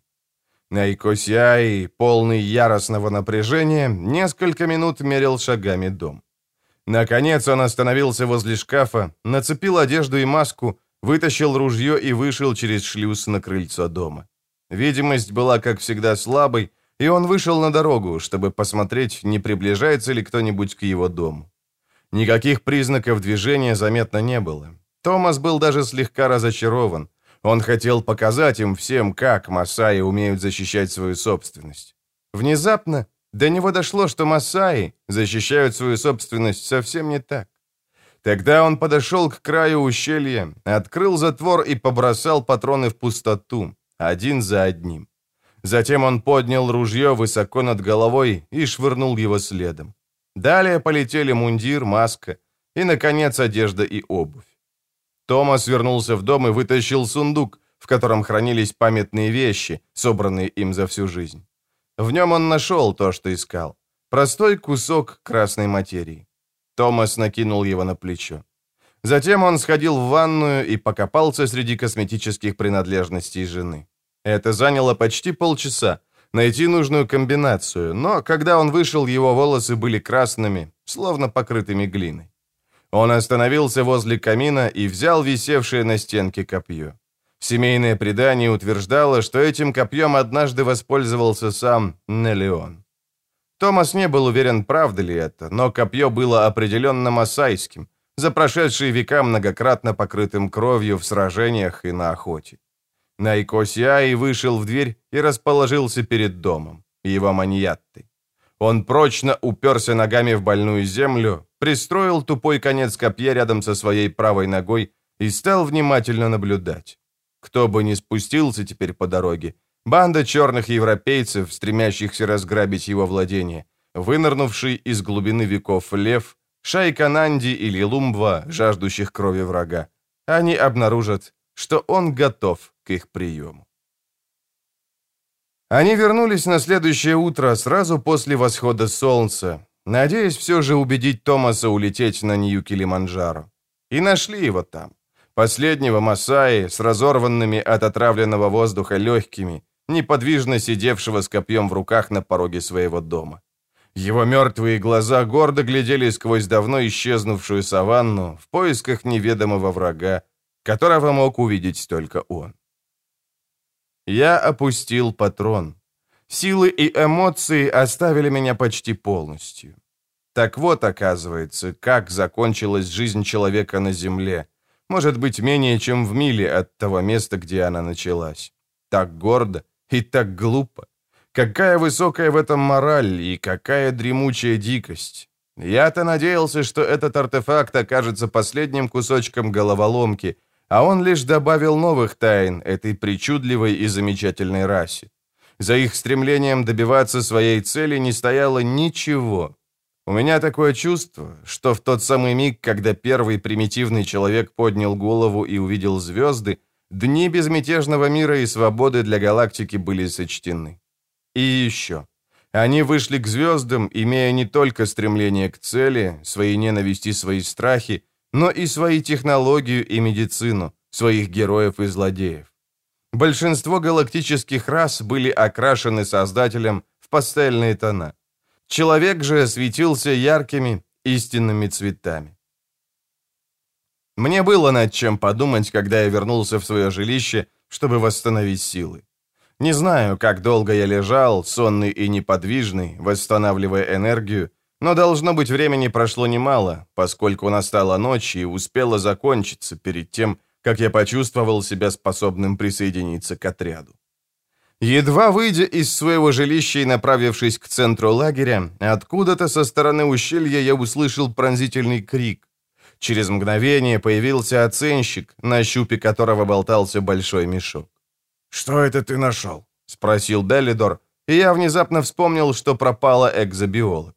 Speaker 1: Найкосиай, полный яростного напряжения, несколько минут мерил шагами дом. Наконец он остановился возле шкафа, нацепил одежду и маску, вытащил ружье и вышел через шлюз на крыльцо дома. Видимость была, как всегда, слабой, и он вышел на дорогу, чтобы посмотреть, не приближается ли кто-нибудь к его дому. Никаких признаков движения заметно не было. Томас был даже слегка разочарован. Он хотел показать им всем, как масаи умеют защищать свою собственность. Внезапно до него дошло, что масаи защищают свою собственность совсем не так. Тогда он подошел к краю ущелья, открыл затвор и побросал патроны в пустоту, один за одним. Затем он поднял ружье высоко над головой и швырнул его следом. Далее полетели мундир, маска и, наконец, одежда и обувь. Томас вернулся в дом и вытащил сундук, в котором хранились памятные вещи, собранные им за всю жизнь. В нем он нашел то, что искал. Простой кусок красной материи. Томас накинул его на плечо. Затем он сходил в ванную и покопался среди косметических принадлежностей жены. Это заняло почти полчаса, найти нужную комбинацию, но когда он вышел, его волосы были красными, словно покрытыми глиной. Он остановился возле камина и взял висевшее на стенке копье. Семейное предание утверждало, что этим копьем однажды воспользовался сам Нелион. Томас не был уверен, правда ли это, но копье было определенно масайским, за прошедшие века многократно покрытым кровью в сражениях и на охоте. Найкосиай вышел в дверь и расположился перед домом, его маньяттой. Он прочно уперся ногами в больную землю, пристроил тупой конец копья рядом со своей правой ногой и стал внимательно наблюдать. Кто бы ни спустился теперь по дороге, банда черных европейцев, стремящихся разграбить его владение, вынырнувший из глубины веков лев, шайка Нанди или Лумбва, жаждущих крови врага, они обнаружат, что он готов к их приему. Они вернулись на следующее утро сразу после восхода солнца, надеясь все же убедить Томаса улететь на Нью-Килиманджаро. И нашли его там. Последнего масаи с разорванными от отравленного воздуха легкими, неподвижно сидевшего с копьем в руках на пороге своего дома. Его мертвые глаза гордо глядели сквозь давно исчезнувшую саванну в поисках неведомого врага, которого мог увидеть только он. Я опустил патрон. Силы и эмоции оставили меня почти полностью. Так вот, оказывается, как закончилась жизнь человека на земле, может быть, менее чем в миле от того места, где она началась. Так гордо и так глупо. Какая высокая в этом мораль и какая дремучая дикость. Я-то надеялся, что этот артефакт окажется последним кусочком головоломки, а он лишь добавил новых тайн этой причудливой и замечательной расе. За их стремлением добиваться своей цели не стояло ничего. У меня такое чувство, что в тот самый миг, когда первый примитивный человек поднял голову и увидел звезды, дни безмятежного мира и свободы для галактики были сочтены. И еще. Они вышли к звездам, имея не только стремление к цели, свои ненависти, свои страхи, но и свои технологию и медицину, своих героев и злодеев. Большинство галактических рас были окрашены Создателем в пастельные тона. Человек же светился яркими, истинными цветами. Мне было над чем подумать, когда я вернулся в свое жилище, чтобы восстановить силы. Не знаю, как долго я лежал, сонный и неподвижный, восстанавливая энергию, но, должно быть, времени прошло немало, поскольку настала ночь и успела закончиться перед тем, как я почувствовал себя способным присоединиться к отряду. Едва выйдя из своего жилища и направившись к центру лагеря, откуда-то со стороны ущелья я услышал пронзительный крик. Через мгновение появился оценщик, на щупе которого болтался большой мешок.
Speaker 2: «Что это ты нашел?»
Speaker 1: — спросил Беллидор, и я внезапно вспомнил, что пропала экзобиолог.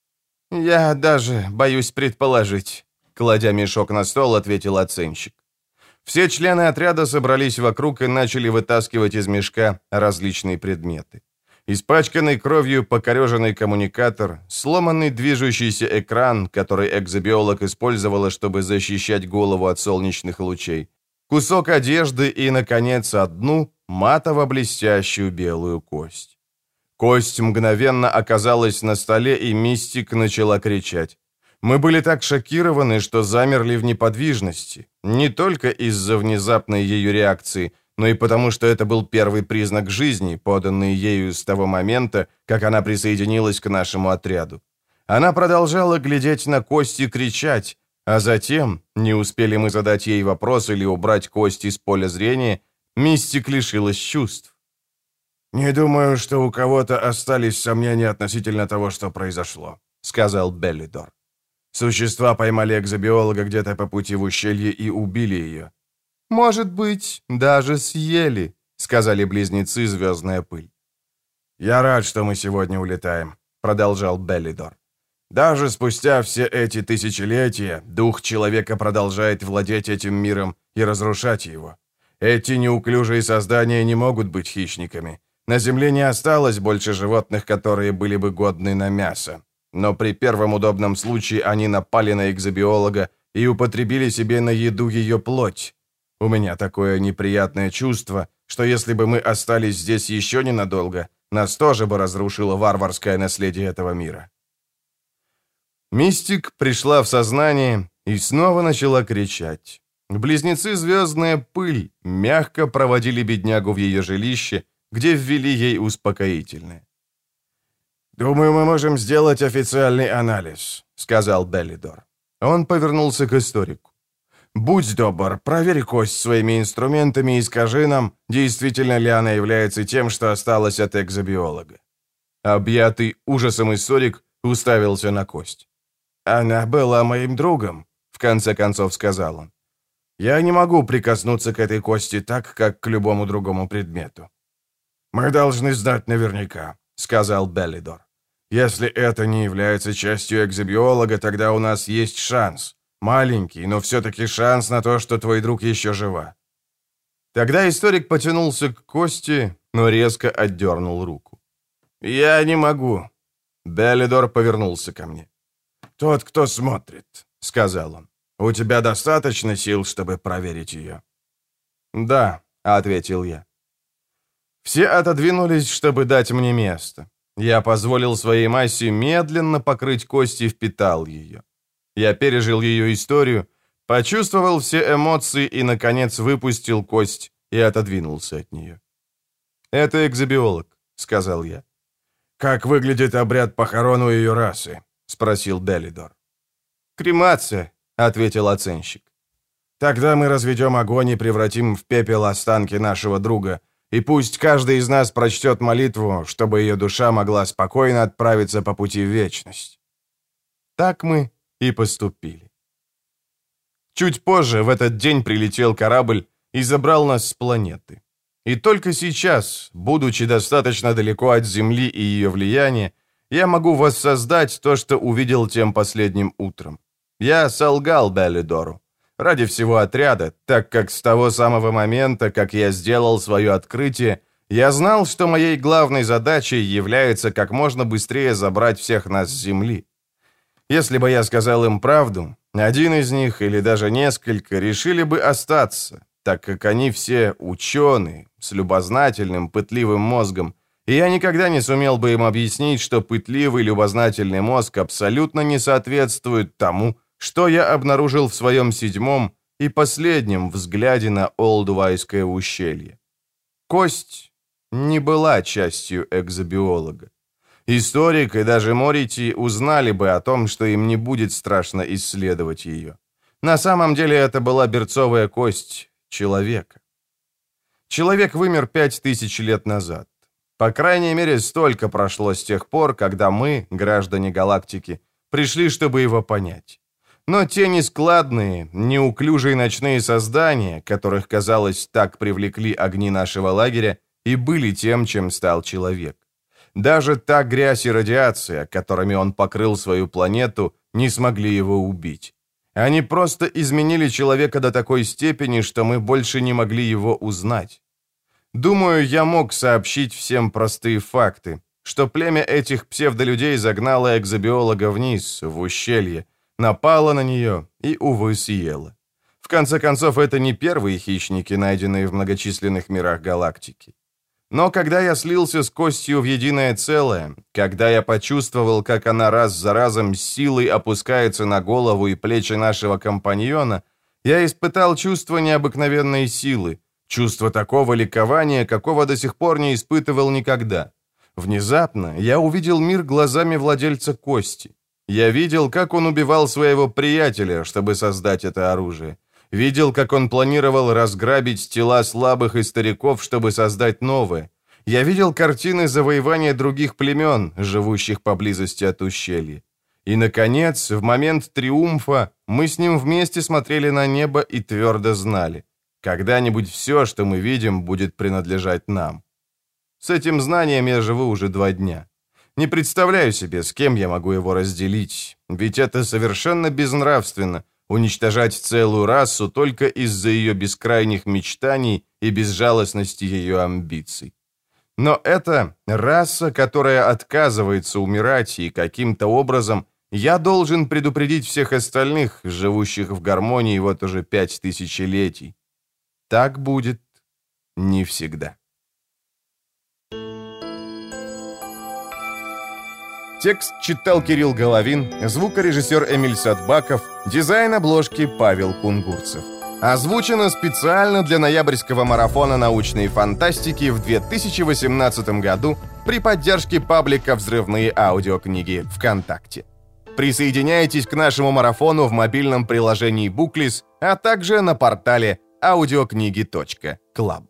Speaker 1: «Я даже боюсь предположить», — кладя мешок на стол, ответил оценщик. Все члены отряда собрались вокруг и начали вытаскивать из мешка различные предметы. Испачканный кровью покореженный коммуникатор, сломанный движущийся экран, который экзобиолог использовала, чтобы защищать голову от солнечных лучей, кусок одежды и, наконец, одну матово-блестящую белую кость. Кость мгновенно оказалась на столе, и Мистик начала кричать. Мы были так шокированы, что замерли в неподвижности, не только из-за внезапной ее реакции, но и потому, что это был первый признак жизни, поданный ею с того момента, как она присоединилась к нашему отряду. Она продолжала глядеть на кость и кричать, а затем, не успели мы задать ей вопрос или убрать кость из поля зрения, Мистик лишилась чувств.
Speaker 2: «Не думаю, что у кого-то остались сомнения относительно того, что произошло», — сказал Беллидор. «Существа поймали экзобиолога где-то по пути в ущелье и убили ее».
Speaker 1: «Может быть, даже съели», — сказали близнецы «Звездная пыль».
Speaker 2: «Я рад, что мы сегодня улетаем», — продолжал Беллидор. «Даже спустя все эти тысячелетия дух человека продолжает владеть этим миром и разрушать его. Эти неуклюжие создания не могут быть хищниками. На Земле не осталось больше животных, которые были бы годны на мясо. Но при первом удобном случае они напали на экзобиолога и употребили себе на еду ее плоть. У меня такое неприятное чувство, что если бы мы остались здесь еще ненадолго, нас тоже бы разрушило варварское наследие этого мира».
Speaker 1: Мистик пришла в сознание и снова начала кричать. Близнецы «Звездная пыль» мягко проводили беднягу в ее жилище, где ввели ей успокоительное.
Speaker 2: «Думаю, мы можем сделать официальный анализ», — сказал Беллидор.
Speaker 1: Он повернулся к историку.
Speaker 2: «Будь добр, проверь кость своими инструментами и скажи нам, действительно ли она является тем, что осталось от экзобиолога».
Speaker 1: Объятый ужасом историк уставился на кость.
Speaker 2: «Она была моим другом», — в конце концов сказал он. «Я не могу прикоснуться к этой кости так, как к любому другому предмету». «Мы должны знать наверняка», — сказал Беллидор. «Если это не является частью экзобиолога, тогда у нас есть шанс. Маленький, но все-таки шанс на то, что твой друг еще жива».
Speaker 1: Тогда историк потянулся к кости, но резко отдернул руку.
Speaker 2: «Я не могу».
Speaker 1: Беллидор повернулся ко мне.
Speaker 2: «Тот, кто смотрит», — сказал он. «У тебя достаточно сил, чтобы проверить ее?»
Speaker 1: «Да», — ответил я. Все отодвинулись, чтобы дать мне место. Я позволил своей массе медленно покрыть кость и впитал ее. Я пережил ее историю, почувствовал все эмоции и, наконец, выпустил кость и отодвинулся от нее. «Это экзобиолог», — сказал я.
Speaker 2: «Как выглядит обряд похорон у ее расы?» — спросил Беллидор.
Speaker 1: «Кремация», — ответил оценщик.
Speaker 2: «Тогда мы разведем огонь и превратим в пепел останки нашего друга, И пусть каждый из нас прочтет молитву, чтобы ее душа могла спокойно отправиться по пути в вечность».
Speaker 1: Так мы и поступили. Чуть позже в этот день прилетел корабль и забрал нас с планеты. И только сейчас, будучи достаточно далеко от Земли и ее влияния, я могу воссоздать то, что увидел тем последним утром. Я солгал Беллидору. Ради всего отряда, так как с того самого момента, как я сделал свое открытие, я знал, что моей главной задачей является как можно быстрее забрать всех нас с Земли. Если бы я сказал им правду, один из них или даже несколько решили бы остаться, так как они все ученые, с любознательным, пытливым мозгом, и я никогда не сумел бы им объяснить, что пытливый, любознательный мозг абсолютно не соответствует тому, что я обнаружил в своем 7-м и последнем взгляде на Олдувайское ущелье. Кость не была частью экзобиолога. Историк и даже Морити узнали бы о том, что им не будет страшно исследовать ее. На самом деле это была берцовая кость человека. Человек вымер 5000 лет назад. По крайней мере, столько прошло с тех пор, когда мы, граждане галактики, пришли, чтобы его понять. Но те нескладные, неуклюжие ночные создания, которых, казалось, так привлекли огни нашего лагеря, и были тем, чем стал человек. Даже та грязь и радиация, которыми он покрыл свою планету, не смогли его убить. Они просто изменили человека до такой степени, что мы больше не могли его узнать. Думаю, я мог сообщить всем простые факты, что племя этих псевдолюдей загнало экзобиолога вниз, в ущелье, напало на нее и, увы, съело. В конце концов, это не первые хищники, найденные в многочисленных мирах галактики. Но когда я слился с костью в единое целое, когда я почувствовал, как она раз за разом с силой опускается на голову и плечи нашего компаньона, я испытал чувство необыкновенной силы, чувство такого ликования, какого до сих пор не испытывал никогда. Внезапно я увидел мир глазами владельца кости. Я видел, как он убивал своего приятеля, чтобы создать это оружие. Видел, как он планировал разграбить тела слабых и стариков, чтобы создать новые. Я видел картины завоевания других племен, живущих поблизости от ущелья. И, наконец, в момент триумфа мы с ним вместе смотрели на небо и твердо знали: когда-нибудь все, что мы видим, будет принадлежать нам. С этим знанием я живу уже 2 дня. Не представляю себе, с кем я могу его разделить, ведь это совершенно безнравственно — уничтожать целую расу только из-за ее бескрайних мечтаний и безжалостности ее амбиций. Но это раса, которая отказывается умирать, и каким-то образом я должен предупредить всех остальных, живущих в гармонии вот уже 5000 летий. Так будет не всегда. Текст читал Кирилл Головин, звукорежиссер Эмиль Садбаков, дизайн обложки Павел Кунгурцев. Озвучено специально для ноябрьского марафона научной фантастики в 2018 году при поддержке паблика «Взрывные аудиокниги» ВКонтакте. Присоединяйтесь к нашему марафону в мобильном приложении Booklist, а также на портале audiokniги.club.